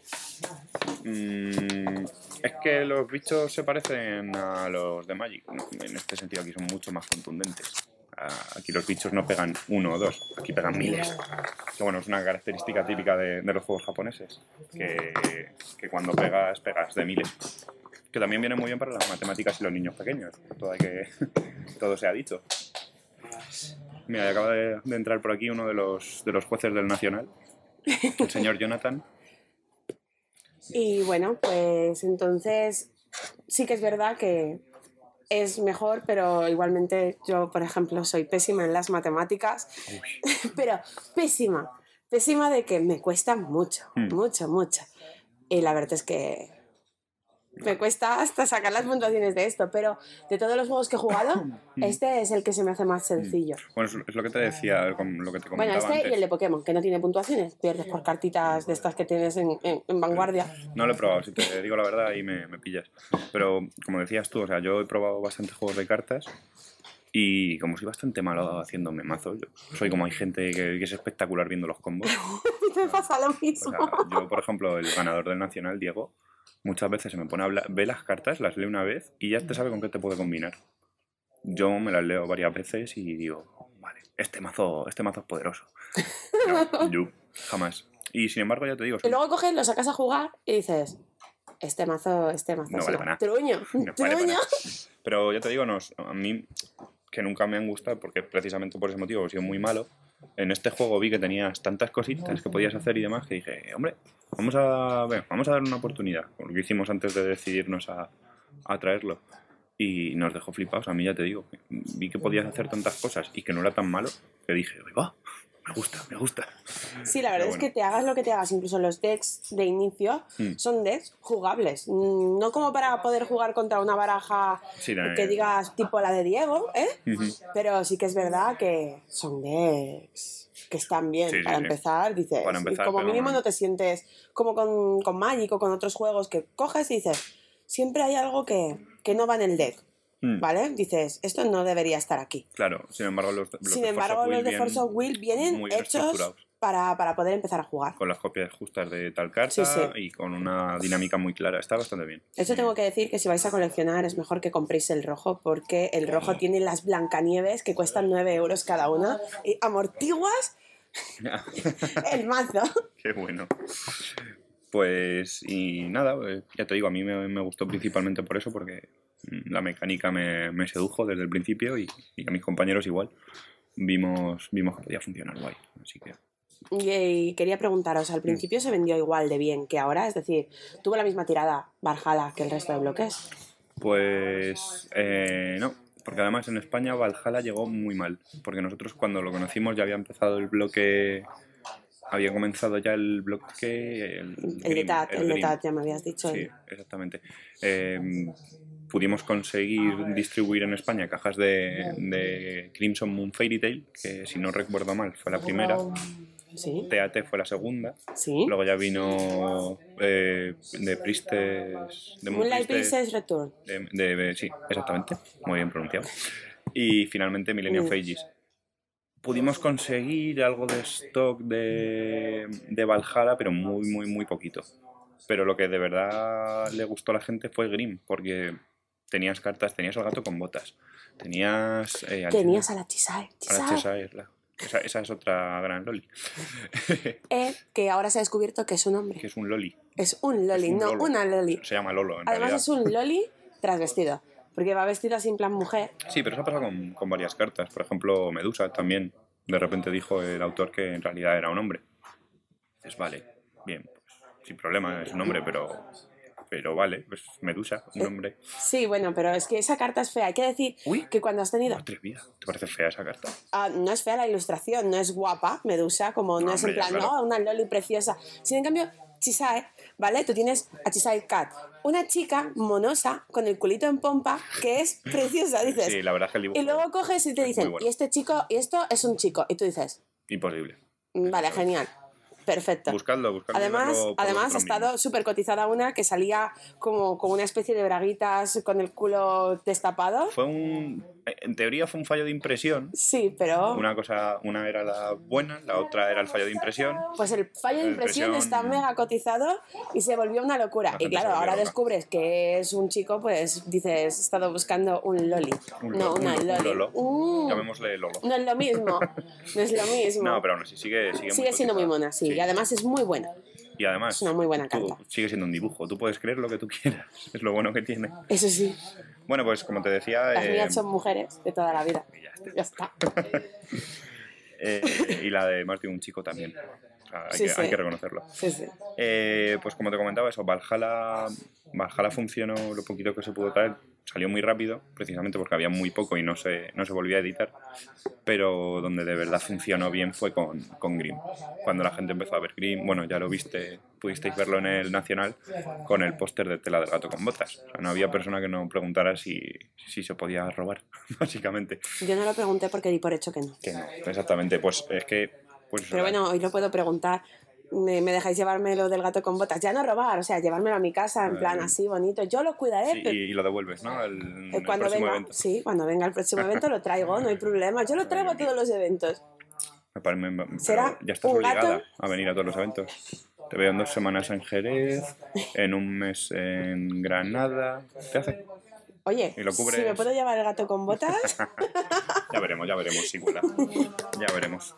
Mm, es que los bichos se parecen a los de Magic. No, en este sentido aquí son mucho más contundentes. Ah, Aquí los bichos no pegan uno o dos, aquí pegan miles. Que bueno, es una característica típica de, de los juegos japoneses, que, que cuando pegas, pegas de miles. Que también viene muy bien para las matemáticas y los niños pequeños. Todo, hay que, todo se ha dicho. Mira, acaba de, de entrar por aquí uno de los, de los jueces del Nacional, el señor Jonathan. Y bueno, pues entonces sí que es verdad que es mejor, pero igualmente yo, por ejemplo, soy pésima en las matemáticas, pero pésima, pésima de que me cuesta mucho, Mm. mucho, mucho. Y la verdad es que me cuesta hasta sacar las puntuaciones de esto, pero de todos los juegos que he jugado, este es el que se me hace más sencillo. Bueno, es, es lo que te decía, con lo que te Bueno, comentaba este antes. y el de Pokémon, que no tiene puntuaciones, pierdes por cartitas de estas que tienes en, en- en vanguardia. No lo he probado, si te digo la verdad, ahí me, me pillas. Pero como decías tú, o sea, yo he probado bastantes juegos de cartas y como soy bastante malo haciéndome mazos, yo soy como hay gente que, que es espectacular viendo los combos. Me pasa lo O mismo. sea, yo, por ejemplo, el ganador del Nacional, Diego, muchas veces se me pone a hablar, ve las cartas, las lee una vez y ya te sabe con qué te puede combinar. Yo me las leo varias veces y digo, vale, este mazo, este mazo es poderoso. No, yo, jamás. Y sin embargo, ya te digo, Y soy- luego coges, lo sacas a jugar y dices, este mazo, este mazo No es vale una para nada. truño, No vale para truño. nada. Pero ya te digo, no, a mí que nunca me han gustado, porque precisamente por ese motivo he sido muy malo, en este juego vi que tenías tantas cositas que podías hacer y demás que dije, hombre, vamos a, ver, vamos a dar una oportunidad, lo que hicimos antes de decidirnos a, a traerlo. Y nos dejó flipados, a mí ya te digo, vi que podías hacer tantas cosas y que no era tan malo, que dije, ¡ay, va! me gusta, me gusta. Sí, la verdad Pero es que bueno. te hagas lo que te hagas, incluso los decks de inicio Mm. son decks jugables. Mm, No como para poder jugar contra una baraja Sí, no, que eh. digas tipo la de Diego, ¿eh? Ujú. Pero sí que es verdad que son decks que están bien. Sí, sí, para sí. empezar, dices, Para empezar, y como pero mínimo no. no te sientes como con, con Magic o con otros juegos que coges y dices, siempre hay algo que, que no va en el deck, Mm. ¿vale? Dices, esto no debería estar aquí. Claro, sin embargo, los, los Sin de embargo, Force of los Will de bien- Force of Will vienen muy bien hechos estructurados, para, para poder empezar a jugar. con las copias justas de tal carta Sí, sí. y con una dinámica muy clara. Está bastante bien. Eso tengo que decir que si vais a coleccionar es mejor que compréis el rojo porque el rojo tiene las Blancanieves que cuestan nueve euros cada una y amortiguas el mazo. Qué bueno. Pues, y nada, eh, ya te digo, a mí me, me gustó principalmente por eso, porque mm, la mecánica me, me sedujo desde el principio y, y a mis compañeros igual. Vimos, vimos que podía funcionar guay. Así que, Y quería preguntaros, al principio se vendió igual de bien que ahora, es decir, tuvo la misma tirada Valhalla que el resto de bloques. pues, eh, no. Porque además en España Valhalla llegó muy mal. Porque nosotros cuando lo conocimos ya había empezado el bloque. Había comenzado ya el bloque. El, El de Grim, Tat, el de Grim. Tat, ya me habías dicho. Sí, exactamente. Eh, pudimos conseguir distribuir en España cajas de, de Crimson Moon Fairy Tail, que si no recuerdo mal fue la primera. Sí, T A T fue la segunda. sí. Luego ya vino eh, de Priestess. De Moon Moonlight Priestess- Princess Return. de- de- de- sí, exactamente. Muy bien pronunciado. Y finalmente Millennium Mm. Phages. Pudimos conseguir algo de stock de, de Valhalla, pero muy, muy, muy poquito. Pero lo que de verdad le gustó a la gente fue Grimm, porque tenías cartas, tenías el gato con botas, tenías... eh, al- Tenías a la Chisai. a la Chisai. Cheshire, la- esa, esa es otra gran loli. Eh, que ahora se ha descubierto que es un hombre. Que es un loli. Es un loli, Es un no lolo. una loli. Se llama Lolo, en Además realidad. es un loli trasvestido. Porque va vestido así en plan mujer. Sí, pero eso pasa con, con varias cartas. Por ejemplo, Medusa también. De repente dijo el autor que en realidad era un hombre. Dices, vale, bien, pues, sin problema, es un hombre, pero, pero vale, pues Medusa, un hombre. Sí, bueno, pero es que esa carta es fea. Hay que decir Uy. que cuando has tenido... Madre mía, ¿te parece fea esa carta? Ah, no es fea la ilustración, no es guapa, Medusa, como no, No, es en hombre, ya, plan, claro. no, una loli preciosa. Sin en cambio, Chisai, ¿vale? Tú tienes a Chisai Cat, una chica monosa con el culito en pompa que es preciosa, dices. Sí, la verdad es que el dibujo Y luego coges y te es dicen, muy bueno. y este chico, y esto es un chico. Y tú dices, Imposible. "Mm, vale, genial, perfecto. Buscadlo, buscadlo. y Además, verlo por además ha vosotros estado mismos. súper cotizada una que salía como con una especie de braguitas con el culo destapado. Fue un... En teoría fue un fallo de impresión. Sí, pero... Una cosa, una era la buena, la otra era el fallo de impresión. Pues el fallo de La impresión, impresión- está mega cotizado y se volvió una locura. La Y gente claro, se volvió ahora loca. descubres que es un chico, pues dices, he estado buscando un loli. Un no, lo- una un, un loli. Lolo. Mm, Llamémosle Lolo. no es lo mismo. No es lo mismo. No, pero aún así sigue, sigue, Sigue siendo muy mona, sí. Y además es muy buena. Y además, es una muy buena tú- carta. sigue siendo un dibujo. Tú puedes creer lo que tú quieras. Es lo bueno que tiene. Eso sí, Bueno, pues como te decía... las eh, mías son mujeres de toda la vida. Ya está. eh, y la de Martin, un chico también. O sea, hay, Sí, que, sí. hay que reconocerlo. Sí, sí. Eh, pues como te comentaba, eso, Valhalla, Valhalla funcionó lo poquito que se pudo traer. Salió muy rápido, precisamente porque había muy poco y no se, no se volvía a editar. Pero donde de verdad funcionó bien fue con, con Grimm. Cuando la gente empezó a ver Grimm, bueno, ya lo viste, pudisteis verlo en el Nacional, con el póster de Tela del gato con botas. O sea, no había persona que no preguntara si, si se podía robar, básicamente. Yo no lo pregunté porque di por hecho que no. Que no, exactamente. Pues es que... Pues, Pero bueno, hoy lo puedo preguntar. Me, me dejáis llevarme lo del gato con botas. Ya no robar, o sea, llevármelo a mi casa en plan Eh, así, bonito. Yo lo cuidaré, sí, pero y, y lo devuelves, ¿no? El, en eh, el cuando próximo venga, evento. sí, cuando venga el próximo evento lo traigo, no hay problema. Yo lo traigo a todos los eventos. Me pare- me- me- ¿Será pero ya estás un obligada gato? a venir a todos los eventos. Te veo en dos semanas en Jerez, en un mes en Granada. ¿Qué hace? Oye, Y lo cubres- si me puedo llevar el gato con botas, Ya veremos, ya veremos si cuela. Ya veremos.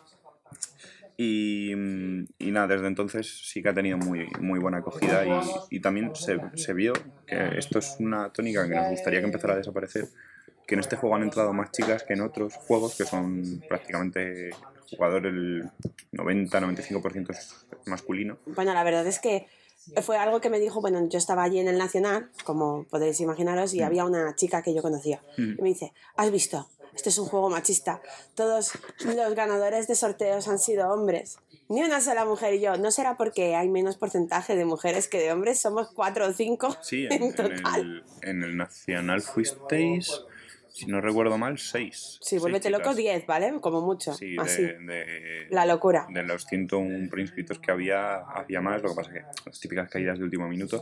Y, y nada, desde entonces sí que ha tenido muy, muy buena acogida y, y también se, se vio que esto es una tónica que nos gustaría que empezara a desaparecer, que en este juego han entrado más chicas que en otros juegos que son prácticamente jugador el noventa noventa y cinco por ciento es masculino. bueno, la verdad es que fue algo que me dijo, bueno, yo estaba allí en el Nacional, como podéis imaginaros, y había una chica que yo conocía. Y me dice, ¿has visto? Este es un juego machista. Todos los ganadores de sorteos han sido hombres. Ni una sola mujer. Y yo, ¿no será porque hay menos porcentaje de mujeres que de hombres? Somos cuatro o cinco Sí, en, en en total. el, en el Nacional fuisteis, si no recuerdo mal, seis. Sí, vuélvete seis loco, chicas. diez, ¿vale? Como mucho. Sí, Así. de, de, La locura. de los ciento uno preinscritos que había, había más, lo que pasa que las típicas caídas de último minuto.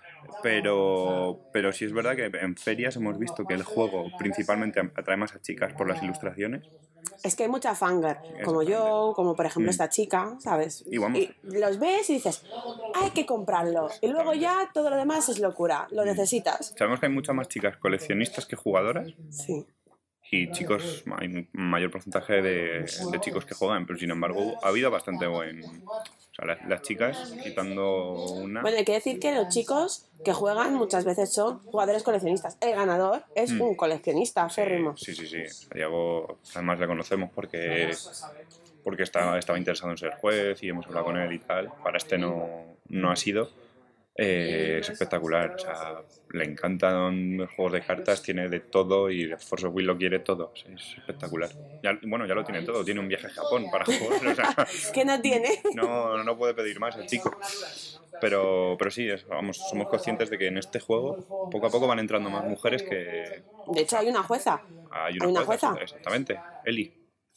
Pero, pero sí es verdad que en ferias hemos visto que el juego principalmente atrae más a chicas por las ilustraciones. Es que hay mucha fanger, como yo, como por ejemplo Mm. esta chica, ¿sabes? Y vamos. los ves y dices, hay que comprarlo. Y luego ya todo lo demás es locura, lo necesitas. Sabemos que hay muchas más chicas coleccionistas que jugadoras. Sí. Y chicos, hay un mayor porcentaje de, de chicos que juegan, pero sin embargo ha habido bastante buen... O sea, las, las chicas, quitando una... Bueno, hay que decir que los chicos que juegan muchas veces son jugadores coleccionistas. El ganador es Mm. un coleccionista, acérrimo. Sí, sí, sí. A Diego además le conocemos porque, porque estaba, estaba interesado en ser juez y hemos hablado con él y tal. Para este no, no ha sido. Eh, es espectacular. O sea, le encantan los juegos de cartas, tiene de todo y de Force of Will lo quiere todo. Es espectacular. Ya, bueno, ya lo tiene todo. Tiene un viaje a Japón para jugar. O sea, ¿Qué no tiene? no, no puede pedir más el chico. Pero, pero sí, es- vamos, somos conscientes de que en este juego poco a poco van entrando más mujeres que... De hecho, hay una jueza. Hay una, ¿Hay una jueza, jueza? exactamente, Eli.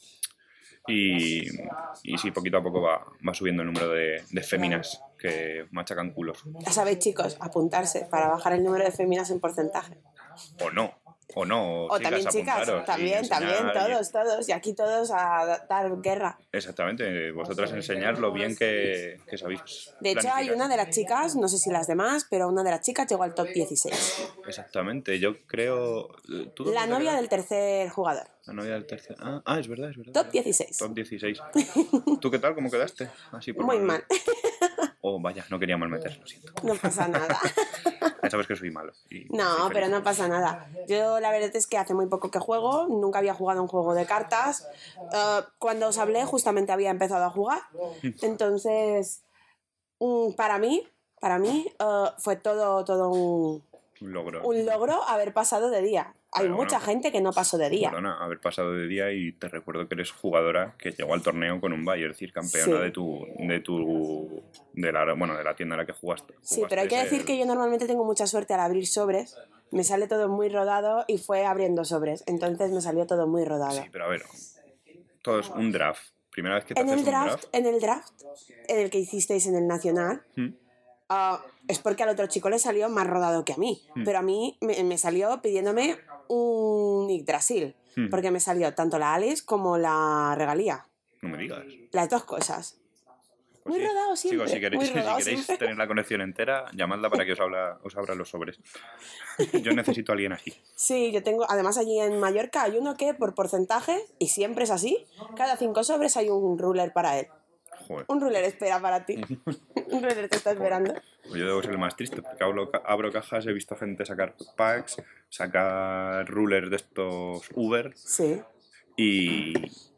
Y, y sí, poquito a poco va, va subiendo el número de, de féminas que machacan culos. Ya sabéis, chicos, apuntarse para bajar el número de féminas en porcentaje. O no, o no. O también chicas, apuntaros y también, también, enseñar y- todos, todos. Y aquí todos a dar guerra. Exactamente, vosotras enseñar lo bien que, que sabéis. De hecho, hay planificar. una de las chicas, no sé si las demás, pero una de las chicas llegó al top dieciséis. Exactamente, yo creo... ¿tú dónde La te novia quedas? del tercer jugador. La novia del tercer... Ah, ah, es verdad, es verdad. Top dieciséis. Top dieciséis. ¿Tú qué tal? ¿Cómo quedaste? Así por Muy mal. mal. Oh, vaya, no quería mal meter, lo siento. No pasa nada. Ya sabes que soy malo. y No, soy pero feliz. no pasa nada. Yo la verdad es que hace muy poco que juego, nunca había jugado un juego de cartas. Eh, cuando os hablé justamente había empezado a jugar. Entonces, mm, para mí, para mí eh, fue todo, todo un, Un logro. un logro haber pasado de día. Hay Bueno, mucha bueno. gente que no pasó de día. Perdona, haber pasado de día y te recuerdo que eres jugadora que llegó al torneo con un Bayer, es decir, campeona Sí. de tu, de tu, de la, bueno, de la tienda en la que jugaste. Sí, pero hay que decir que yo normalmente tengo mucha suerte al abrir sobres. Me sale todo muy rodado y fue abriendo sobres. Entonces me salió todo muy rodado. Sí, pero a ver, todo es un draft. Primera vez que te En haces el un draft, draft. en el draft, en el que hicisteis en el Nacional, ¿Mm? ah, es porque al otro chico le salió más rodado que a mí. Mm. Pero a mí me, me salió pidiéndome un Yggdrasil. Mm. Porque me salió tanto la Alice como la Regalía. No me digas. Las dos cosas. Pues Muy sí. rodado siempre, Chicos, si queréis, muy rodado si queréis siempre. tener la conexión entera, llamadla para que os, habla, os abra los sobres. Yo necesito a alguien así. Sí, yo tengo, además allí en Mallorca hay uno que por porcentaje, y siempre es así, cada cinco sobres hay un ruler para él. Joder. Un ruler espera para ti. Un ruler te está esperando. Pues yo debo ser el más triste, porque abro, ca- abro cajas, he visto gente sacar packs, sacar rulers de estos Uber, Sí. y,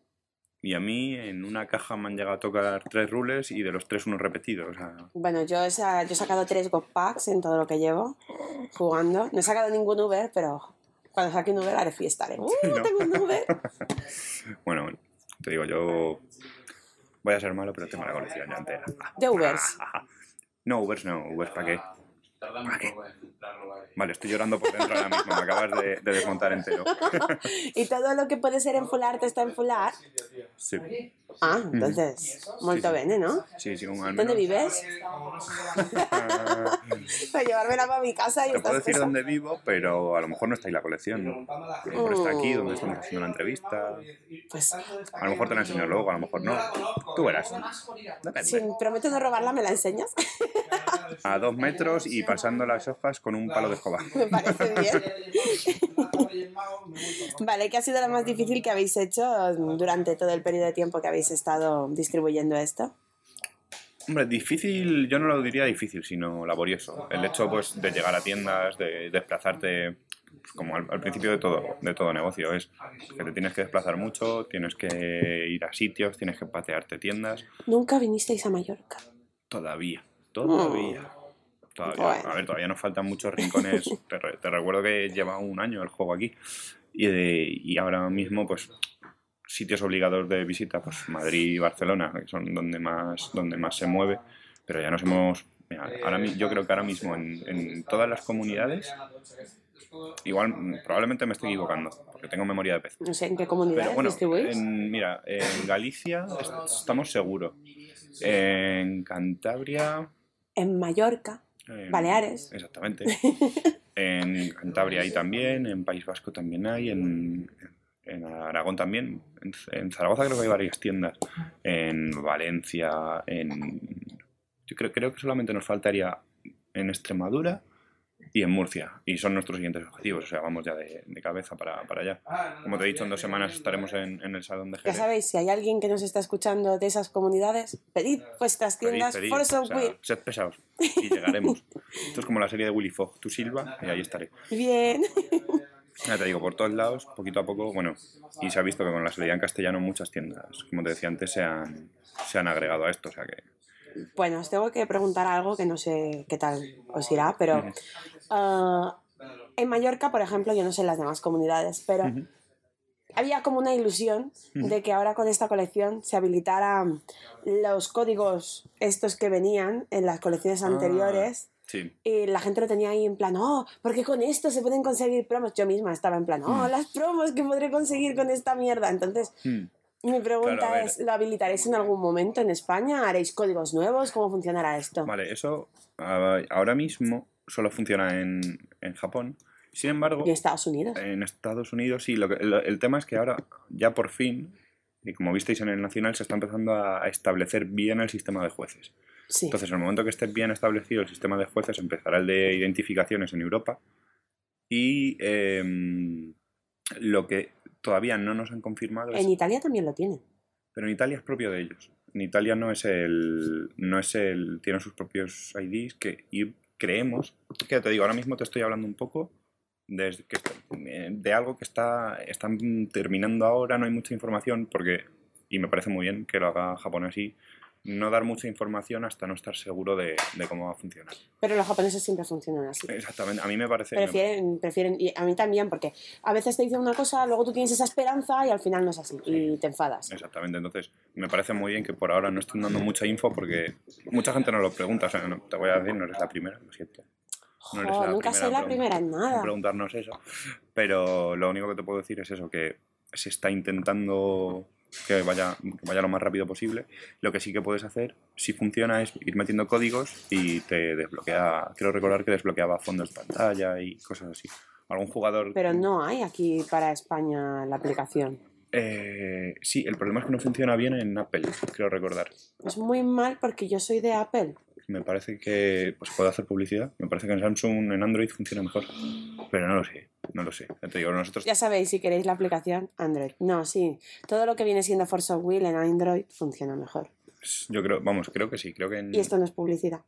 y a mí en una caja me han llegado a tocar tres rulers y de los tres uno repetido. O sea, Bueno, yo he, sa- yo he sacado tres God Packs en todo lo que llevo jugando. No he sacado ningún Uber, pero cuando saque un Uber haré fiesta. Haré, ¡Uh, ¿no? tengo un Uber! bueno, bueno, te digo, yo voy a ser malo, pero tengo la colección ya entera. De Ubers. No, Ubers no, Ubers ¿para qué? ¿Para qué? Vale, estoy llorando por dentro ahora mismo, me acabas de, de desmontar entero. Y todo lo que puede ser en full art está en full art. Sí, Ah, entonces, molto Sí, sí. bene, ¿no? sí, sí, un al ¿Dónde menos. vives? Ah, Para llevármela para mi casa y Te estas puedo decir cosas. dónde vivo, pero a lo mejor no está ahí la colección. A lo mejor está aquí, donde estamos haciendo la entrevista. Pues, A lo mejor te la enseño luego, a lo mejor no. Tú verás. Depende. si prometo no robarla, ¿me la enseñas? A dos metros y pasando las hojas con un palo de escoba. Me parece bien. Vale, ¿qué ha sido lo más difícil que habéis hecho durante todo el periodo de tiempo que habéis estado distribuyendo esto? Hombre, difícil, yo no lo diría difícil, sino laborioso. El hecho pues, de llegar a tiendas, de desplazarte, pues, como al, al principio de todo, de todo negocio, es que te tienes que desplazar mucho, tienes que ir a sitios, tienes que patearte tiendas. Nunca vinisteis a Mallorca. Todavía. Todavía. Todavía. Bueno. A ver, todavía nos faltan muchos rincones. te, re- te recuerdo que lleva un año el juego aquí. Y, de- y ahora mismo, pues, sitios obligados de visita, pues Madrid y Barcelona, que son donde más, donde más se mueve. Pero ya nos hemos... Mira, ahora, mi- yo creo que ahora mismo en, en todas las comunidades, igual mm, probablemente me estoy equivocando, porque tengo memoria de pez. No sé en qué comunidades Pero bueno, distribuís. en- mira, en Galicia est- estamos seguros. En Cantabria... En Mallorca, en- Baleares. Exactamente. En Cantabria hay también, en País Vasco también hay, en, en Aragón también. En, en Zaragoza creo que hay varias tiendas. En Valencia, en... Yo creo, creo que solamente nos faltaría en Extremadura y en Murcia. Y son nuestros siguientes objetivos. O sea, vamos ya de, de cabeza para, para allá. Como te he dicho, en dos semanas estaremos en, en el Salón de Ya Jerez. sabéis, si hay alguien que nos está escuchando de esas comunidades, pedid vuestras Pedid, tiendas pedid, Force o of sea, Will. sed pesados y llegaremos. Esto es como la serie de Willy Fogg. Tú silba y ahí estaré. Bien. Ya te digo, por todos lados, poquito a poco, bueno, y se ha visto que con la salida en castellano muchas tiendas, como te decía antes, se han, se han agregado a esto, o sea que... Bueno, os tengo que preguntar algo que no sé qué tal os irá, pero Ujú. ah, en Mallorca, por ejemplo, yo no sé en las demás comunidades, pero Ujú. había como una ilusión Ujú. de que ahora con esta colección se habilitaran los códigos estos que venían en las colecciones Ah. anteriores. Sí, Y la gente lo tenía ahí en plan, oh, porque con esto se pueden conseguir promos. Yo misma estaba en plan, oh, Mm. las promos que podré conseguir con esta mierda. Entonces, Hmm. mi pregunta Claro, a ver. es, ¿lo habilitaréis en algún momento en España? ¿Haréis códigos nuevos? ¿Cómo funcionará esto? Vale, eso ah, ahora mismo solo funciona en, en Japón. Sin embargo, ¿Y en Estados Unidos? en Estados Unidos sí, lo que, lo- el tema es que ahora, ya por fin, y como visteis en el Nacional, se está empezando a a establecer bien el sistema de jueces. Sí. Entonces, en el momento que esté bien establecido el sistema de jueces, empezará el de identificaciones en Europa. Y em, lo que todavía no nos han confirmado es... En Italia también lo tienen. Pero en Italia es propio de ellos. En Italia no es el... No es el tienen sus propios I Ds que, y creemos... Que te digo, ahora mismo te estoy hablando un poco de, que, de algo que está están terminando ahora, no hay mucha información porque... Y me parece muy bien que lo haga Japón así. No dar mucha información hasta no estar seguro de, de cómo va a funcionar. Pero los japoneses siempre funcionan así. Exactamente, a mí me parece... Prefieren, prefieren, y a mí también, porque a veces te dicen una cosa, luego tú tienes esa esperanza y al final no es así, y te enfadas. Exactamente, entonces me parece muy bien que por ahora no estén dando mucha info porque mucha gente nos lo pregunta, o sea, no, te voy a decir, no eres la primera, lo siento. No eres Jo, la nunca soy la en primera en pregun- nada. en preguntarnos eso, pero lo único que te puedo decir es eso, que se está intentando que vaya, que vaya lo más rápido posible. Lo que sí que puedes hacer, si funciona, es ir metiendo códigos y te desbloquea, creo recordar que desbloqueaba fondos de pantalla y cosas así. Algún jugador... Pero no hay aquí para España la aplicación. Eh, sí, el problema es que no funciona bien en Apple, creo recordar. Es muy mal porque yo soy de Apple. Me parece que pues puedo hacer publicidad. Me parece que en Samsung, en Android funciona mejor. Pero no lo sé, no lo sé. Ya te digo, nosotros... Ya sabéis, si queréis la aplicación, Android. No, sí. Todo lo que viene siendo Force of Will en Android funciona mejor. Yo creo, vamos, creo que sí. Creo que en... Y esto no es publicidad.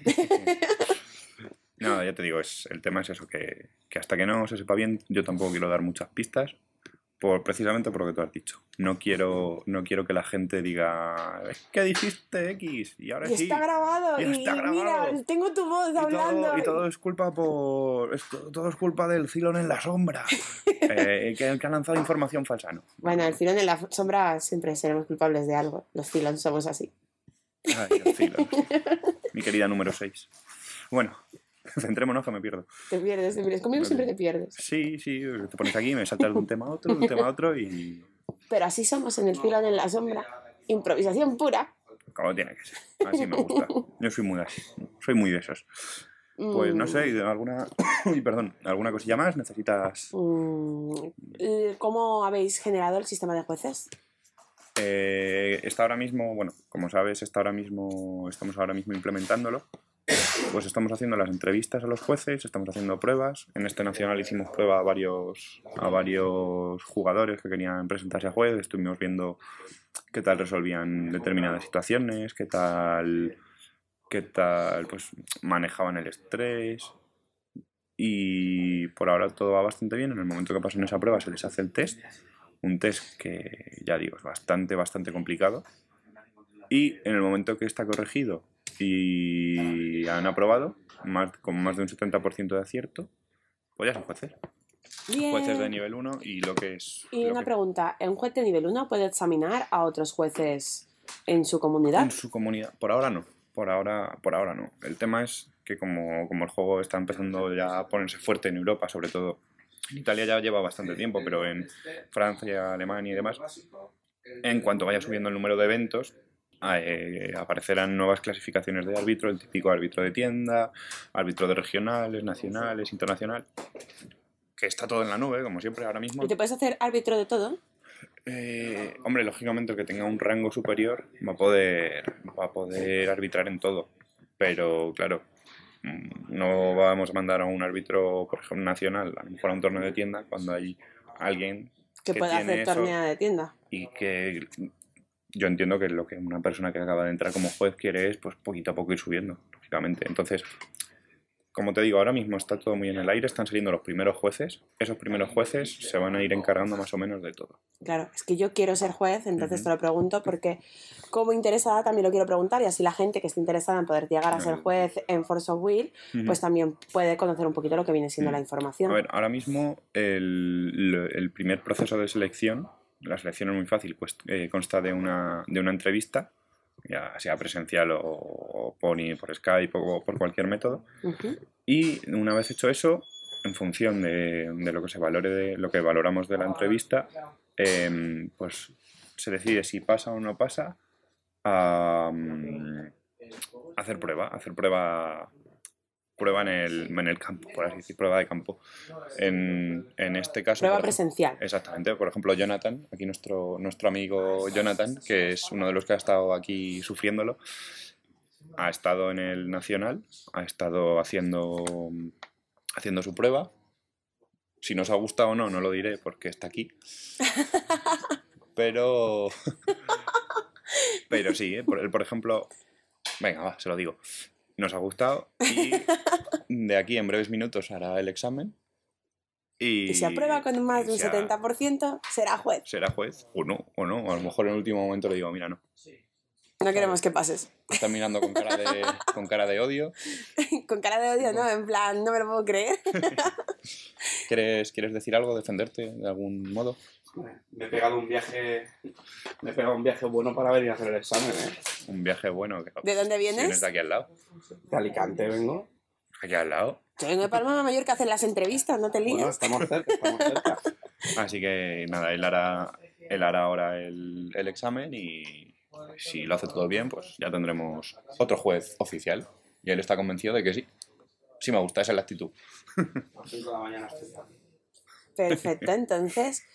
No, ya te digo, es, el tema es eso, que, que hasta que no se sepa bien, yo tampoco quiero dar muchas pistas. Por, precisamente por lo que tú has dicho. No quiero, no quiero que la gente diga, ¿qué dijiste X? Y ahora Y sí. está grabado. y Y, está y grabado. mira, tengo tu voz Y hablando. todo, y todo es culpa por. es- todo es culpa del Cylon en la sombra. eh, que, que ha lanzado información falsa, ¿no? Bueno, el filón en la sombra siempre seremos culpables de algo. Los filons somos así. Ay, el Cylon. Mi querida número seis. Bueno, centrémonos que me pierdo. Te pierdes, te pierdes. Conmigo siempre te pierdes. Sí, sí, te pones aquí, me saltas de un tema a otro, de un tema a otro y. Pero así somos en el filón en la sombra. Improvisación pura. Como tiene que ser. Así me gusta. Yo soy muy así. Soy muy de esos. Pues no sé, alguna. Uy, perdón, ¿alguna cosilla más? ¿Necesitas.? Mm, ¿Cómo habéis generado el sistema de jueces? Eh, está ahora mismo, bueno, como sabes, está ahora mismo, estamos ahora mismo implementándolo. Pues estamos haciendo las entrevistas a los jueces, estamos haciendo pruebas. En este nacional hicimos prueba a varios, a varios jugadores que querían presentarse a juez. Estuvimos viendo qué tal resolvían determinadas situaciones, qué tal, qué tal pues, manejaban el estrés. Y por ahora todo va bastante bien. En el momento que pasan esa prueba se les hace el test. Un test que, ya digo, es bastante, bastante complicado. Y en el momento que está corregido y han aprobado, más, con más de un setenta por ciento de acierto, pues ya son jueces. Bien. Jueces de nivel uno y lo que es... Y lo una que- pregunta, ¿un juez de nivel uno puede examinar a otros jueces en su comunidad? En su comunidad. Por ahora no. Por ahora, por ahora no. El tema es que como, como el juego está empezando ya a ponerse fuerte en Europa, sobre todo en Italia ya lleva bastante tiempo, pero en Francia, Alemania y demás, en cuanto vaya subiendo el número de eventos, eh, aparecerán nuevas clasificaciones de árbitro, el típico árbitro de tienda, árbitro de regionales, nacionales, internacional, que está todo en la nube, como siempre, ahora mismo. ¿Y te puedes hacer árbitro de todo? Eh, hombre, lógicamente el que tenga un rango superior va a poder, va a poder arbitrar en todo, pero claro, mm, no vamos a mandar a un árbitro, por ejemplo, nacional, a lo mejor a un torneo de tienda, cuando hay alguien Que, que puede tiene hacer eso torneo de tienda. y que yo entiendo que lo que una persona que acaba de entrar como juez quiere es pues poquito a poco ir subiendo, lógicamente. Entonces, como te digo, ahora mismo está todo muy en el aire, están saliendo los primeros jueces, esos primeros jueces se van a ir encargando más o menos de todo. Claro, es que yo quiero ser juez, entonces Ujú. te lo pregunto porque como interesada también lo quiero preguntar y así la gente que esté interesada en poder llegar a ser juez en Force of Will, Ujú. pues también puede conocer un poquito lo que viene siendo Mm. la información. A ver, ahora mismo el, el primer proceso de selección, la selección es muy fácil, pues eh, consta de una, de una entrevista, ya sea presencial o, o por, por Skype o por cualquier método, Ujú. y una vez hecho eso, en función de, de lo que se valore, de lo que valoramos de la entrevista, eh, pues se decide si pasa o no pasa a um, hacer prueba, hacer prueba prueba en el, en el campo, por así decir, prueba de campo. En, en este caso... Prueba por ejemplo- presencial. Exactamente, por ejemplo, Jonathan, aquí nuestro, nuestro amigo Jonathan, que es uno de los que ha estado aquí sufriéndolo, ha estado en el Nacional, ha estado haciendo, haciendo su prueba. Si nos ha gustado o no, no lo diré porque está aquí. Pero... Pero sí, ¿eh? por, él, por ejemplo... Venga, va, se lo digo. Nos ha gustado y de aquí en breves minutos hará el examen. Y, Y si aprueba con más de un y si ha- setenta por ciento, será juez. será juez o no, o no. A lo mejor en el último momento le digo, mira, no. No queremos que pases. Está mirando con cara de, con cara de odio. Con cara de odio, ¿no? En plan, no me lo puedo creer. ¿Quieres, ¿Quieres decir algo, defenderte de algún modo? Me he pegado un viaje. Me he pegado un viaje bueno para venir a hacer el examen, ¿eh? Un viaje bueno. que- ¿De dónde si vienes? Vienes de aquí al lado. De Alicante vengo. Aquí al lado. Yo vengo de Palma de Mallorca a hacer las entrevistas, no te líes. Bueno, estamos cerca, estamos cerca. Así que nada, él hará, él hará ahora el, el examen y si lo hace todo bien, pues ya tendremos otro juez oficial. Y él está convencido de que sí. Sí me gusta, esa es la actitud. A las cinco de la mañana estoy aquí. Perfecto, entonces,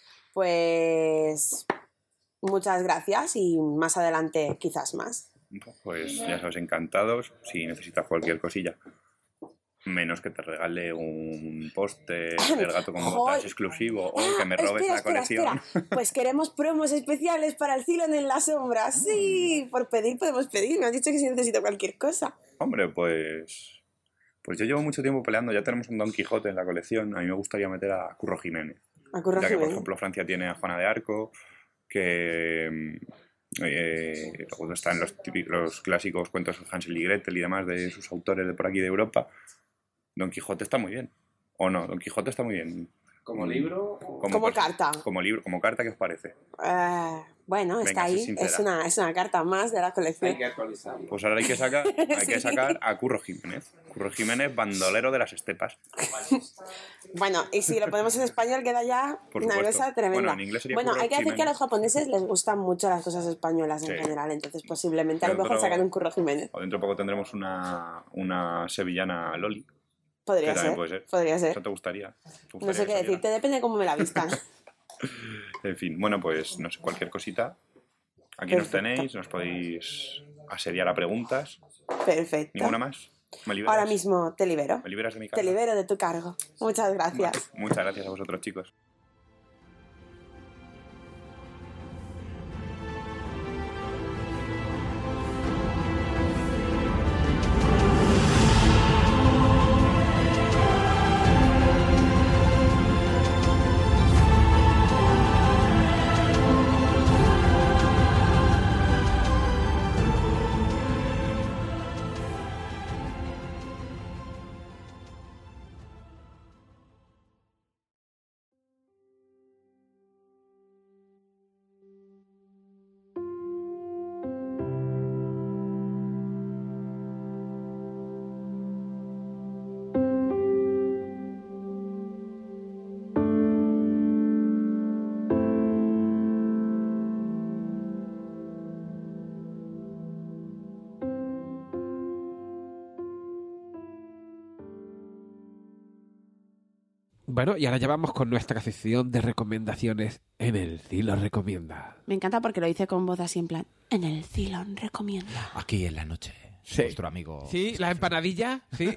pues muchas gracias y más adelante quizás más. Pues ya sabes, encantados. Si necesitas cualquier cosilla. Menos que te regale un póster del gato con botas Joder. exclusivo o que me Ah, robes espera, la espera, colección. espera. Pues queremos promos especiales para el Cylon en la sombra. Sí, por pedir podemos pedir. Me han dicho que si necesito cualquier cosa. Hombre, pues... Pues yo llevo mucho tiempo peleando. Ya tenemos un Don Quijote en la colección. A mí me gustaría meter a Curro Jiménez. A Curro Ya que, por Jiménez. ejemplo, Francia tiene a Juana de Arco, que mm, eh, luego están los, típicos, los clásicos cuentos de Hansel y Gretel y demás de sus autores de por aquí de Europa. Don Quijote está muy bien. ¿O no? Don Quijote está muy bien. Como libro. Como pers- carta. Como libro, como carta, ¿qué os parece? Eh, bueno, Venga, está sé ahí. sincera. Es una, es una carta más de la colección. Hay que actualizarlo. Pues ahora hay que sacar, hay que Sí. sacar a Curro Jiménez. Curro Jiménez, bandolero de las estepas. Bueno, y si lo ponemos en español queda ya Por una supuesto. cosa tremenda. Bueno, en inglés sería Bueno, Curro hay que decir que a Jiménez. los japoneses les gustan mucho las cosas españolas en Sí. general, entonces posiblemente a lo Dentro- mejor sacan un Curro Jiménez. O dentro de poco tendremos una, una sevillana Loli. Podría que también ser, puede ser. podría ¿Eso ser. te gustaría? ¿Te No gustaría sé qué que saliera? decirte, depende de cómo me la vistan. En fin, bueno, pues no sé, cualquier cosita. Aquí nos Perfecto. tenéis, nos podéis asediar a preguntas. Perfecto. ¿Ninguna más? ¿Me liberas? Ahora mismo te libero. ¿Me liberas de mi Te cargo? libero de tu cargo. Muchas gracias. Muchas gracias a vosotros, chicos. Bueno, y ahora ya vamos con nuestra sección de recomendaciones en el Cylon Recomienda. Me encanta porque lo dice con voz así en plan, en el Cylon Recomienda. Aquí en la noche. Sí. Nuestro amigo. Sí, la empanadilla, sí.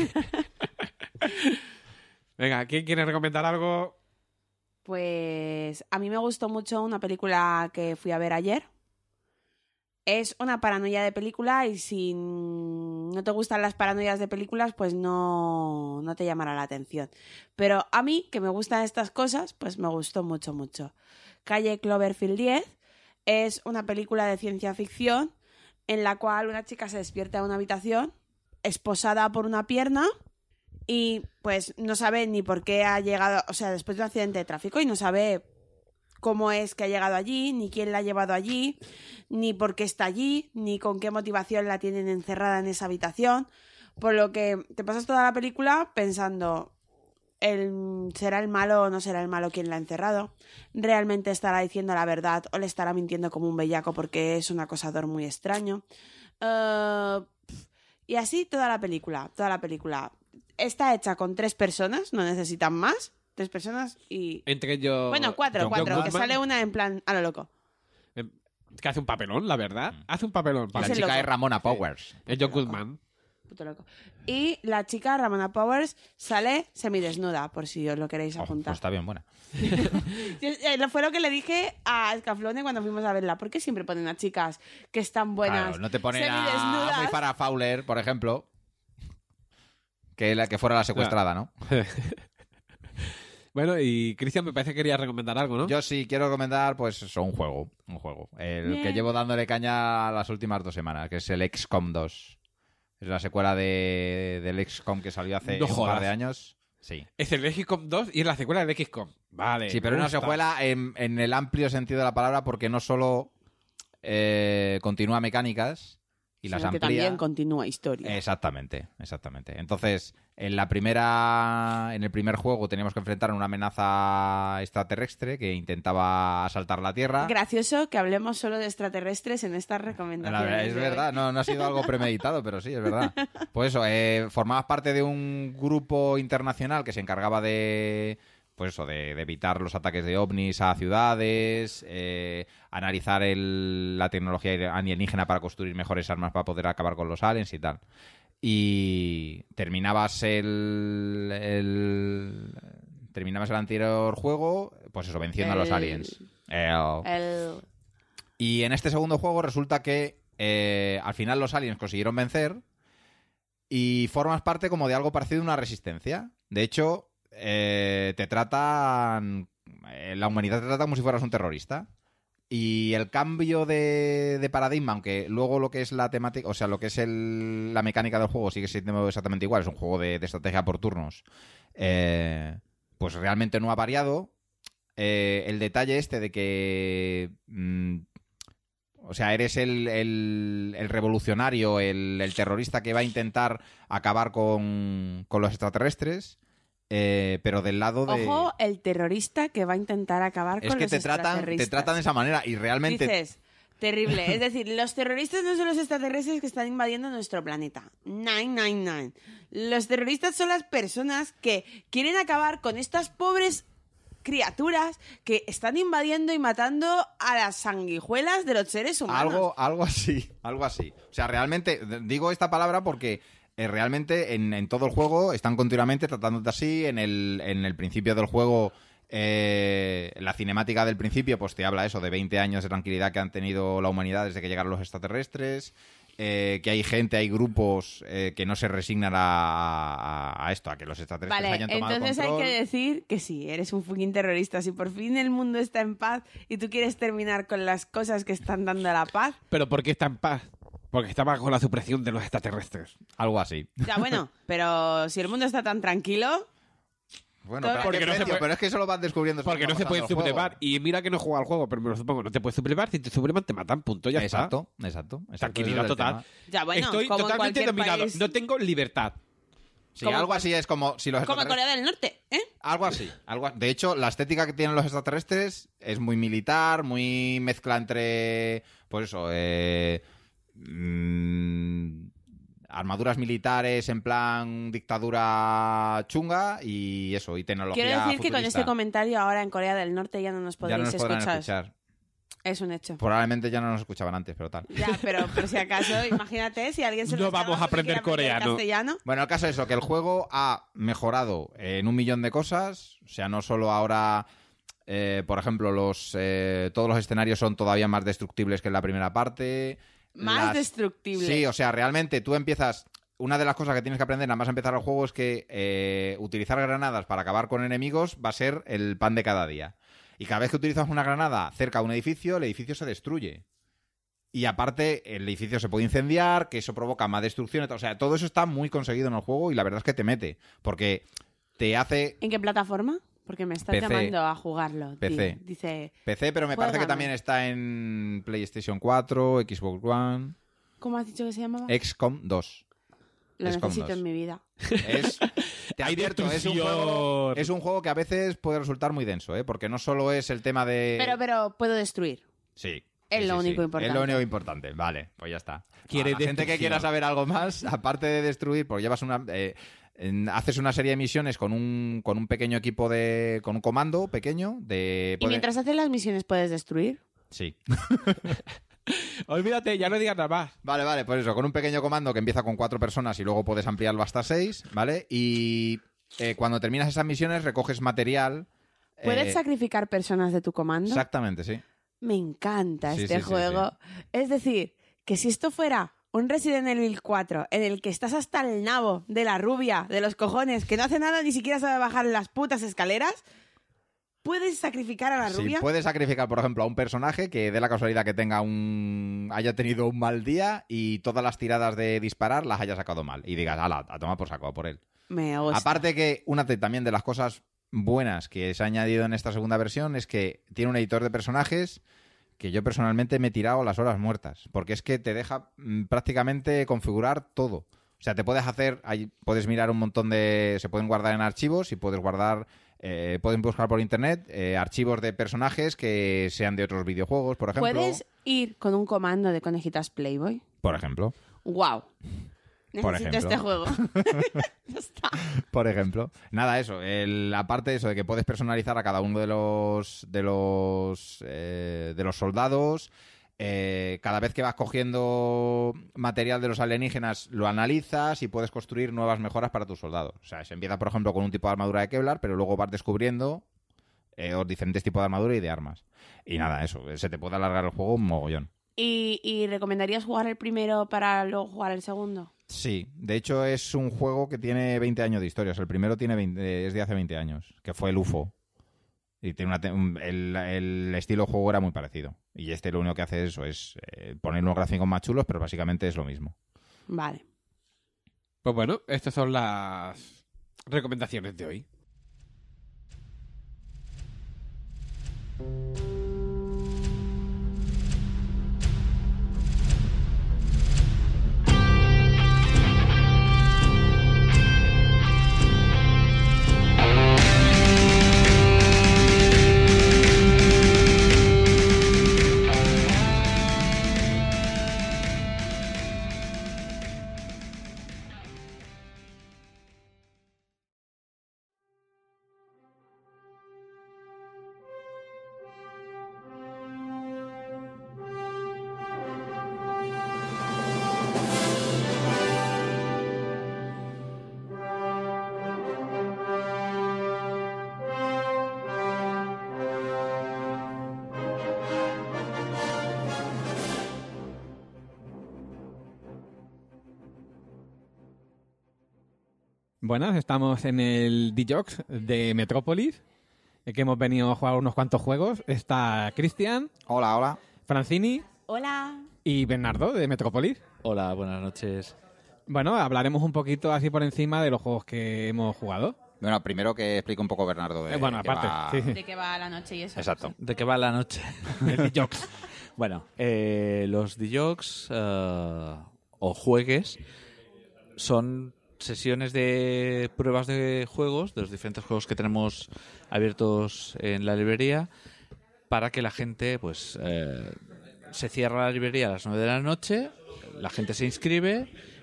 Venga, ¿quién quiere recomendar algo? Pues a mí me gustó mucho una película que fui a ver ayer. Es una paranoia de película y si no te gustan las paranoias de películas, pues no, no te llamará la atención. Pero a mí, que me gustan estas cosas, pues me gustó mucho, mucho. Calle Cloverfield diez es una película de ciencia ficción en la cual una chica se despierta en una habitación esposada por una pierna y pues no sabe ni por qué ha llegado, o sea, después de un accidente de tráfico y no sabe cómo es que ha llegado allí, ni quién la ha llevado allí, ni por qué está allí, ni con qué motivación la tienen encerrada en esa habitación, por lo que te pasas toda la película pensando, el, ¿será el malo o no será el malo quien la ha encerrado? ¿Realmente estará diciendo la verdad o le estará mintiendo como un bellaco porque es un acosador muy extraño? Uh, y así toda la película, toda la película. Está hecha con tres personas, no necesitan más. Tres personas y... Entre ellos... Bueno, cuatro, John cuatro, que Goodman, sale una en plan a lo loco. que hace un papelón, la verdad. Hace un papelón. La Es el chica loco. es Ramona Powers. Es John Goodman. Puto loco. Y la chica, Ramona Powers, sale semidesnuda, por si os lo queréis Oh, apuntar. pues está bien buena. Eh, Fue lo que le dije a Escaflone cuando fuimos a verla. ¿Por qué siempre ponen a chicas que están buenas Claro, no te ponen a semidesnudas? muy Farrah Fowler, por ejemplo, que la que fuera la secuestrada, ¿no? Bueno, y Cristian me parece que quería recomendar algo, ¿no? Yo sí quiero recomendar, pues eso, un juego. Un juego. El Bien. que llevo dándole caña las últimas dos semanas, que es el X COM dos. Es la secuela de, del X COM que salió hace No un jodas. par de años. Sí. Es el X COM dos y es la secuela del X COM. Vale. Sí, pero me una gusta. secuela en, en el amplio sentido de la palabra, porque no solo eh, continúa mecánicas y las Sino que amplía. también continúa historia. Exactamente, exactamente. Entonces, en la primera, en el primer juego teníamos que enfrentar a una amenaza extraterrestre que intentaba asaltar la Tierra. Gracioso que hablemos solo de extraterrestres en estas La recomendaciones. verdad, es de hoy. verdad, no, no ha sido algo premeditado, pero sí, es verdad. Pues eso, eh, formabas parte de un grupo internacional que se encargaba de, pues eso, de, de evitar los ataques de ovnis a ciudades, eh, analizar el- la tecnología alienígena para construir mejores armas para poder acabar con los aliens y tal. Y terminabas el, el terminabas el anterior juego, pues eso, venciendo a los El- aliens. El- El... y en este segundo juego resulta que eh, al final los aliens consiguieron vencer y formas parte como de algo parecido a una resistencia. De hecho, eh, te tratan... eh, la humanidad te trata como si fueras un terrorista. Y el cambio de, de paradigma, aunque luego lo que es la temática, o sea, lo que es el- la mecánica del juego sigue siendo exactamente igual, es un juego de, de estrategia por turnos, eh, pues realmente no ha variado. Eh, el detalle este de que... mm, o sea, eres el, el- el revolucionario, el, el terrorista que va a intentar acabar con, con los extraterrestres, eh, pero del lado de... Ojo, el terrorista que va a intentar acabar es con que los te tratan, te extraterrestres. tratan de esa manera y realmente... Dices, terrible. Es decir, los terroristas no son los extraterrestres que están invadiendo nuestro planeta. Nine, nine, nine. Los terroristas son las personas que quieren acabar con estas pobres criaturas que están invadiendo y matando a las sanguijuelas de los seres humanos. Algo, algo así, algo así. O sea, realmente, d- digo esta palabra porque eh, realmente en, en todo el juego están continuamente tratándote así. En el, en el principio del juego, eh, la cinemática del principio, pues te habla eso de veinte años de tranquilidad que han tenido la humanidad desde que llegaron los extraterrestres. Eh, que hay gente, hay grupos eh, que no se resignan a, a- a esto, a que los extraterrestres Vale, hayan tomado entonces hay control. que decir que sí, eres un fucking terrorista. Si por fin el mundo está en paz y tú quieres terminar con las cosas que están dando la paz, Pero ¿por qué está en paz? Porque está bajo la supresión de los extraterrestres. Algo así. ya bueno, pero si el mundo está tan tranquilo, Bueno, Todo- pero, ¿a Porque qué no se precio? puede- Pero es que eso lo vas descubriendo. Porque según no va se puede pasando el juego. sublevar. Y mira que no juega al juego, pero me lo supongo. No te puedes sublevar. Si te sublevan, te matan. Punto. Ya Exacto, exacto, exacto. Tranquilidad Ese es el total. tema. ya bueno, Estoy como en totalmente cualquier dominado. país, No tengo libertad. Sí, Como algo cual- así es como si los como en extraterrestres- Corea del Norte, ¿eh? Algo así. Algo... De hecho, la estética que tienen los extraterrestres es muy militar, muy mezcla entre. Pues eso. Eh... mm, armaduras militares en plan dictadura chunga y eso, y tecnología Quiero decir que con futurista. este comentario ahora en Corea del Norte ya no nos Ya podréis no nos podrán escuchar. escuchar. Es un hecho. Probablemente ya no nos escuchaban antes, pero tal. Ya, pero por si acaso, imagínate si alguien se No nos vamos escapa a aprender porque quiere coreano. castellano. Bueno, el caso es eso, que el juego ha mejorado en un millón de cosas. O sea, no solo ahora, eh, por ejemplo, los eh, todos los escenarios son todavía más destructibles que en la primera parte. Más Las- destructible. Sí, o sea, realmente tú empiezas... Una de las cosas que tienes que aprender nada más empezar el juego es que eh, utilizar granadas para acabar con enemigos va a ser el pan de cada día. Y cada vez que utilizas una granada cerca de un edificio, el edificio se destruye. Y aparte, el edificio se puede incendiar, que eso provoca más destrucción. O sea, todo eso está muy conseguido en el juego y la verdad es que te mete. Porque te hace... ¿En qué plataforma? Porque me estás P C. llamando a jugarlo. P C. Di- Dice, P C, pero me parece que Juégame. también está en PlayStation cuatro, Xbox One, ¿cómo has dicho que se llamaba? X COM dos. Lo XCOM necesito dos. en mi vida. Es, te Hay advierto, es un, destrucción. juego, es un juego que a veces puede resultar muy denso, ¿eh? Porque no solo es el tema de... Pero, pero puedo destruir. Sí. Es sí, lo sí, único sí. importante. Es lo único importante. Vale, pues ya está. Quiere A la gente que destrucción. quiera saber algo más, aparte de destruir, porque llevas una... eh, en- haces una serie de misiones con un, con un pequeño equipo de... con un comando pequeño de... ¿Y puede- mientras haces las misiones puedes destruir? Sí. Olvídate, ya no digas nada más. Vale, vale, pues eso, con un pequeño comando que empieza con cuatro personas y luego puedes ampliarlo hasta seis, ¿vale? Y eh, cuando terminas esas misiones recoges material. ¿Puedes eh, sacrificar personas de tu comando? Exactamente, sí. Me encanta Sí, este sí, sí, juego. Es decir, que si esto fuera un Resident Evil cuatro en el que estás hasta el nabo de la rubia, de los cojones, que no hace nada, ni siquiera sabe bajar las putas escaleras, ¿puedes sacrificar a la Sí, rubia? puedes sacrificar, por ejemplo, a un personaje que dé la casualidad que tenga un haya tenido un mal día y todas las tiradas de disparar las haya sacado mal. Y digas, ala, a tomar por saco, a por él. Me gusta. Aparte que una de, también de las cosas buenas que se ha añadido en esta segunda versión es que tiene un editor de personajes que yo personalmente me he tirado las horas muertas. Porque es que te deja mm, prácticamente configurar todo. O sea, te puedes hacer, ahí puedes mirar un montón de... Se pueden guardar en archivos y puedes guardar... Eh, pueden buscar por internet eh, archivos de personajes que sean de otros videojuegos, por ejemplo. ¿Puedes ir con un comando de conejitas Playboy? Por ejemplo. ¡Wow! Por Necesito ejemplo. este juego. Ya está. Por ejemplo. Nada, eso. El, aparte de eso, de que puedes personalizar a cada uno de los de los eh, de los soldados. Eh, cada vez que vas cogiendo material de los alienígenas, lo analizas y puedes construir nuevas mejoras para tus soldados. O sea, se empieza, por ejemplo, con un tipo de armadura de Kevlar, pero luego vas descubriendo eh, los diferentes tipos de armadura y de armas. Y nada, eso. Se te puede alargar el juego un mogollón. ¿Y, y recomendarías jugar el primero para luego jugar el segundo? Sí, de hecho es un juego que tiene veinte años de historia. O sea, el primero tiene veinte, es de hace veinte años, que fue el U F O. Y tiene una te- un- el, el estilo de juego era muy parecido. Y este lo único que hace eso es eh, poner unos gráficos más chulos, pero básicamente es lo mismo. Vale. Pues bueno, estas son las recomendaciones de hoy. Buenas, estamos en el D-Jox de Metrópolis, eh, que hemos venido a jugar unos cuantos juegos. Está Cristian, Hola, hola. Francini Hola. y Bernardo de Metrópolis. Hola, buenas noches. Bueno, hablaremos un poquito así por encima de los juegos que hemos jugado. Bueno, primero que explique un poco Bernardo. De Eh, bueno, qué aparte, va- sí, sí. De qué va la noche y eso. Exacto. ¿De qué va la noche? El D-Jox. Bueno, eh, los D J O Gs eh, o juegues son sesiones de pruebas de juegos, de los diferentes juegos que tenemos abiertos en la librería, para que la gente, pues, eh, se cierra la librería a las nueve de la noche, la gente se inscribe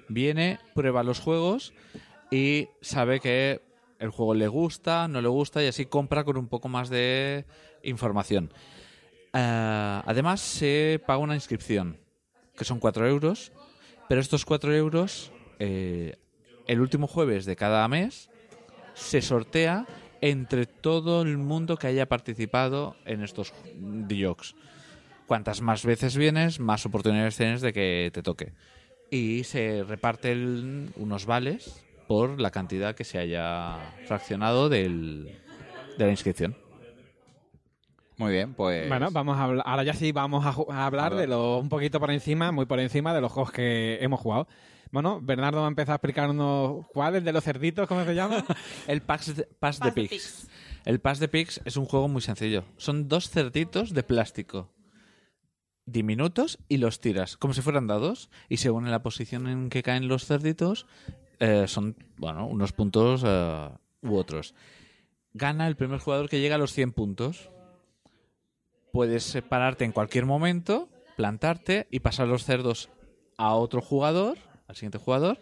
Viene, prueba los juegos y sabe que el juego le gusta, no le gusta y así compra con un poco más de información. Uh, además se paga una inscripción, que son cuatro euros, pero estos cuatro euros eh, el último jueves de cada mes se sortea entre todo el mundo que haya participado en estos D J Os. Cuantas más veces vienes, más oportunidades tienes de que te toque. Y se reparten unos vales por la cantidad que se haya fraccionado del, de la inscripción. Muy bien, pues... Bueno, vamos a hablar, ahora ya sí vamos a, a hablar a de lo un poquito por encima, muy por encima de los juegos que hemos jugado. Bueno, Bernardo va a empezar a explicarnos cuál, el de los cerditos, ¿cómo se llama? El Pass de, Pass de Pigs. Pigs. El Pass de Pigs es un juego muy sencillo. Son dos cerditos de plástico diminutos y los tiras como si fueran dados y según la posición en que caen los cerditos eh, son, bueno, unos puntos uh, u otros. Gana el primer jugador que llega a los cien puntos. Puedes pararte en cualquier momento, plantarte y pasar los cerdos a otro jugador, al siguiente jugador,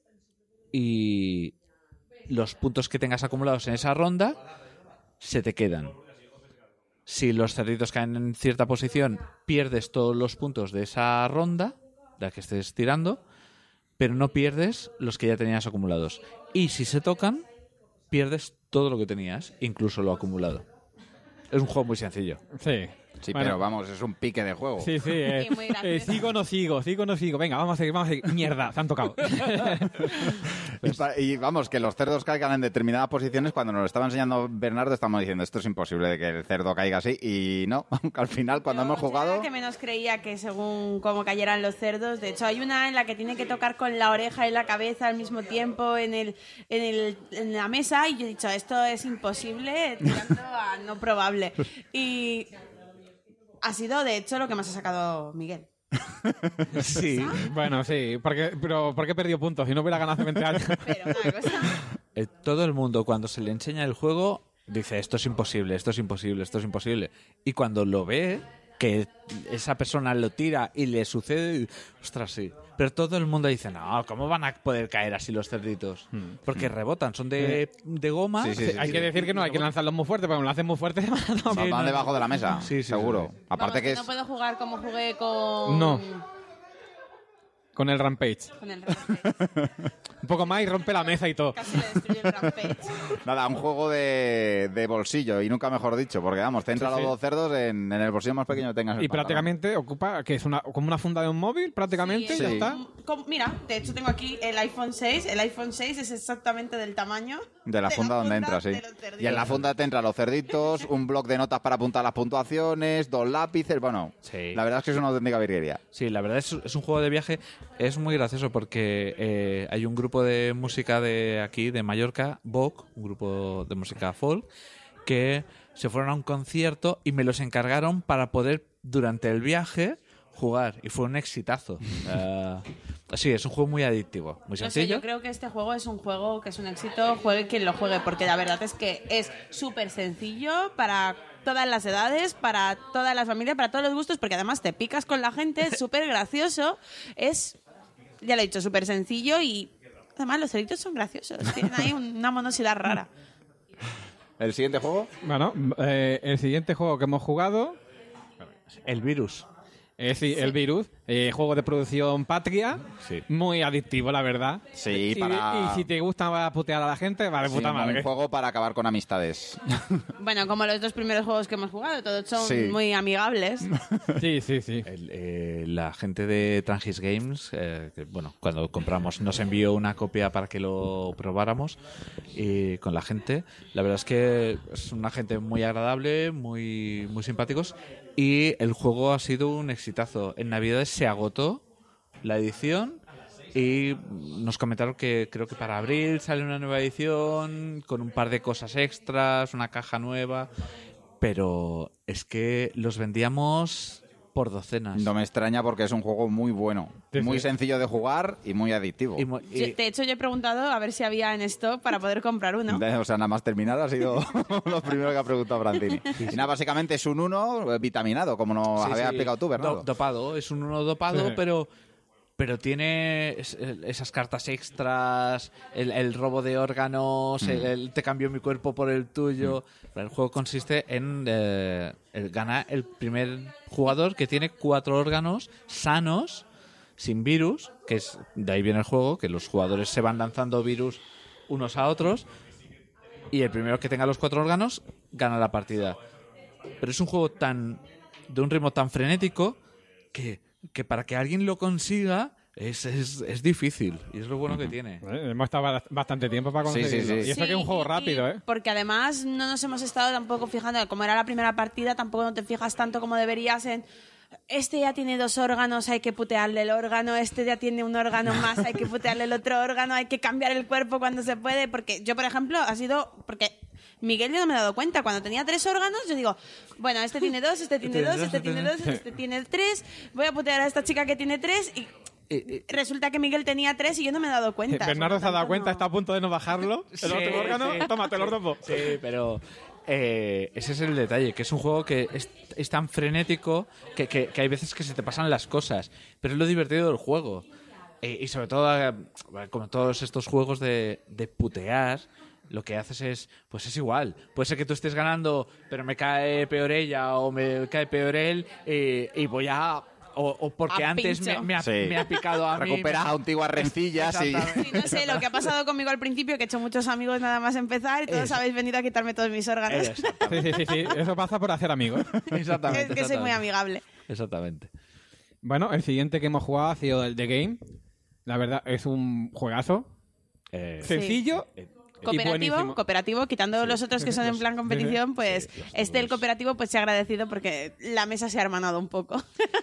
y los puntos que tengas acumulados en esa ronda se te quedan. Si los cerditos caen en cierta posición, pierdes todos los puntos de esa ronda, de la que estés tirando, pero no pierdes los que ya tenías acumulados. Y si se tocan, pierdes todo lo que tenías, incluso lo acumulado. Es un juego muy sencillo. Sí. Sí, bueno, pero vamos, es un pique de juego. Sí, sí. Eh, eh, sigo o no sigo, sigo o no sigo. Venga, vamos a seguir, vamos a seguir. Mierda, se han tocado. Y vamos, que los cerdos caigan en determinadas posiciones, cuando nos lo estaba enseñando Bernardo, estamos diciendo, esto es imposible de que el cerdo caiga así. Y no, aunque al final, cuando Pero hemos jugado... Yo que menos creía que según cómo cayeran los cerdos. De hecho, hay una en la que tiene que tocar con la oreja y la cabeza al mismo tiempo en, el, en, el, en la mesa. Y yo he dicho, esto es imposible, tirando a no probable. Y... ha sido, de hecho, lo que más ha sacado Miguel. Sí, bueno, sí. Porque, pero ¿por qué perdió puntos? Si no hubiera ganado hace veinte años. Pero una cosa... Eh, todo el mundo, cuando se le enseña el juego, dice, esto es imposible, esto es imposible, esto es imposible. Y cuando lo ve, que esa persona lo tira y le sucede, ostras, sí. Pero todo el mundo dice, no, ¿cómo van a poder caer así los cerditos? Porque rebotan, son de, de goma. Sí, sí, sí, hay sí. que decir que no, hay que lanzarlos muy fuerte, porque como lo hacen muy fuerte... Sí, van no, debajo de la mesa, sí, sí, seguro. sí. Aparte Vamos, que es... no puedo jugar como jugué con... No. Con el Rampage. Con el Rampage. Un poco más y rompe la mesa y todo. Casi le destruye el Rampage. Nada, un juego de, de bolsillo, y nunca mejor dicho, porque vamos, te entran Sí, los sí. dos cerdos en, en el bolsillo más pequeño que tengas el Y pantalón. prácticamente ocupa, que es una, como una funda de un móvil, prácticamente, Sí, ya Sí. está. Como- mira, de hecho tengo aquí el iPhone seis. El iPhone seis es exactamente del tamaño De la funda donde entras, sí. de los cerditos. Y en la funda te entran los cerditos, un bloc de notas para apuntar las puntuaciones, dos lápices, bueno, Sí. la verdad es que es una auténtica virguería. Sí, la verdad es, es un juego de viaje, es muy gracioso porque eh, hay un grupo de música de aquí, de Mallorca, Vogue, un grupo de música folk, que se fueron a un concierto y me los encargaron para poder, durante el viaje, jugar. Y fue un exitazo. Uh, sí, es un juego muy adictivo, muy No sé, sencillo. yo creo que este juego es un juego que es un éxito, juegue quien lo juegue, porque la verdad es que es súper sencillo para todas las edades, para todas las familias, para todos los gustos, porque además te picas con la gente, es súper gracioso, es, ya lo he dicho, súper sencillo y además los cerditos son graciosos, tienen ahí una monosidad rara. ¿El siguiente juego? Bueno, eh, el siguiente juego que hemos jugado... El Virus. Eh, sí, el Virus, eh, juego de producción patria, Sí. muy adictivo, la verdad. Sí, y, para- y si te gusta putear a la gente, vale, Sí, puta un madre. juego para acabar con amistades. Bueno, como los dos primeros juegos que hemos jugado, todos son Sí. muy amigables. Sí, sí, sí. El, eh, la gente de Trangis Games, eh, que, bueno, cuando compramos nos envió una copia para que lo probáramos y con la gente. La verdad es que es una gente muy agradable, muy, muy simpáticos y el juego ha sido un exitazo. En Navidades se agotó la edición y nos comentaron que creo que para abril sale una nueva edición con un par de cosas extras, una caja nueva, pero es que los vendíamos por docenas. No me extraña porque es un juego muy bueno, Sí, muy sí. sencillo de jugar y muy adictivo. Y mo- y- Yo- de hecho, yo he preguntado a ver si había en stock para poder comprar uno. O sea, nada más terminar ha sido lo primero que ha preguntado Brandini. Y nada, básicamente es un uno vitaminado, como nos Sí, había sí. explicado tú, Bernardo. Do- dopado, es un uno dopado, Sí. pero pero tiene es- el- esas cartas extras, el, el robo de órganos, Mm. el, el te cambio mi cuerpo por el tuyo. Pero el juego consiste en eh, el, ganar el primer jugador que tiene cuatro órganos sanos, sin virus, que es de ahí viene el juego, que los jugadores se van lanzando virus unos a otros, y el primero que tenga los cuatro órganos gana la partida. Pero es un juego tan de un ritmo tan frenético que, que para que alguien lo consiga es, es, es difícil, y es lo bueno que tiene. Eh, Hemos estado ba- bastante tiempo para Sí, sí, conseguirlo. sí. Y eso que es un juego y- rápido, y- ¿eh? Porque además no nos hemos estado tampoco fijando, como era la primera partida, tampoco no te fijas tanto como deberías en este ya tiene dos órganos, hay que putearle el órgano, este ya tiene un órgano más, hay que putearle el otro órgano, hay que cambiar el cuerpo cuando se puede, porque yo, por ejemplo, ha sido... porque Miguel yo no me he dado cuenta, cuando tenía tres órganos, yo digo, bueno, este tiene dos, este tiene dos, este tiene dos, este tiene tres, voy a putear a esta chica que tiene tres y... Resulta que Miguel tenía tres y yo no me he dado cuenta. Bernardo se ha dado Por lo cuenta, tanto, está a punto de no bajarlo. El Sí, otro órgano, sí. toma, te lo rompo. Sí, pero eh, ese es el detalle, que es un juego que es, es tan frenético que, que- que hay veces que se te pasan las cosas, pero es lo divertido del juego. Eh, y sobre todo, eh, como todos estos juegos de, de putear, lo que haces es, pues es igual. Puede ser que tú estés ganando, pero me cae peor ella o me cae peor él, eh, y voy a... O, o porque A antes me, pincho. me ha, Sí. me ha picado a mí. Recuperas me- antiguas rencillas y... Exactamente. Sí, no sé, lo que ha pasado conmigo al principio, que he hecho muchos amigos nada más empezar y todos Eso. habéis venido a quitarme todos mis órganos. Sí, sí, sí, sí. Eso pasa por hacer amigos. Exactamente. Es que soy muy exactamente. amigable. Exactamente. Bueno, el siguiente que hemos jugado ha sido el The Game. La verdad, es un juegazo. Eh, Sencillo eh, y Cooperativo, buenísimo. cooperativo, quitando los otros que son en plan competición, pues sí, los este, el todos. cooperativo, pues se ha agradecido porque la mesa se ha hermanado un poco.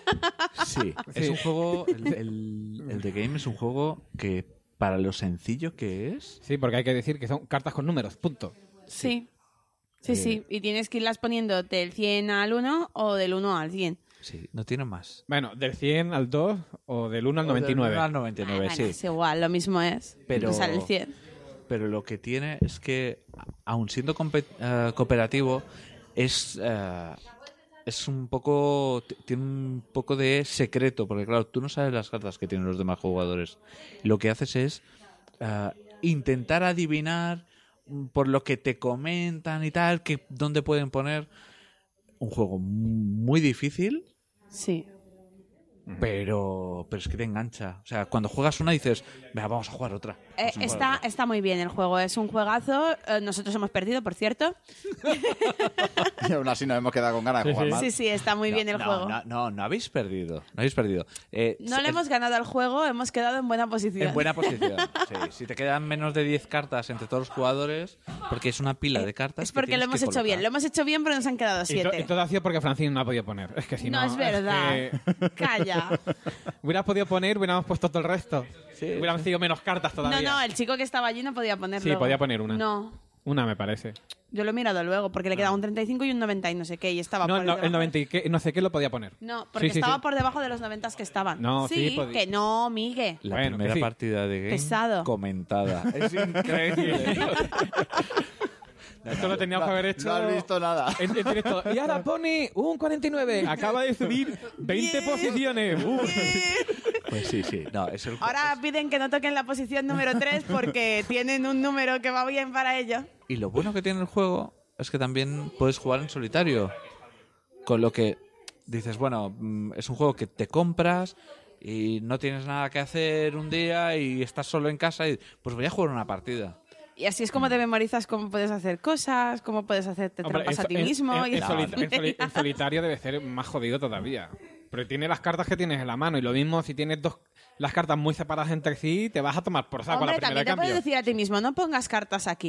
Sí, es Sí. un juego, el, el, el The Game es un juego que para lo sencillo que es, Sí, porque hay que decir que son cartas con números, punto. Sí. Sí, Eh. sí. Y tienes que irlas poniendo del cien al uno o del uno al cien. sí, no tiene más. Bueno, del cien al dos o del uno al noventa y nueve. Del uno al noventa y nueve, Bueno, sí. es igual, lo mismo es. Pero- Sale el cien. Pero lo que tiene es que, aun siendo compe- eh, cooperativo, es eh, es un poco t- tiene un poco de secreto, porque claro, tú no sabes las cartas que tienen los demás jugadores. Lo que haces es eh, intentar adivinar mm, por lo que te comentan y tal, que dónde pueden poner un juego muy difícil. Sí. Pero, pero es que te engancha. O sea, cuando juegas una dices, venga, vamos a jugar otra. Eh, Vamos a jugar está, otra". está muy bien el juego, es un juegazo. Eh, nosotros hemos perdido, por cierto. Y aún así nos hemos quedado con ganas de Sí, jugar sí. más. Sí, sí, está muy No, bien el no, juego. No, no, no habéis perdido. No habéis perdido. Eh, No s- le hemos ganado al juego, hemos quedado en buena posición. En buena posición. Sí, si te quedan menos de diez cartas entre todos los jugadores, porque es una pila de cartas. Es que porque lo tienes hemos que hecho bien. Lo colocar. hemos hecho bien, pero nos han quedado Y, to- y siete. todo ha sido porque Francine no ha podido poner. Es que si no... No es verdad. que Calla. hubieras podido poner, hubiéramos puesto todo el resto. Hubieran sido menos cartas No, todavía. no, el chico que estaba allí no podía ponerlo. Sí, podía poner una. No, Una, me parece. yo lo he mirado luego, porque le quedaba un treinta y cinco y un noventa y no sé qué, y estaba No, por el, no- debajo. el noventa y qué- no sé qué lo podía poner. No, porque Sí, sí, estaba sí. por debajo de los noventa que estaban. No, sí, sí, podía. que no, Migue. La Bueno, primera que sí. partida de game Pesado. comentada. Es increíble. Esto lo teníamos que haber hecho... No has visto nada. En, en directo. Y ahora pone un cuarenta y nueve. Acaba de subir veinte Bien. posiciones. Uh. Pues sí, sí. No, es el Ahora piden que no toquen la posición número tres porque tienen un número que va bien para ellos. Y lo bueno que tiene el juego es que también puedes jugar en solitario. Con lo que dices, bueno, mm, es un juego que te compras y no tienes nada que hacer un día y estás solo en casa y pues voy a jugar una partida. Y así es como te memorizas cómo puedes hacer cosas, cómo puedes hacerte Hombre, trampas a en- ti en- mismo. En, y en esas soli- en soli- en tonterías. solitario debe ser más jodido todavía. Pero tiene las cartas que tienes en la mano. Y lo mismo si tienes dos las cartas muy separadas entre sí, te vas a tomar por saco a la Hombre, primera también te de puedes cambio. decir a ti mismo, no pongas cartas aquí.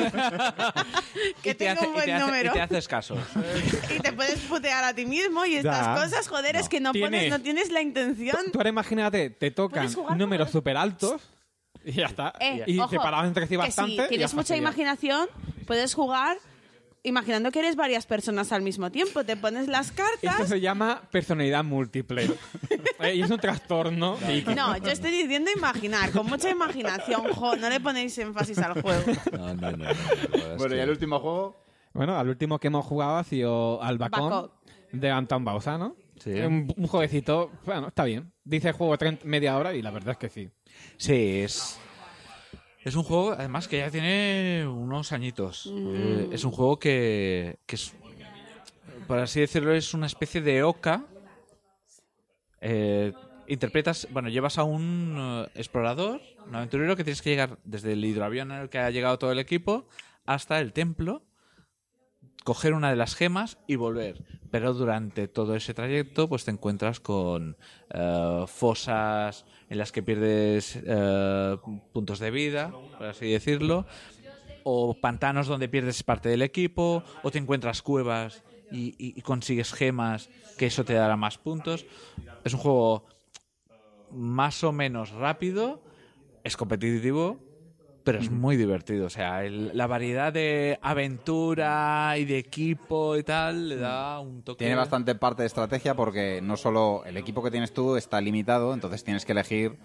que y, te tengo hace- un y buen te hace- número. y te haces caso. Y te puedes putear a ti mismo y estas Ya. cosas, joder, es No. que no Tienes- pones, no tienes la intención. Tú ahora imagínate, te tocan Puedes jugar números como- súper altos y ya está. Eh, y ojo, separados entre sí que bastante. si y ya tienes está mucha genial. imaginación, puedes jugar imaginando que eres varias personas al mismo tiempo. Te pones las Esto cartas. se llama personalidad múltiple. Eh, y es un trastorno. y que- No, yo estoy diciendo imaginar, con mucha imaginación, jo, no le ponéis énfasis al juego. No, no, no. no, no, es Bueno, que- y el último juego... Bueno, al último que hemos jugado ha sido al Bacón Bacó. de Anton Bauza, ¿no? Sí. Un, un jueguecito, bueno, está bien. Dice juego treinta, media hora y la verdad es que sí. Sí, es... Es un juego, además, que ya tiene unos añitos. Mm. Eh, es un juego que, que es, por así decirlo, es una especie de oca. Eh, interpretas, bueno, llevas a un uh, explorador, un aventurero que tienes que llegar desde el hidroavión en el que ha llegado todo el equipo hasta el templo, coger una de las gemas y volver. Pero durante todo ese trayecto pues te encuentras con uh, fosas en las que pierdes uh, puntos de vida, por así decirlo, o pantanos donde pierdes parte del equipo, o te encuentras cuevas y, y, y consigues gemas, que eso te dará más puntos. Es un juego más o menos rápido, es competitivo, pero es muy divertido. O sea, el- la variedad de aventura y de equipo y tal le da un toque. Tiene bastante parte de estrategia porque no solo el equipo que tienes tú está limitado, entonces tienes que elegir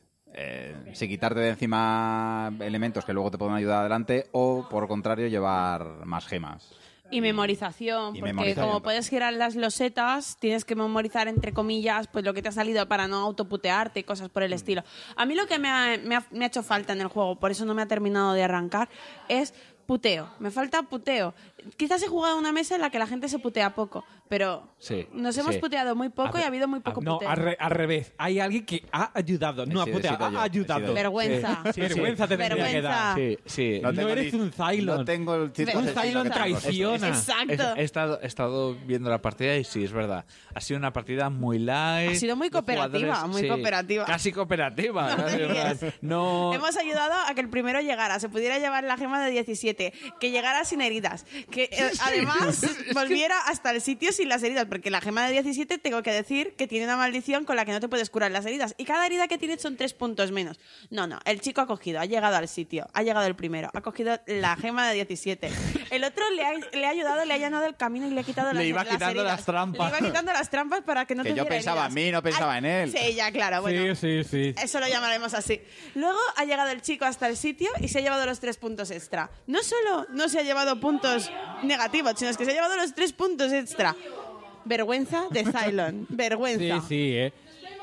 eh, si quitarte de encima elementos que luego te pueden ayudar adelante o, por contrario, llevar más gemas. Y memorización, Y porque memorización. como puedes girar las losetas, tienes que memorizar, entre comillas, pues lo que te ha salido para no autoputearte y cosas por el estilo. A mí lo que me ha, me ha- me ha hecho falta en el juego, por eso no me ha terminado de arrancar, es puteo. Me falta puteo. Quizás he jugado una mesa en la que la gente se putea poco, pero Sí, nos hemos sí. puteado muy poco A y ha ver, habido muy poco No, puteo. al, re- al revés. Hay alguien que ha ayudado. No He ha sido- he puteado, sido yo, ha he sido ayudado. yo. Vergüenza. Sí, sí, Vergüenza te tendría que dar. Vergüenza. Sí, sí. No No tengo eres ni- un Cylon. No tengo el tipo Un de estilo Cylon que tengo. traiciona. Exacto. He, he estado, he estado viendo la partida y sí, es verdad. Ha sido una partida muy light. Ha sido muy Los cooperativa, jugadores- muy sí, cooperativa. Casi cooperativa. No ¿sabes? me digas. No, Hemos ayudado a que el primero llegara, se pudiera llevar la gema de diecisiete, que llegara sin heridas, que eh, además volviera hasta el sitio sin las heridas, porque la gema de diecisiete tengo que decir que tiene una maldición con la que no te puedes curar las heridas, y cada herida que tienes son tres puntos menos. No, no, el chico ha cogido, ha llegado al sitio, ha llegado el primero, ha cogido la gema de diecisiete. El otro le ha, le ha ayudado, le ha allanado el camino y le ha quitado Le las, iba las quitando heridas. las trampas. Le iba quitando las trampas para que no Que yo tuviera pensaba heridas. en mí, no pensaba Ay, en él. Sí, ya, claro, bueno. Sí, sí, sí. Eso lo llamaremos así. Luego ha llegado el chico hasta el sitio y se ha llevado los tres puntos extra. No solo no se ha llevado puntos negativos, sino es que se ha llevado los tres puntos extra. Vergüenza de Cylon. Sí, Vergüenza. sí, eh.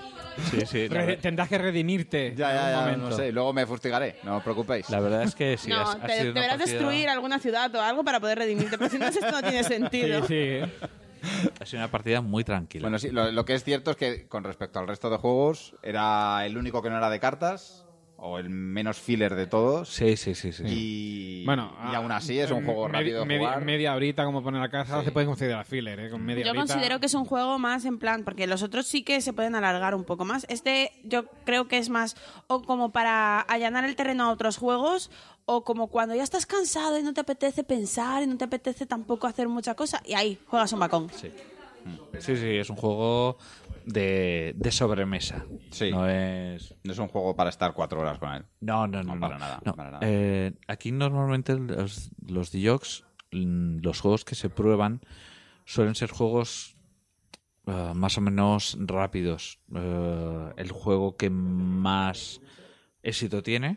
sí, sí, la, Re- ver- tendrás que redimirte. Ya, en un ya, ya, momento. no sé. Luego me fustigaré, no os preocupéis. la verdad es que sí. No, ha, ha te- sido una deberás partida- destruir alguna ciudad o algo para poder redimirte, pero si no, esto no tiene Sí, sentido. sí. eh. Ha sido una partida muy tranquila. Bueno, sí, lo, lo que es cierto es que con respecto al resto de juegos, era el único que no era de cartas, o el menos filler de todos. Sí, sí, sí, sí. Y, Bueno, y aún así es un juego medi- rápido de medi- jugar. Media horita, como pone la caja, se puede considerar filler, ¿eh? Con media Yo horita. considero que es un juego más en plan, porque los otros sí que se pueden alargar un poco más. Este yo creo que es más o como para allanar el terreno a otros juegos, o como cuando ya estás cansado y no te apetece pensar y no te apetece tampoco hacer mucha cosa, y ahí juegas un bacón. Sí. Sí, sí, es un juego de, de sobremesa. Sí. No es... No es un juego para estar cuatro horas con él. No, no, no. No, para nada, No. para nada. Eh, aquí normalmente los, los D J Os, mm, los juegos que se prueban, suelen ser juegos eh, más o menos rápidos. Eh, el juego que más éxito tiene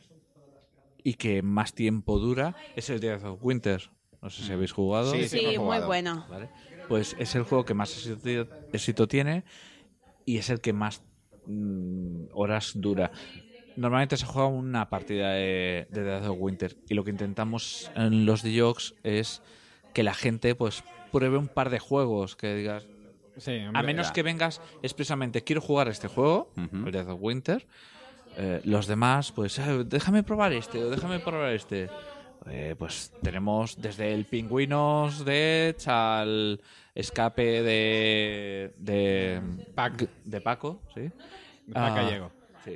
y que más tiempo dura es el Death of Winter. No sé si habéis jugado. Sí, Sí, sí, hemos muy jugado. bueno. ¿Vale? Pues es el juego que más éxito, éxito tiene y es el que más mm, horas dura. Normalmente se juega una partida de, de Death of Winter y lo que intentamos en los D J Os es que la gente pues pruebe un par de juegos, que digas, Sí, a hombre, menos ya. que vengas expresamente, quiero jugar este juego, Ujú. el Death of Winter, eh, los demás, pues "Ah, déjame probar este o déjame probar este. Eh, pues tenemos desde el Pingüinos de Edge al escape de de, Pac. de Paco, ¿sí? Pac Ah, Gallego. sí.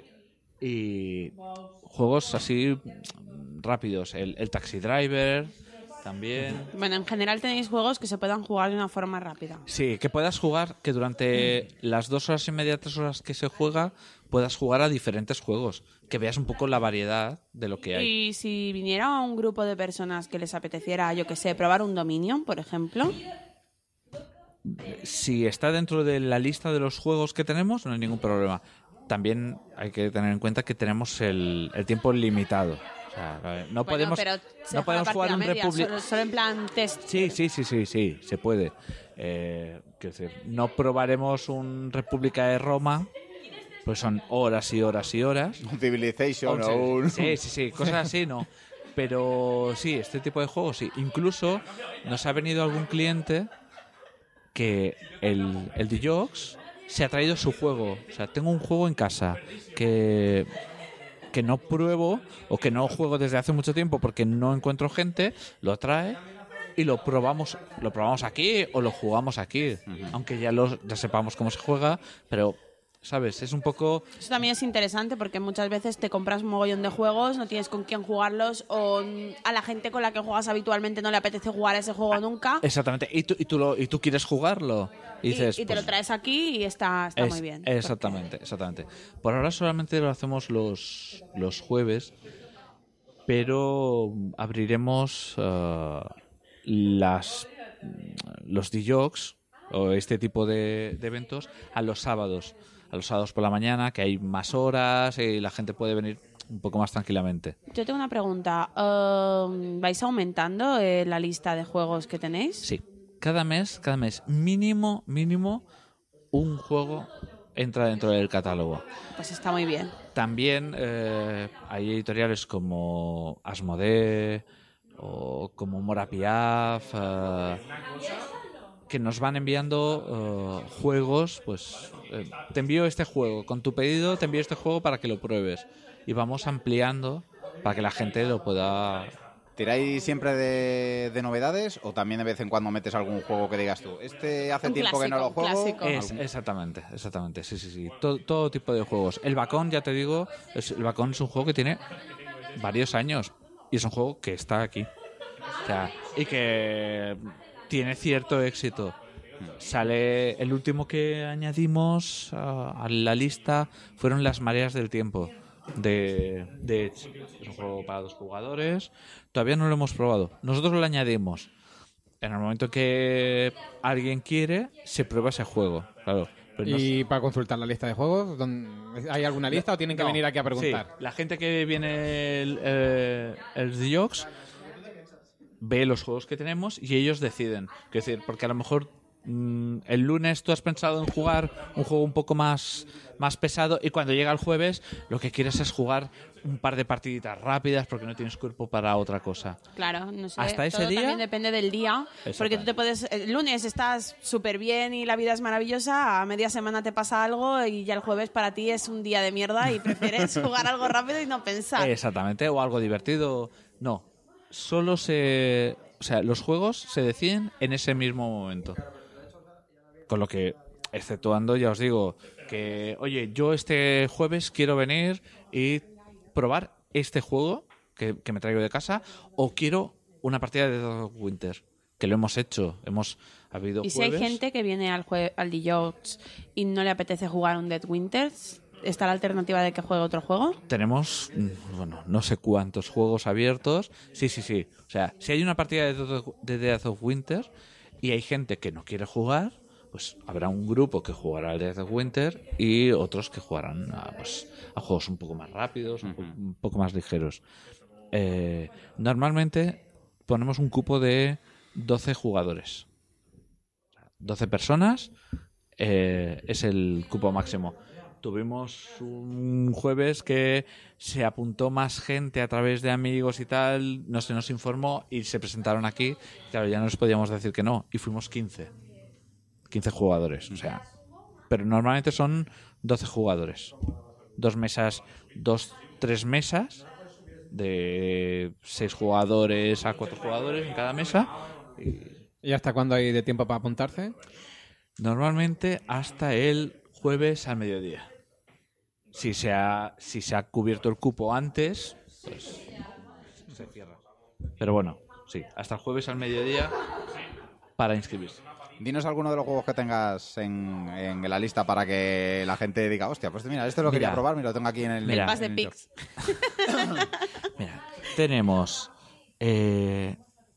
Y juegos así mm, rápidos, el, el Taxi Driver también. Bueno, en general tenéis juegos que se puedan jugar de una forma rápida. Sí, que puedas jugar, que durante las dos horas y media, tres horas que se juega, puedas jugar a diferentes juegos. Que veas un poco la variedad de lo que hay. Y si viniera un grupo de personas que les apeteciera, yo que sé, probar un Dominion, por ejemplo, Si está dentro de la lista de los juegos que tenemos, no hay ningún problema. También hay que tener en cuenta que tenemos el, el tiempo limitado. O sea, no bueno, podemos, pero se no juega podemos jugar partida un media, Republic. solo, solo en plan test. Sí, sí, sí, sí, sí, se puede. Eh, quiero decir, no probaremos un República de Roma, pues son horas y horas y horas. Un Civilization o un... Sí, sí, sí, cosas así, ¿no? Pero sí, este tipo de juegos sí. Incluso nos ha venido algún cliente que el, el Djox se ha traído su juego. O sea, tengo un juego en casa que, que no pruebo o que no juego desde hace mucho tiempo porque no encuentro gente, lo trae y lo probamos lo probamos aquí o lo jugamos aquí. Uh-huh. Aunque ya, lo, ya sepamos cómo se juega, pero... ¿Sabes? Es un poco... Eso también es interesante porque muchas veces te compras un mogollón de juegos, no tienes con quién jugarlos o a la gente con la que juegas habitualmente no le apetece jugar ese juego nunca. Exactamente. Y tú, y tú, lo, y tú quieres jugarlo. Y, dices, y, y te pues, lo traes aquí y está, está es, muy bien. Exactamente, exactamente. Por ahora solamente lo hacemos los, los jueves, pero abriremos uh, las los Djox o este tipo de, de eventos a los sábados. A los sábados por la mañana, que hay más horas y la gente puede venir un poco más tranquilamente. Yo tengo una pregunta. Uh, ¿Vais aumentando eh, la lista de juegos que tenéis? Sí. Cada mes, cada mes, mínimo, mínimo, un juego entra dentro del catálogo. Pues está muy bien. También eh, hay editoriales como Asmodee o como Mora Piaf, eh, que nos van enviando uh, juegos, pues eh, te envío este juego, con tu pedido te envío este juego para que lo pruebes y vamos ampliando para que la gente lo pueda... ¿Tiráis siempre de, de novedades o también de vez en cuando metes algún juego que digas tú, este hace un tiempo clásico, que no lo juego? Es, exactamente, exactamente, sí, sí, sí, todo, todo tipo de juegos. El Bacón, ya te digo, es, el Bacón es un juego que tiene varios años y es un juego que está aquí, o sea, y que... tiene cierto éxito. Sale el último que añadimos uh, a la lista fueron Las Mareas del Tiempo de, de Edge. Es un juego para dos jugadores. Todavía no lo hemos probado. Nosotros lo añadimos. En el momento que alguien quiere, se prueba ese juego. Claro. ¿Y para consultar la lista de juegos? ¿Hay alguna lista o tienen que no, venir aquí a preguntar? Sí, la gente que viene el, eh, el Djox ve los juegos que tenemos y ellos deciden. Es decir, porque a lo mejor mmm, el lunes tú has pensado en jugar un juego un poco más, más pesado y cuando llega el jueves lo que quieres es jugar un par de partiditas rápidas porque no tienes cuerpo para otra cosa. Claro, no sé. Hasta ese todo día también depende del día. Porque tú te puedes... El lunes estás súper bien y la vida es maravillosa, a media semana te pasa algo y ya el jueves para ti es un día de mierda y prefieres jugar algo rápido y no pensar. Exactamente, o algo divertido. No. Solo se... O sea, los juegos se deciden en ese mismo momento. Con lo que, exceptuando, ya os digo, que, oye, yo este jueves quiero venir y probar este juego que, que me traigo de casa o quiero una partida de Dead of Winter, que lo hemos hecho. Hemos habido ¿Y jueves... si hay gente que viene al, jue- al Djox y no le apetece jugar un Dead Winters? ¿Está la alternativa de que juegue otro juego? Tenemos, bueno, no sé cuántos juegos abiertos. Sí, sí, sí. O sea, si hay una partida de, de Death of Winter y hay gente que no quiere jugar, pues habrá un grupo que jugará al Death of Winter y otros que jugarán a, pues, a juegos un poco más rápidos, uh-huh. un, po- un poco más ligeros. Eh, normalmente ponemos un cupo de doce jugadores. doce personas eh, es el cupo máximo. Tuvimos un jueves que se apuntó más gente a través de amigos y tal, no se nos informó y se presentaron aquí. Claro, ya no les podíamos decir que no. Y fuimos quince. quince jugadores, o sea. Pero normalmente son doce jugadores. Dos mesas, dos, tres mesas de seis jugadores a cuatro jugadores en cada mesa. Y, ¿Y hasta cuándo hay de tiempo para apuntarse? Normalmente hasta el jueves al mediodía. Si se ha, si se ha cubierto el cupo antes, pues se cierra. Pero bueno, sí, hasta el jueves al mediodía para inscribirse. Dinos alguno de los juegos que tengas en, en la lista para que la gente diga, hostia, pues mira, este lo Mira, quería probar, mira, lo tengo aquí en el... mira, El Pass de en el Pix. Mira, tenemos eh,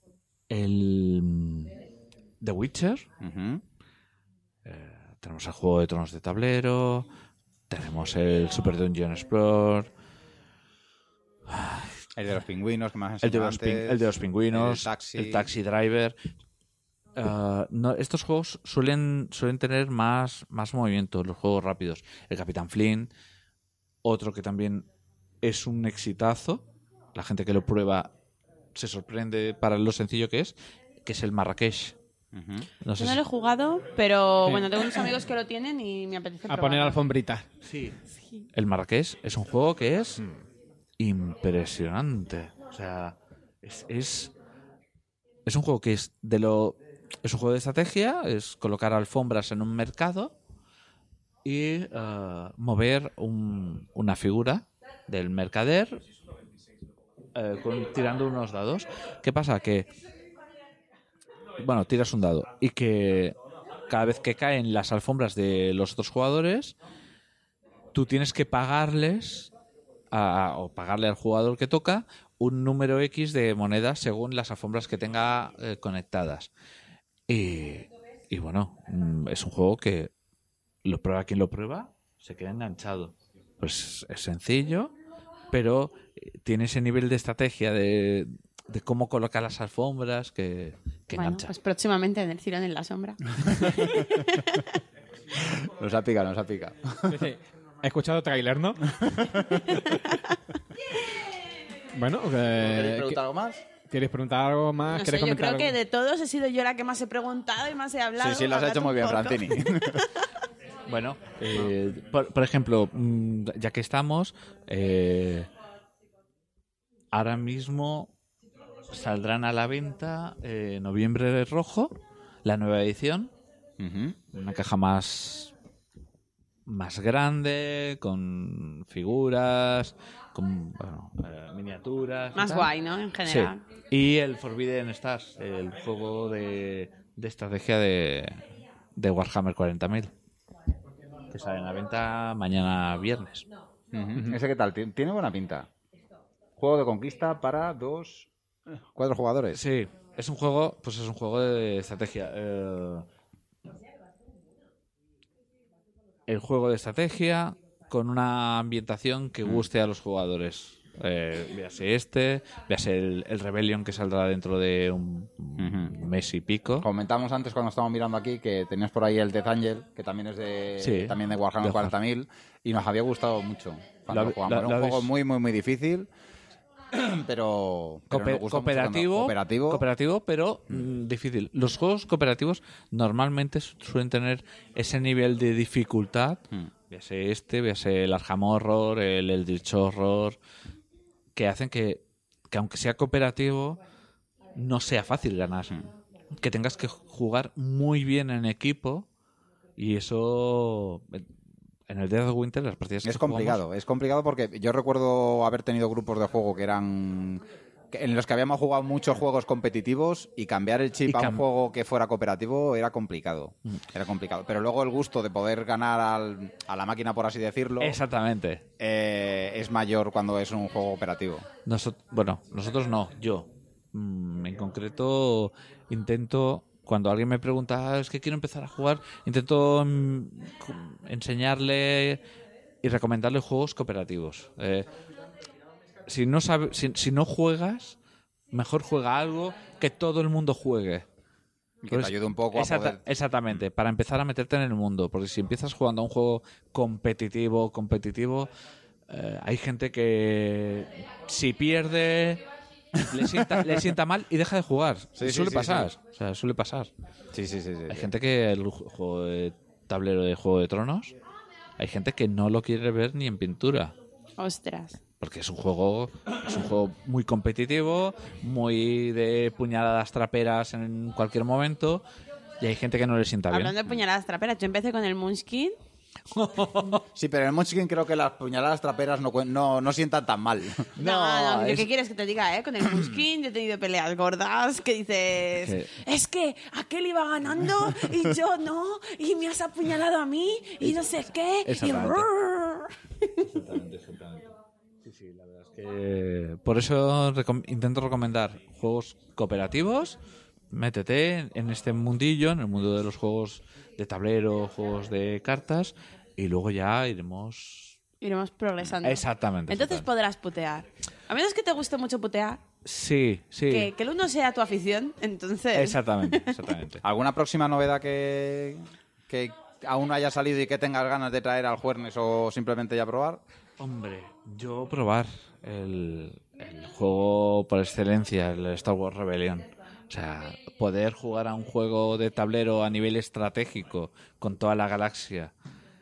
el The Witcher. Uh-huh. Eh, tenemos el Juego de Tronos de tablero. Tenemos el Super Dungeon Explorer. El de los pingüinos que me has El de enseñado los, pin- antes. el de los pingüinos. El taxi. El Taxi Driver. Uh, no, estos juegos suelen, suelen tener más, más movimiento, los juegos rápidos. El Capitán Flynn, otro que también es un exitazo. La gente que lo prueba se sorprende para lo sencillo que es, que es el Marrakech. Uh-huh. No sé Yo no si- lo he jugado, pero Sí. bueno, tengo unos amigos que lo tienen y me apetece A probarlo. poner alfombrita. Sí. El Marrakech es un juego que es impresionante. O sea, es, es, es un juego que es de lo. Es un juego de estrategia, es colocar alfombras en un mercado y eh, mover un- una figura del mercader eh, con- tirando unos dados. ¿Qué pasa? Que. Bueno, tiras un dado y que cada vez que caen las alfombras de los otros jugadores, tú tienes que pagarles a- o pagarle al jugador que toca un número X de monedas según las alfombras que tenga eh, conectadas. Y, y bueno, mm, es un juego que lo prueba quien lo prueba, se queda enganchado. Pues es sencillo, pero eh, tiene ese nivel de estrategia de, de cómo colocar las alfombras que, que Bueno, engancha. pues próximamente en el Cirón en la sombra. Nos ha picado, nos ha picado. Sí, sí. He escuchado tráiler, ¿no? Bueno, eh, ¿Queréis preguntar algo más? ¿quieres preguntar algo más? No sé, ¿Quieres yo comentar creo que algo? de todos he sido yo la que más he preguntado y más he hablado. Sí, sí, lo has Hablad hecho muy un bien, poco. Francini. Bueno, eh, por, por ejemplo, mm, ya que estamos, eh, ahora mismo saldrán a la venta eh, Noviembre Rojo, la nueva edición, Ujú. una caja más más grande, con figuras, con bueno, eh, miniaturas. y Más tal. guay, ¿no? En general. Sí. Y el Forbidden Stars, el juego de, de estrategia de, de Warhammer cuarenta mil, que sale a la venta mañana viernes. Ujú. ¿Ese qué tal? Tien- Tiene buena pinta. Juego de conquista para dos... Cuatro jugadores. Sí, es un juego, pues es un juego de estrategia. Eh, el juego de estrategia con una ambientación que guste a los jugadores. Eh, véase este, véase el, el Rebellion que saldrá dentro de un, un mes y pico. Comentamos antes cuando estábamos mirando aquí que tenías por ahí el Death Angel, que también es de, Sí, también de Warhammer de cuarenta mil, y nos había gustado mucho cuando Lo- lo jugamos. lo- Era un lo juego habéis- muy, muy, muy difícil, pero, pero Cooper- nos gustó mucho cooperativo, cuando- cooperativo. cooperativo, pero mm, difícil. Los juegos cooperativos normalmente su- suelen tener ese nivel de dificultad. Mm. Véase este, véase el Arkham Horror, el Eldritch Horror, que hacen que, que aunque sea cooperativo, no sea fácil ganar. Que tengas que jugar muy bien en equipo y eso... En el Dead of Winter, las partidas que Es jugamos- complicado, es complicado porque yo recuerdo haber tenido grupos de juego que eran que- en los que habíamos jugado muchos juegos competitivos y cambiar el chip Y a un cam- juego que fuera cooperativo era complicado. Era complicado. Pero luego el gusto de poder ganar al- a la máquina, por así decirlo, Exactamente. eh, es mayor cuando es un juego cooperativo. Noso- bueno, nosotros no, yo. Mm, en concreto, intento, cuando alguien me pregunta, "Ah, es que quiero empezar a jugar, intento mm, cu- enseñarle y recomendarle juegos cooperativos. Eh, si, no sabe, si, si no juegas, mejor juega algo que todo el mundo juegue. Y que te ayude un poco a Exacta- poder- Exactamente, para empezar a meterte en el mundo. Porque si empiezas jugando a un juego competitivo, competitivo, eh, hay gente que si pierde le sienta, le sienta mal y deja de jugar. Sí, sí, suele sí, pasar. sí. O sea, suele pasar. Sí, sí, sí. sí, Hay sí. gente que el ju- juego de tablero de Juego de Tronos, hay gente que no lo quiere ver ni en pintura. Ostras. Porque es un juego es un juego muy competitivo, muy de puñaladas traperas en cualquier momento, y hay gente que no le sienta bien. Hablando de puñaladas traperas, yo empecé con el Munchkin. Sí, pero en el Munchkin creo que las puñaladas traperas no, cuen- no, no sientan tan mal. No, no, es- ¿qué quieres que te diga, eh? Con el Munchkin yo he tenido peleas gordas que dices... Que- Es que aquel iba ganando y yo no, y me has apuñalado a mí y no sé qué. Y... Exactamente. Exactamente, exactamente. Sí, sí, la verdad es que... Por eso recom- intento recomendar juegos cooperativos. Métete en este mundillo, en el mundo de los juegos de tablero, juegos de cartas, y luego ya iremos... Iremos progresando. Exactamente. Entonces exactamente. podrás putear. A menos que te guste mucho putear, Sí, sí. Que, que el uno sea tu afición, entonces... Exactamente, exactamente. ¿Alguna próxima novedad que, que aún no haya salido y que tengas ganas de traer al Juernes o simplemente ya probar? Hombre, yo probar el, el juego por excelencia, el Star Wars Rebellion. O sea, poder jugar a un juego de tablero a nivel estratégico con toda la galaxia.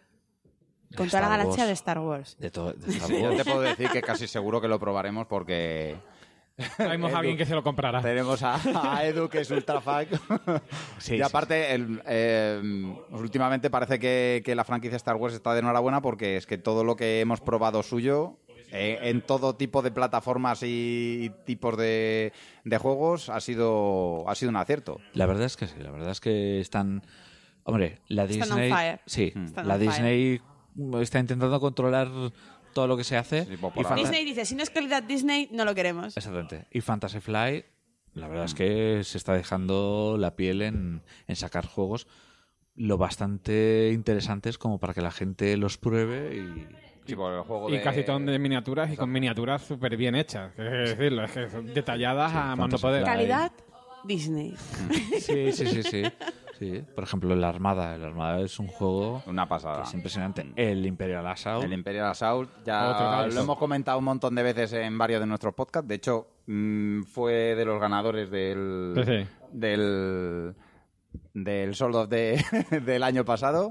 Con toda la galaxia de Star Wars. De, to- de Star Sí, Wars. yo te puedo decir que casi seguro que lo probaremos porque... Traemos a alguien que se lo comprará. Tenemos a, a Edu, que es ultra fan. Sí, y aparte, el, eh, últimamente parece que, que la franquicia Star Wars está de enhorabuena porque es que todo lo que hemos probado suyo, eh, en todo tipo de plataformas y tipos de, de juegos, ha sido, ha sido un acierto. La verdad es que sí, la verdad es que están... Hombre, la Están on Disney... fire. Sí, Están la on fire. Disney está intentando controlar todo lo que se hace. Sí, por y ahora. Fanta- Disney dice, si no es calidad Disney, no lo queremos. Exactamente. Y Fantasy Flight, la verdad es que se está dejando la piel en, en sacar juegos lo bastante interesantes como para que la gente los pruebe y... Sí, por el juego Y de- casi todo de miniaturas y con miniaturas súper bien hechas. Es decirlo, es que son detalladas a más no Fantasy poder. Flight. Calidad Disney. Sí, sí, sí, sí. Sí. Por ejemplo, la Armada. La Armada es un juego Una pasada. que es impresionante. El Imperial Assault. El Imperial Assault, ya Otro caso. lo hemos comentado un montón de veces en varios de nuestros podcasts. De hecho, mm, fue de los ganadores del Sí, sí. del del Sold of de, del año pasado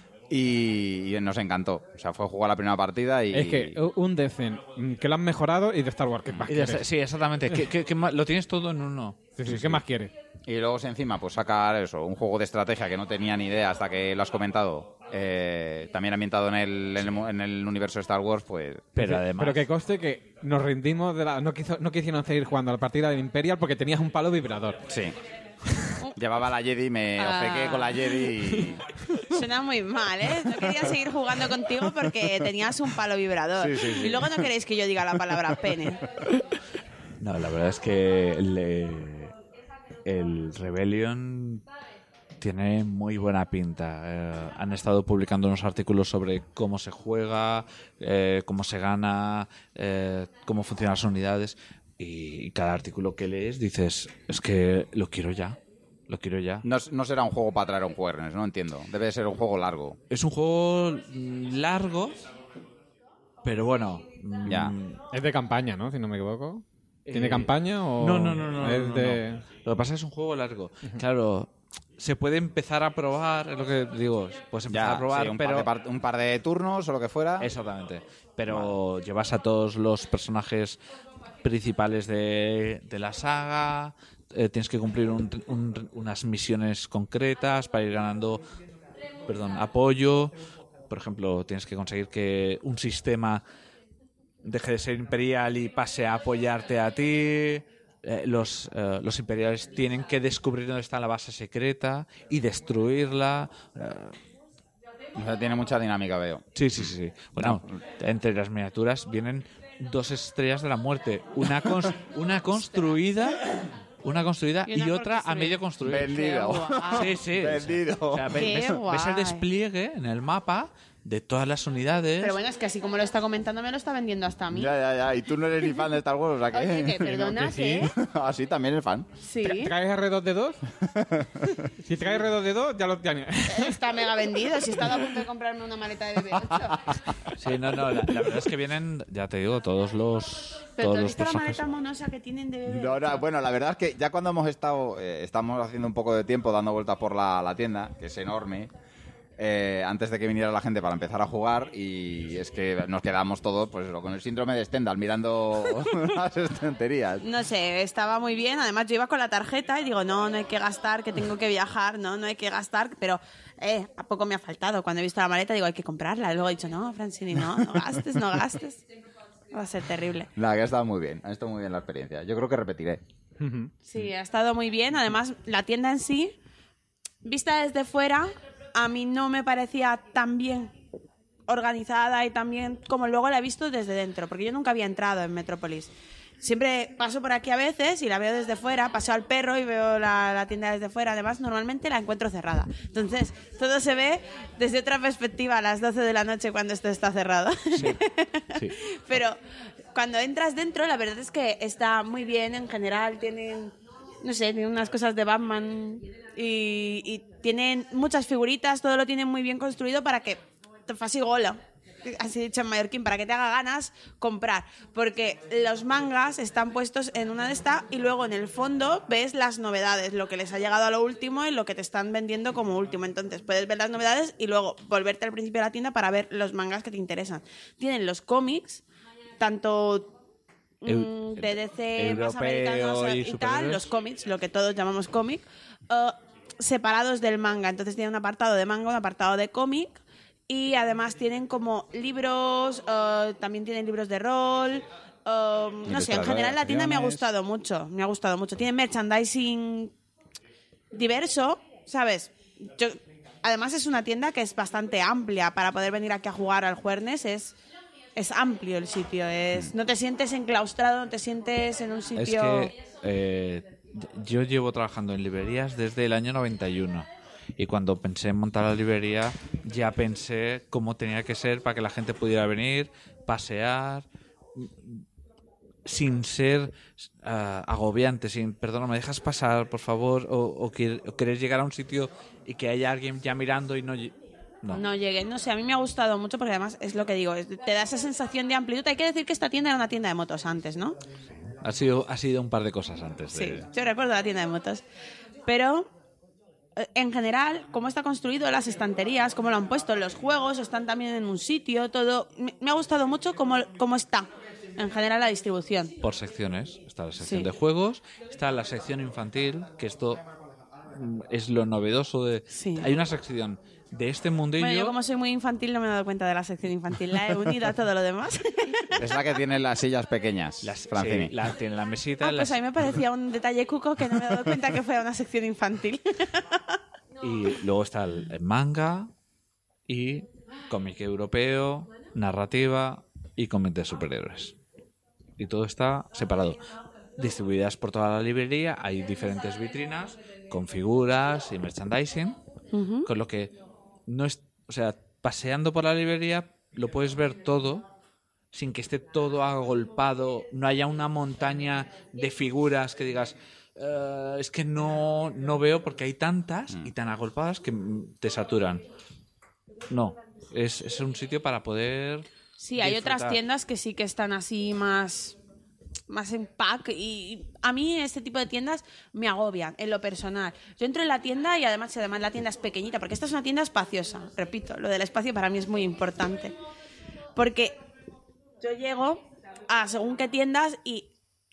y, y nos encantó. O sea, fue jugar la primera partida y Es que un Decen que lo han mejorado y de Star Wars, ¿qué más Y de- quieres? sí, exactamente. ¿Qué- qué- qué más? Lo tienes todo en uno. Sí, sí, ¿qué más quieres? y luego encima pues sacar eso, un juego de estrategia que no tenía ni idea hasta que lo has comentado. Eh, también ambientado en el, en el mu- en el universo de Star Wars, pues Pero además... Pero que conste que nos rindimos de la... No, quiso, no quisieron seguir jugando a la partida del Imperial porque tenías un palo vibrador. sí. Llevaba la Jedi, me Ah. obcequé con la Jedi y... Suena muy mal, ¿eh? No quería seguir jugando contigo porque tenías un palo vibrador. Sí, sí, sí. Y luego no queréis que yo diga la palabra pene. No, la verdad es que el, eh, el Rebellion tiene muy buena pinta. Eh, han estado publicando unos artículos sobre cómo se juega, eh, cómo se gana, eh, cómo funcionan las unidades. Y cada artículo que lees dices, es que lo quiero ya. Lo quiero ya. No, no será un juego para traer a un jueves, no entiendo. Debe ser un juego largo. Es un juego mm, largo, pero bueno. mm, Ya. Es de campaña, ¿no? Si no me equivoco. ¿Tiene Eh, campaña o...? No, no, no, no. Es no, de... no. Lo que pasa es que es un juego largo. Claro, se puede empezar a probar, es lo que digo, puedes empezar Ya, a probar, sí, un, pero... par de, par- un par de turnos o lo que fuera. Exactamente. Pero llevas a todos los personajes principales de, de la saga, eh, tienes que cumplir un- un- unas misiones concretas para ir ganando, perdón, apoyo. Por ejemplo, tienes que conseguir que un sistema deje de ser imperial y pase a apoyarte a ti. Eh, los, eh, los imperiales tienen que descubrir dónde está la base secreta y destruirla. Eh, O sea, tiene mucha dinámica, veo. Sí, sí, sí. sí. Bueno, entre las miniaturas vienen dos estrellas de la muerte. Una, cons- una construida, una construida Y y, una por otra a construir. medio construir. Vendido. Qué guay. Sí, sí. Vendido. O sea, ve- Qué ves, ves el guay. despliegue en el mapa de todas las unidades. Pero bueno, es que así como lo está comentando, me lo está vendiendo hasta a mí. Ya, ya, ya. Y tú no eres ni fan de Star Wars, o sea que... Oye, que perdona, que sí. ¿qué? Ah, sí, también es fan. Sí. Tra- ¿Traes R dos D dos? Si traes R dos D dos, ya lo tienes. Está mega vendido. Si he estado a punto de comprarme una maleta de B B ocho. Sí, no, no. La, la verdad es que vienen, ya te digo, todos los, Pero todos ¿tú has los visto la personajes. maleta monosa que tienen de B B No, ocho? no, bueno, la verdad es que ya cuando hemos estado, eh, estamos haciendo un poco de tiempo dando vueltas por la, la tienda, que es enorme, eh, antes de que viniera la gente para empezar a jugar, y es que nos quedamos todos pues eso, con el síndrome de Stendhal mirando las estanterías. No sé, estaba muy bien. Además, yo iba con la tarjeta y digo, no, no hay que gastar, que tengo que viajar, no, no hay que gastar. Pero, eh, a poco me ha faltado. Cuando he visto la maleta, digo, hay que comprarla. Y luego he dicho, no, Francini, no, no gastes, no gastes. Va a ser terrible. La que ha estado muy bien, ha estado muy bien la experiencia. Yo creo que repetiré. Sí, ha estado muy bien. Además, la tienda en sí, vista desde fuera, a mí no me parecía tan bien organizada y tan bien como luego la he visto desde dentro, porque yo nunca había entrado en Metrópolis. Siempre paso por aquí a veces y la veo desde fuera, paso al perro y veo la, la tienda desde fuera. Además, normalmente la encuentro cerrada. Entonces, todo se ve desde otra perspectiva a las doce de la noche cuando esto está cerrado. Sí. Pero cuando entras dentro, la verdad es que está muy bien en general. Tienen, no sé, tienen unas cosas de Batman y, y tienen muchas figuritas, todo lo tienen muy bien construido para que te faci gola. Así dicho en mallorquín, para que te haga ganas comprar, porque los mangas están puestos en una de estas y luego en el fondo ves las novedades, lo que les ha llegado a lo último y lo que te están vendiendo como último. Entonces puedes ver las novedades y luego volverte al principio de la tienda para ver los mangas que te interesan. Tienen los cómics, tanto mm, de D C más americanos y, y tal, los cómics, lo que todos llamamos cómic, uh, separados del manga. Entonces tienen un apartado de manga, un apartado de cómic. Y además tienen como libros, uh, también tienen libros de rol. Uh, no sé, en general la tienda me ha gustado mucho. Me ha gustado mucho. Tienen merchandising diverso, ¿sabes? Yo, además es una tienda que es bastante amplia para poder venir aquí a jugar al Juernes. Es, es amplio el sitio. Es, no te sientes enclaustrado, no te sientes en un sitio... Es que eh, yo llevo trabajando en librerías desde el año noventa y uno. Y cuando pensé en montar la librería, ya pensé cómo tenía que ser para que la gente pudiera venir, pasear, sin ser uh, agobiante, sin, perdona, ¿me dejas pasar, por favor? O, o, que, o querer llegar a un sitio y que haya alguien ya mirando y no... No. no llegué, no sé, a mí me ha gustado mucho porque además es lo que digo, es, te da esa sensación de amplitud. Hay que decir que esta tienda era una tienda de motos antes, ¿no? Ha sido, ha sido un par de cosas antes. De... Sí, yo recuerdo la tienda de motos. Pero... en general, cómo está construido, las estanterías, cómo lo han puesto, los juegos están también en un sitio, todo. Me ha gustado mucho cómo, cómo está, en general, la distribución. Por secciones. Está la sección Sí. de juegos, está la sección infantil, que esto es lo novedoso de... Sí. Hay una sección de este mundillo... Bueno, yo como soy muy infantil no me he dado cuenta de la sección infantil, la he unido a todo lo demás. Es la que tiene las sillas pequeñas, Las, Francini. sí, la, tiene la mesita... Ah, pues las- a mí me parecía un detalle cuco que no me he dado cuenta que fuera una sección infantil. Y luego está el, el manga y cómic europeo, narrativa y cómic de superhéroes. Y todo está separado. Distribuidas por toda la librería, hay diferentes vitrinas con figuras y merchandising, Ujú. con lo que no es, o sea, paseando por la librería lo puedes ver todo sin que esté todo agolpado, no haya una montaña de figuras que digas, "Eh, es que no, no veo porque hay tantas y tan agolpadas que mm, te saturan". No, es, es un sitio para poder... Sí, hay disfrutar. otras tiendas que sí que están así más, más en pack y a mí este tipo de tiendas me agobian en lo personal. Yo entro en la tienda y además, además la tienda es pequeñita porque esta es una tienda espaciosa. Repito, lo del espacio para mí es muy importante. Porque yo llego a según qué tiendas y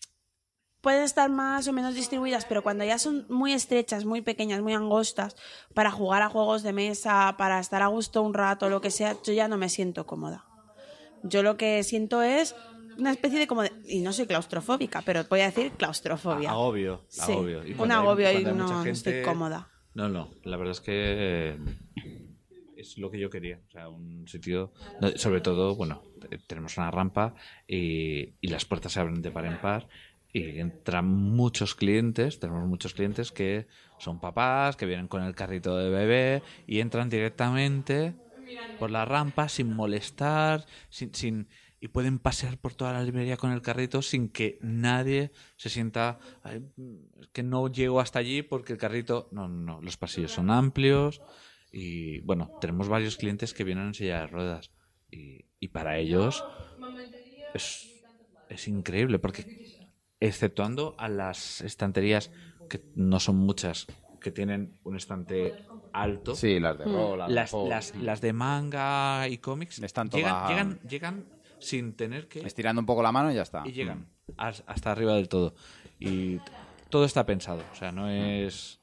pueden estar más o menos distribuidas, pero cuando ya son muy estrechas, muy pequeñas, muy angostas, para jugar a juegos de mesa, para estar a gusto un rato, lo que sea, yo ya no me siento cómoda. Yo lo que siento es una especie de como de, y no soy claustrofóbica, pero voy a decir claustrofobia. Agobio, Sí, agobio. Y un cuando hay- agobio y cuando hay no, mucha no gente- estoy cómoda. No, no, la verdad es que eh, es lo que yo quería. O sea, un sitio, no, sobre todo, bueno, te- tenemos una rampa y, y las puertas se abren de par en par y entran muchos clientes, tenemos muchos clientes que son papás, que vienen con el carrito de bebé y entran directamente por la rampa sin molestar, sin, sin y pueden pasear por toda la librería con el carrito sin que nadie se sienta "Ay, es que no llego hasta allí porque el carrito". No, no, no, los pasillos son amplios y bueno, tenemos varios clientes que vienen en silla de ruedas y, y para ellos es, es increíble porque exceptuando a las estanterías que no son muchas, que tienen un estante alto. Sí, las de rol, las de las, juego. las, las de manga y cómics Están llegan, todas- llegan, llegan sin tener que... Estirando un poco la mano y ya está. Y llegan as- hasta arriba del todo. Y t- todo está pensado. O sea, no es...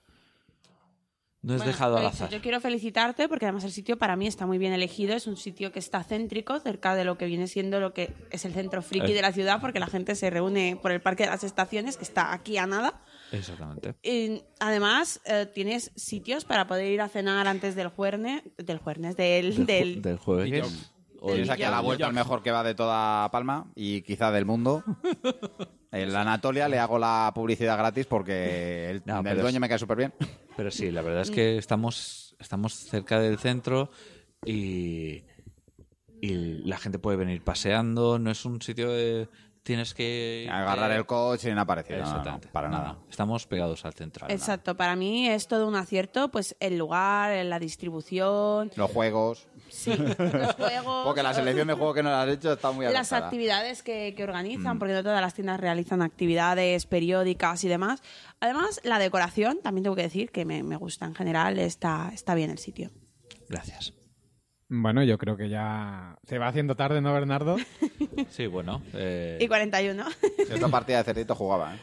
No es Bueno, dejado al pues, azar. Yo quiero felicitarte porque además el sitio para mí está muy bien elegido. Es un sitio que está céntrico, cerca de lo que viene siendo lo que es el centro friki Eh. de la ciudad, porque la gente se reúne por el Parque de las Estaciones, que está aquí a nada. Exactamente. Y además, eh, tienes sitios para poder ir a cenar antes del jueves, del jueves, del, Del, del, ju- del jueves. O Tienes el- aquí a la vuelta el mejor que va de toda Palma y quizá del mundo. En la Anatolia le hago la publicidad gratis porque el, No, el pero dueño es- me cae súper bien. Pero sí, la verdad es que estamos, estamos cerca del centro y, y la gente puede venir paseando, no es un sitio de... Tienes que... Agarrar el coche y no aparecer. Exactamente. No, no, para No, nada. no. Estamos pegados al central. Exacto, para mí es todo un acierto, pues el lugar, la distribución, Los juegos. sí, los juegos, Porque la selección de juegos que nos has hecho está muy las avanzada. actividades que, que organizan, Mm. porque no todas las tiendas realizan actividades periódicas y demás. Además, la decoración, también tengo que decir que me, me gusta en general, está, está bien el sitio. Gracias. Bueno, yo creo que ya se va haciendo tarde, ¿no, Bernardo? Sí, bueno. Eh... Y cuarenta y uno. Esta partida de cerdito jugaba, ¿eh?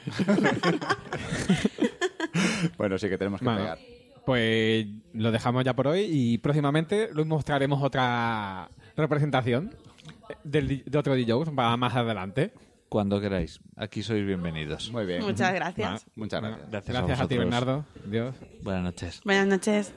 Bueno, sí que tenemos que Bueno, pegar. pues lo dejamos ya por hoy y próximamente les mostraremos otra representación del, de otro D J para más adelante. Cuando queráis. Aquí sois bienvenidos. Muy bien. Muchas gracias. Bueno, Muchas gracias. Gracias, Gracias a, ti, vosotros. Bernardo. Dios. Buenas noches. Buenas noches.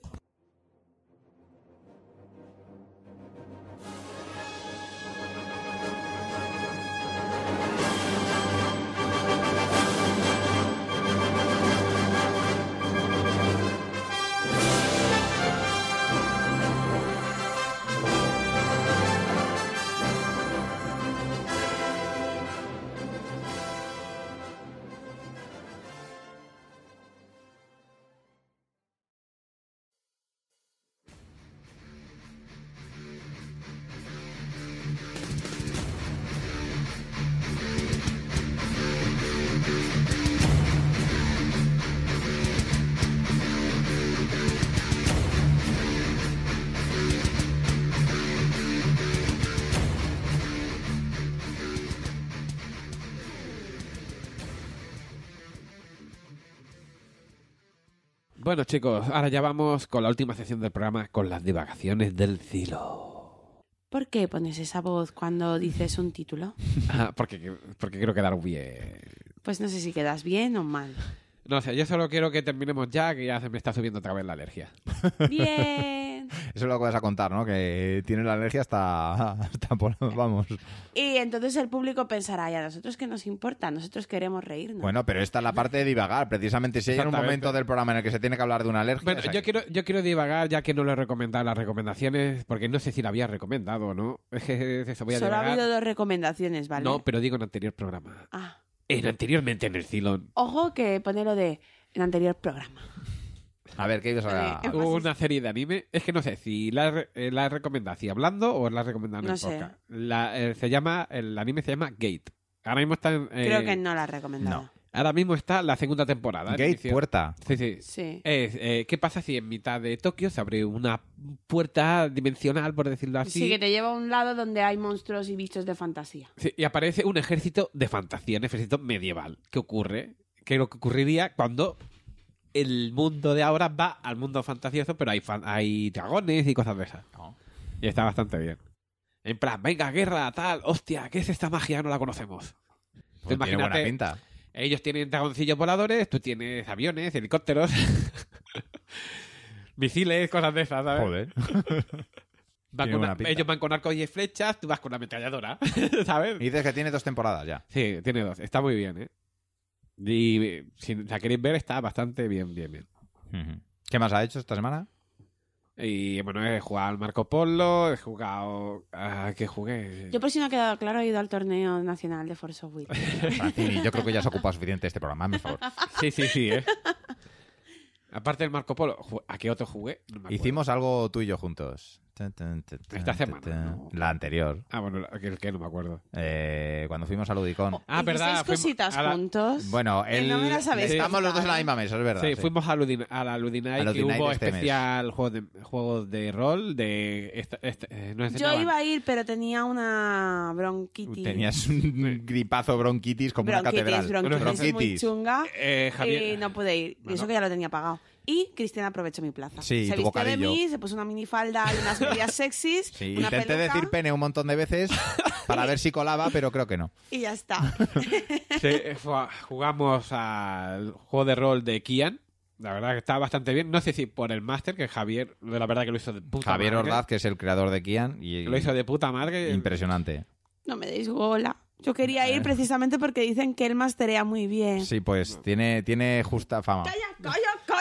Bueno, chicos, ahora ya vamos con la última sección del programa, con las divagaciones del Zilo. ¿Por qué pones esa voz cuando dices un título? Ah, porque, porque quiero quedar bien. Pues no sé si quedas bien o mal. No sé, yo solo quiero que terminemos ya, que ya se me está subiendo otra vez la alergia. Bien. Eso es lo que vas a contar, ¿no? Que tiene la alergia hasta, hasta por... Vamos. Y entonces el público pensará, ¿y a nosotros qué nos importa? Nosotros queremos reírnos. Bueno, pero esta es la parte de divagar. Precisamente si hay un Exactamente. momento del programa en el que se tiene que hablar de una alergia... Bueno, es aquí. yo quiero, yo quiero divagar, ya que no lo he recomendado las recomendaciones, porque no sé si la había recomendado o no. Es que eso voy a Solo ha divagar. habido dos recomendaciones, ¿vale? No, pero digo en anterior programa. Ah. En anteriormente en el Zilón. Ojo que pone lo de en anterior programa. A ver, ¿qué ibas a...? Eh, Hubo una serie de anime. Es que no sé si la, he re- eh, la he recomendado así hablando o la he recomendado en No el sé. podcast. La, eh, se llama, el anime se llama Gate. Ahora mismo está en, eh, Creo que no la has recomendado. Ahora mismo está la segunda temporada. Gate, inicio. puerta. Sí, sí. Sí. Es, eh, ¿qué pasa si en mitad de Tokio se abre una puerta dimensional, por decirlo así? Sí, que te lleva a un lado donde hay monstruos y bichos de fantasía. Sí, y aparece un ejército de fantasía, un ejército medieval. ¿Qué ocurre? Que lo que ocurriría cuando el mundo de ahora va al mundo fantasioso, pero hay, fan- hay dragones y cosas de esas. Y está bastante bien. En plan, venga, guerra, tal, hostia, ¿qué es esta magia? No la conocemos. Pues tiene buena pinta. Ellos tienen dragoncillos voladores, tú tienes aviones, helicópteros, misiles, cosas de esas, ¿sabes? Joder. Van Tiene con buena una- pinta. ellos van con arcos y flechas, tú vas con una ametralladora, ¿sabes? Y dices que tiene dos temporadas ya. Sí, tiene dos. Está muy bien, ¿eh? Y eh, si la queréis ver, está bastante bien, bien, bien. Ujú. ¿Qué más ha hecho esta semana? Y bueno, he jugado al Marco Polo, he jugado... ¿A qué jugué? Yo por si no ha quedado claro he ido al torneo nacional de Force of Will. Francini, yo creo que ya se ha ocupado suficiente de este programa, por favor. Sí, sí, sí, ¿eh? Aparte del Marco Polo, ju- ¿a qué otro jugué? No me acuerdo. Hicimos algo tú y yo juntos. Tan, tan, tan, tan, Esta tan, semana, tan. ¿no? La anterior. Ah, bueno, el que no me acuerdo. Eh, cuando fuimos a Ludicon. Ah, verdad. ¿Hicisteis fuimos cositas a la- juntos? Bueno, Que el... no me las habéis estamos los dos en la contado. misma mesa, es verdad. Sí, sí. fuimos a, Ludin- a la Ludinite, A que Ludinite hubo este mes. especial juego de, juegos de rol de... Esta, este, eh, nos Yo enseñaban- iba a ir, pero tenía una bronquitis. Tenías un gripazo bronquitis como una bronquitis, catedral. bronquitis, muy Bronquitis. chunga. Eh, Javier- Y no pude ir. Y eso que ya lo tenía pagado. Y Cristian aprovechó mi plaza. Sí, se tu vistió de bocadillo. mí, se puso una minifalda y unas medias sexys, Sí, una intenté peluca, decir pene un montón de veces para ver si colaba, pero creo que no. y ya está. Sí, fue- jugamos al juego de rol de Kian. La verdad que está bastante bien. No sé si por el máster, que Javier, la verdad que lo hizo de puta Javier madre. Ordaz, que es el creador de Kian. Y... Lo hizo de puta madre. Impresionante. No me deis gola. Yo quería ir precisamente porque dicen que él masterea muy bien. Sí, pues tiene, tiene justa fama. ¡Calla, calla, calla!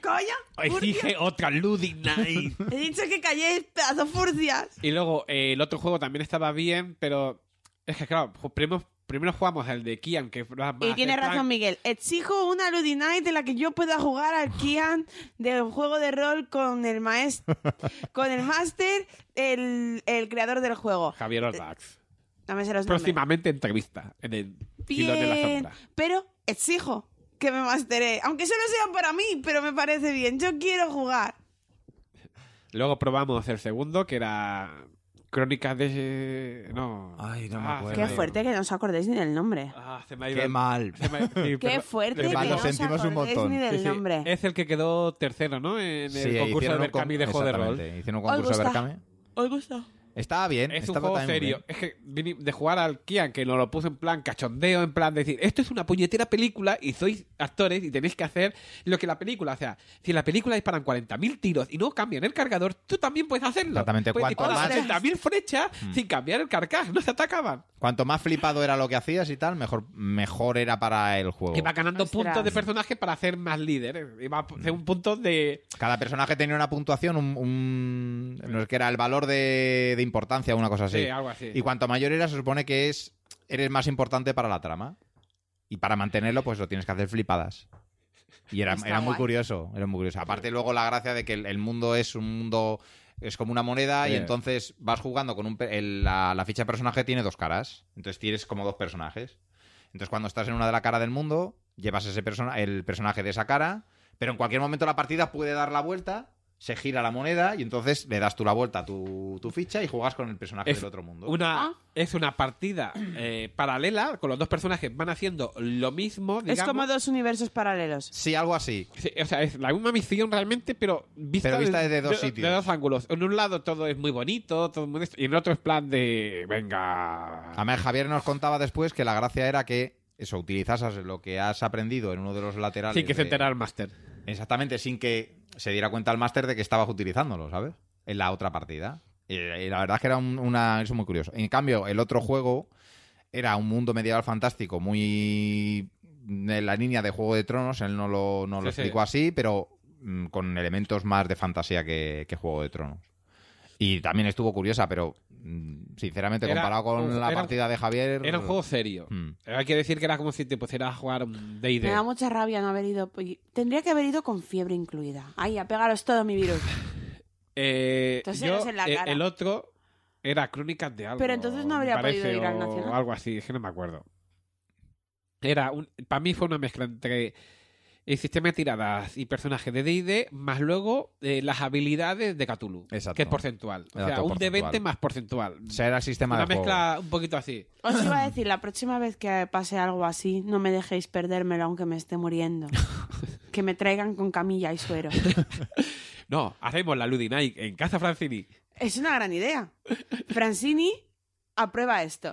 coño? Exige otra Ludic Night. He dicho que calléis, pedazos furcias. Y luego, eh, el otro juego también estaba bien, pero es que, claro, primero, primero jugamos el de Kian, que era más Y tiene en plan- razón Miguel. Exijo una Ludy Night en la que yo pueda jugar al Kian del juego de rol con el maestro, con el máster, el, el creador del juego. Javier Ordax. Dame los nombres. Próximamente entrevista en el Filón de la Bien, Sombra. pero exijo que me mastere. Aunque solo sea para mí, pero me parece bien. Yo quiero jugar. Luego probamos el segundo, que era Crónicas de... No. Ay, no me Ah, acuerdo. Qué se me- fuerte que no os acordéis ni del nombre. Ah, se me ha ido Qué el- mal. se me- sí, Qué perdón. fuerte Qué que mal, no lo os sentimos un acordéis montón. ni del Sí, sí. nombre. Es el que quedó tercero, ¿no? En el Sí, concurso de hicieron un Berkami con- de juego de rol. exactamente, hicieron un Os concurso de gusta. Berkami. ¿Os gusta? Estaba bien. Es un estaba juego también muy serio. bien. Es que vine de jugar al Kian, que nos lo puso en plan cachondeo, en plan de decir, esto es una puñetera película y sois actores y tenéis que hacer lo que la película, o sea, si en la película disparan cuarenta mil tiros y no cambian el cargador, tú también puedes hacerlo. Exactamente, Puedes cuanto disparar más- sesenta mil flechas Mm. sin cambiar el carcaj, no se atacaban. Cuanto más flipado era lo que hacías y tal, mejor, mejor era para el juego. Iba ganando Ostras. puntos de personaje para hacer más líder. Iba a hacer un punto de... Cada personaje tenía una puntuación, un, un- no es que era el valor de, de importancia, una cosa así. Sí, algo así. Y cuanto mayor eras, se supone que es eres más importante para la trama. Y para mantenerlo, pues lo tienes que hacer flipadas. Y era, Está era muy guay. curioso, era muy curioso. Aparte luego la gracia de que el, el mundo es un mundo, es como una moneda y Sí. entonces vas jugando con un... pe- el- la, la ficha de personaje tiene dos caras. Entonces tienes como dos personajes. Entonces cuando estás en una de la cara del mundo, llevas ese persona, el personaje de esa cara, pero en cualquier momento la partida puede dar la vuelta, se gira la moneda y entonces le das tú la vuelta a tu, tu ficha y juegas con el personaje Es del otro mundo. Una, Ah. Es una partida eh, paralela, con los dos personajes van haciendo lo mismo, digamos. Es como dos universos paralelos. Sí, algo así. Sí, o sea, es la misma misión realmente, pero vista, Pero vista desde dos sitios. De dos ángulos. En un lado todo es muy bonito, todo muy esto, y en otro es plan de... Venga... Además, Javier nos contaba después que la gracia era que eso, utilizases lo que has aprendido en uno de los laterales. Sin que se de- enterara el máster. Exactamente, sin que se diera cuenta el máster de que estabas utilizándolo, ¿sabes? En la otra partida. Y, y la verdad es que era un- una, eso muy curioso. En cambio, el otro juego era un mundo medieval fantástico, muy en la línea de Juego de Tronos. Él no lo, no lo Sí, sí. explicó así, pero mm, con elementos más de fantasía que, que Juego de Tronos. Y también estuvo curiosa, pero mm, sinceramente, Era comparado con un- la era un- partida de Javier... Era un juego serio. Mm. Hay que decir que era como si te pusieras a jugar un D y D. Me da mucha rabia no haber ido. Tendría que haber ido con fiebre incluida. Ay, a pegaros todo mi virus. Eh, Toseros yo, en la eh, cara. el otro era Crónicas de algo. Pero entonces no me habría parece, podido ir al o Nacional. algo así, es que no me acuerdo. Era un, para mí fue una mezcla entre el sistema de tiradas y personajes de D y D, más luego eh, las habilidades de Cthulhu, Exacto. que es porcentual. O Era sea, todo un D veinte porcentual. más porcentual. O sea, era el sistema Una de juego. mezcla un poquito así. Os iba a decir, la próxima vez que pase algo así, no me dejéis perdérmelo aunque me esté muriendo. Que me traigan con camilla y suero. No, hacemos la Ludinike en casa Francini. Es una gran idea. Francini, aprueba esto.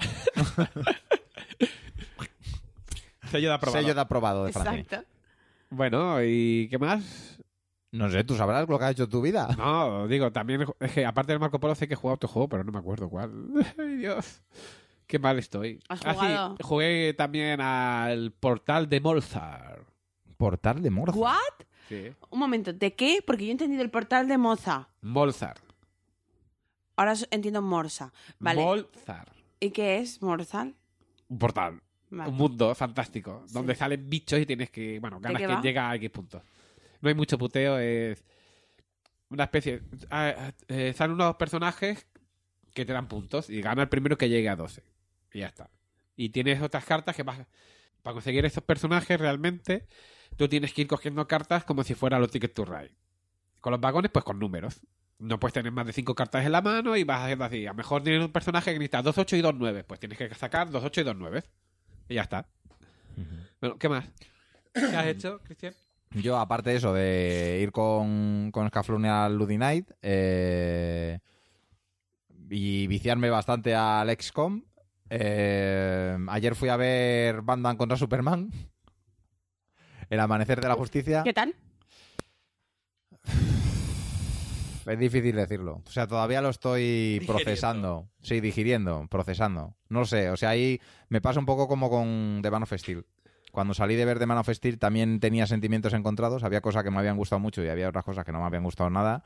Sello de aprobado. Sello de aprobado de Francini. Exacto. Bueno, ¿y qué más? No sé, tú sabrás lo que has hecho en tu vida. No, digo, también es que aparte del Marco Polo sé que he jugado otro juego, pero no me acuerdo cuál. Ay, Dios. Qué mal estoy. ¿Has Ah, sí, jugado? jugué también al portal de Molzar. Portal de Morza. ¿What? Sí. Un momento, ¿de qué? Porque yo he entendido el portal de Moza. Molzar. Ahora s- entiendo Morsa. Vale. Molzar. ¿Y qué es Morzal? Un portal. Vale. Un mundo fantástico. Sí. Donde salen bichos y tienes que. Bueno, ganas qué que va? llega a X puntos. No hay mucho puteo, es. Una especie. ah, ah, eh, salen unos personajes que te dan puntos y gana el primero que llegue a doce. Y ya está. Y tienes otras cartas que vas. Para conseguir esos personajes realmente, tú tienes que ir cogiendo cartas como si fuera los Ticket to Ride. Con los vagones, pues con números. No puedes tener más de cinco cartas en la mano y vas haciendo así. A lo mejor tienes un personaje que necesita dos ocho y dos nueve. Pues tienes que sacar dos ocho y dos nueve. Y ya está. Bueno, ¿qué más? ¿Qué has hecho, Cristian? Yo, aparte de eso, de ir con, con Scaflone al Ludinite eh, y viciarme bastante al X COM, eh, ayer fui a ver Batman contra Superman, El Amanecer de la Justicia. ¿Qué tal? Es difícil decirlo. O sea, todavía lo estoy Digiriendo. procesando. Sí, digiriendo, procesando. No lo sé. O sea, ahí me pasa un poco como con The Man of Steel. cuando salí de ver The Man of Steel también tenía sentimientos encontrados. Había cosas que me habían gustado mucho y había otras cosas que no me habían gustado nada.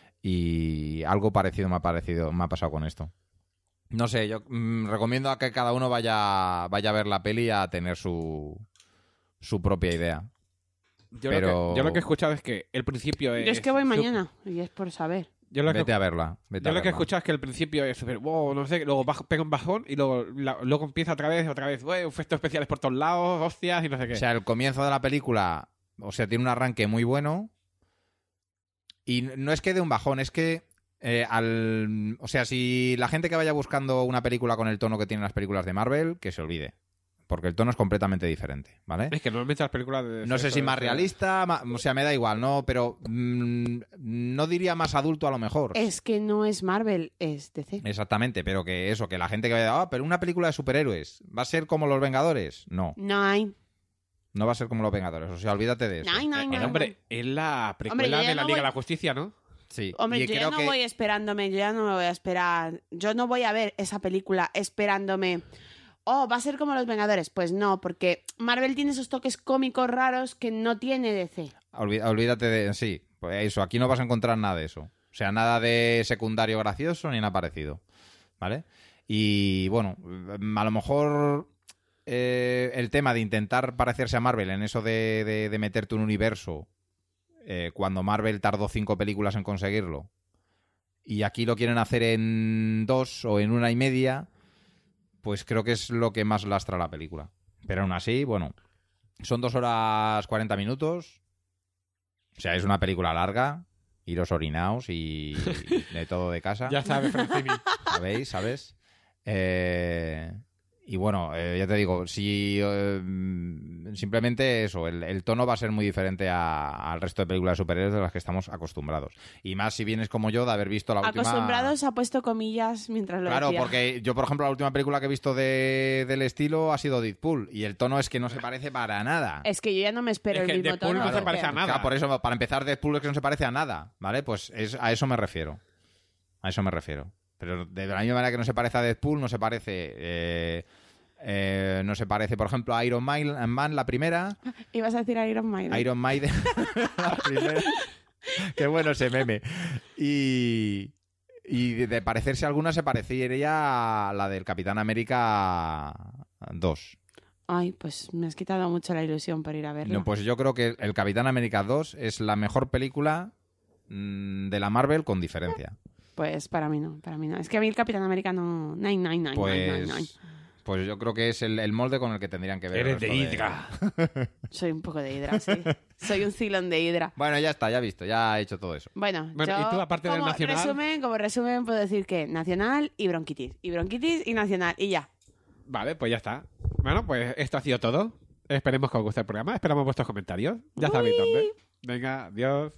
Y algo parecido me ha parecido, me ha pasado con esto. No sé, yo mmm, recomiendo a que cada uno vaya, vaya a ver la peli a tener su, su propia idea. Yo, Pero... lo que, yo lo que he escuchado es que el principio es... Yo es que voy mañana y es por saber. Yo lo vete que, a verla. Vete yo a lo que he verla. escuchado es que el principio es súper, wow, no sé, luego bajo, pega un bajón y luego, la, luego empieza otra vez, otra vez, wow, efectos especiales por todos lados, hostias y no sé qué. O sea, el comienzo de la película, o sea, tiene un arranque muy bueno. Y no es que de un bajón, es que eh, al... O sea, si la gente que vaya buscando una película con el tono que tienen las películas de Marvel, que se olvide. Porque el tono es completamente diferente, ¿vale? Es que normalmente las películas de... No sé si más realista, más, o sea, me da igual, ¿no? Pero mmm, no diría más adulto a lo mejor. Es que no es Marvel, es D C. Exactamente, pero que eso, que la gente que vaya, ah, pero una película de superhéroes, ¿va a ser como Los Vengadores? No, No hay. no va a ser como Los Vengadores, o sea, olvídate de eso. No hay, no hay, no Eh, hay. hombre, es la precuela Hombre, yo ya de la no Liga voy- de la Justicia, ¿no? Sí, Hombre, y yo ya creo no que... voy esperándome, yo ya no me voy a esperar. Yo no voy a ver esa película esperándome. Oh, va a ser como Los Vengadores. Pues no, porque Marvel tiene esos toques cómicos raros que no tiene D C. Olví- Olvídate de... Sí, pues eso, aquí no vas a encontrar nada de eso. O sea, nada de secundario gracioso ni nada parecido, ¿vale? Y bueno, a lo mejor eh, el tema de intentar parecerse a Marvel en eso de, de, de meterte un universo eh, cuando Marvel tardó cinco películas en conseguirlo y aquí lo quieren hacer en dos o en una y media, pues creo que es lo que más lastra la película. Pero aún así, bueno, son dos horas cuarenta minutos. O sea, es una película larga. Iros orinaos y de todo de casa. Ya sabes, Francini. ¿Sabéis? ¿Sabes? Eh, y bueno, eh, ya te digo, si eh, simplemente eso, el, el tono va a ser muy diferente a- al resto de películas de superhéroes de las que estamos acostumbrados. Y más si vienes como yo de haber visto la última... Acostumbrados ha puesto comillas mientras lo Claro, decía. porque yo, por ejemplo, la última película que he visto de, del estilo ha sido Deadpool. Y el tono es que no se parece para nada. Es que yo ya no me espero Es que el mismo Deadpool tono. no se porque- parece a nada. Claro, por eso, para empezar, Deadpool es que no se parece a nada, ¿vale? Pues es, a eso me refiero. A eso me refiero. Pero de la misma manera que no se parece a Deadpool, no se parece... eh, eh, no se parece, por ejemplo, a Iron Man, Man, la primera. Ibas a decir Iron Maiden. Iron Maiden, la primera. Qué bueno ese meme. Y... Y de parecerse a alguna se parecería a la del Capitán América dos. Ay, pues me has quitado mucho la ilusión por ir a verla. No, pues yo creo que el Capitán América dos es la mejor película mmm, de la Marvel con diferencia. Pues para mí no, para mí no. Es que a mí el Capitán América no... Nine, nine, nine, Pues, nine, nine. pues yo creo que es el, el molde con el que tendrían que ver. el Eres de resto Hydra. Soy un poco de Hydra, sí. Soy un Cylon de Hydra. Bueno, ya está, ya he visto, ya he hecho todo eso. Bueno, Bueno, yo ¿y tú, aparte del como nacional? resumen, como resumen puedo decir que nacional y bronquitis. Y bronquitis y nacional. Y ya. Vale, pues ya está. Bueno, pues esto ha sido todo. Esperemos que os guste el programa. Esperamos vuestros comentarios. Ya sabéis dónde. Venga, adiós.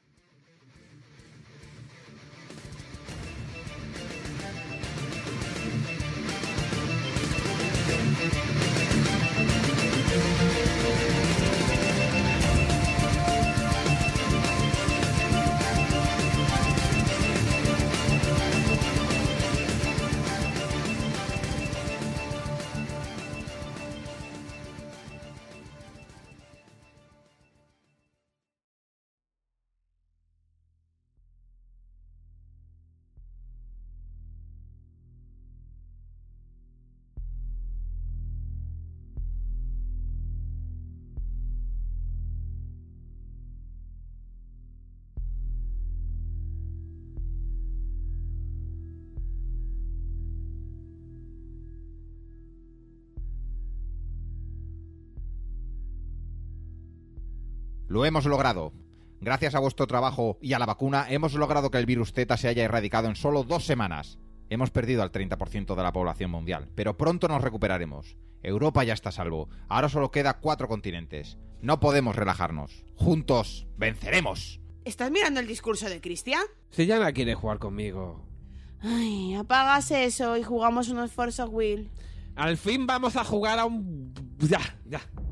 Lo hemos logrado. Gracias a vuestro trabajo y a la vacuna, hemos logrado que el virus Z se haya erradicado en solo dos semanas. Hemos perdido al treinta por ciento de la población mundial, pero pronto nos recuperaremos. Europa ya está a salvo. Ahora solo queda cuatro continentes. No podemos relajarnos. Juntos, venceremos. ¿Estás mirando el discurso de Cristian? Si ya no quiere jugar conmigo. Ay, apagas eso y jugamos unos Force of Will. Al fin vamos a jugar a un... Ya, ya.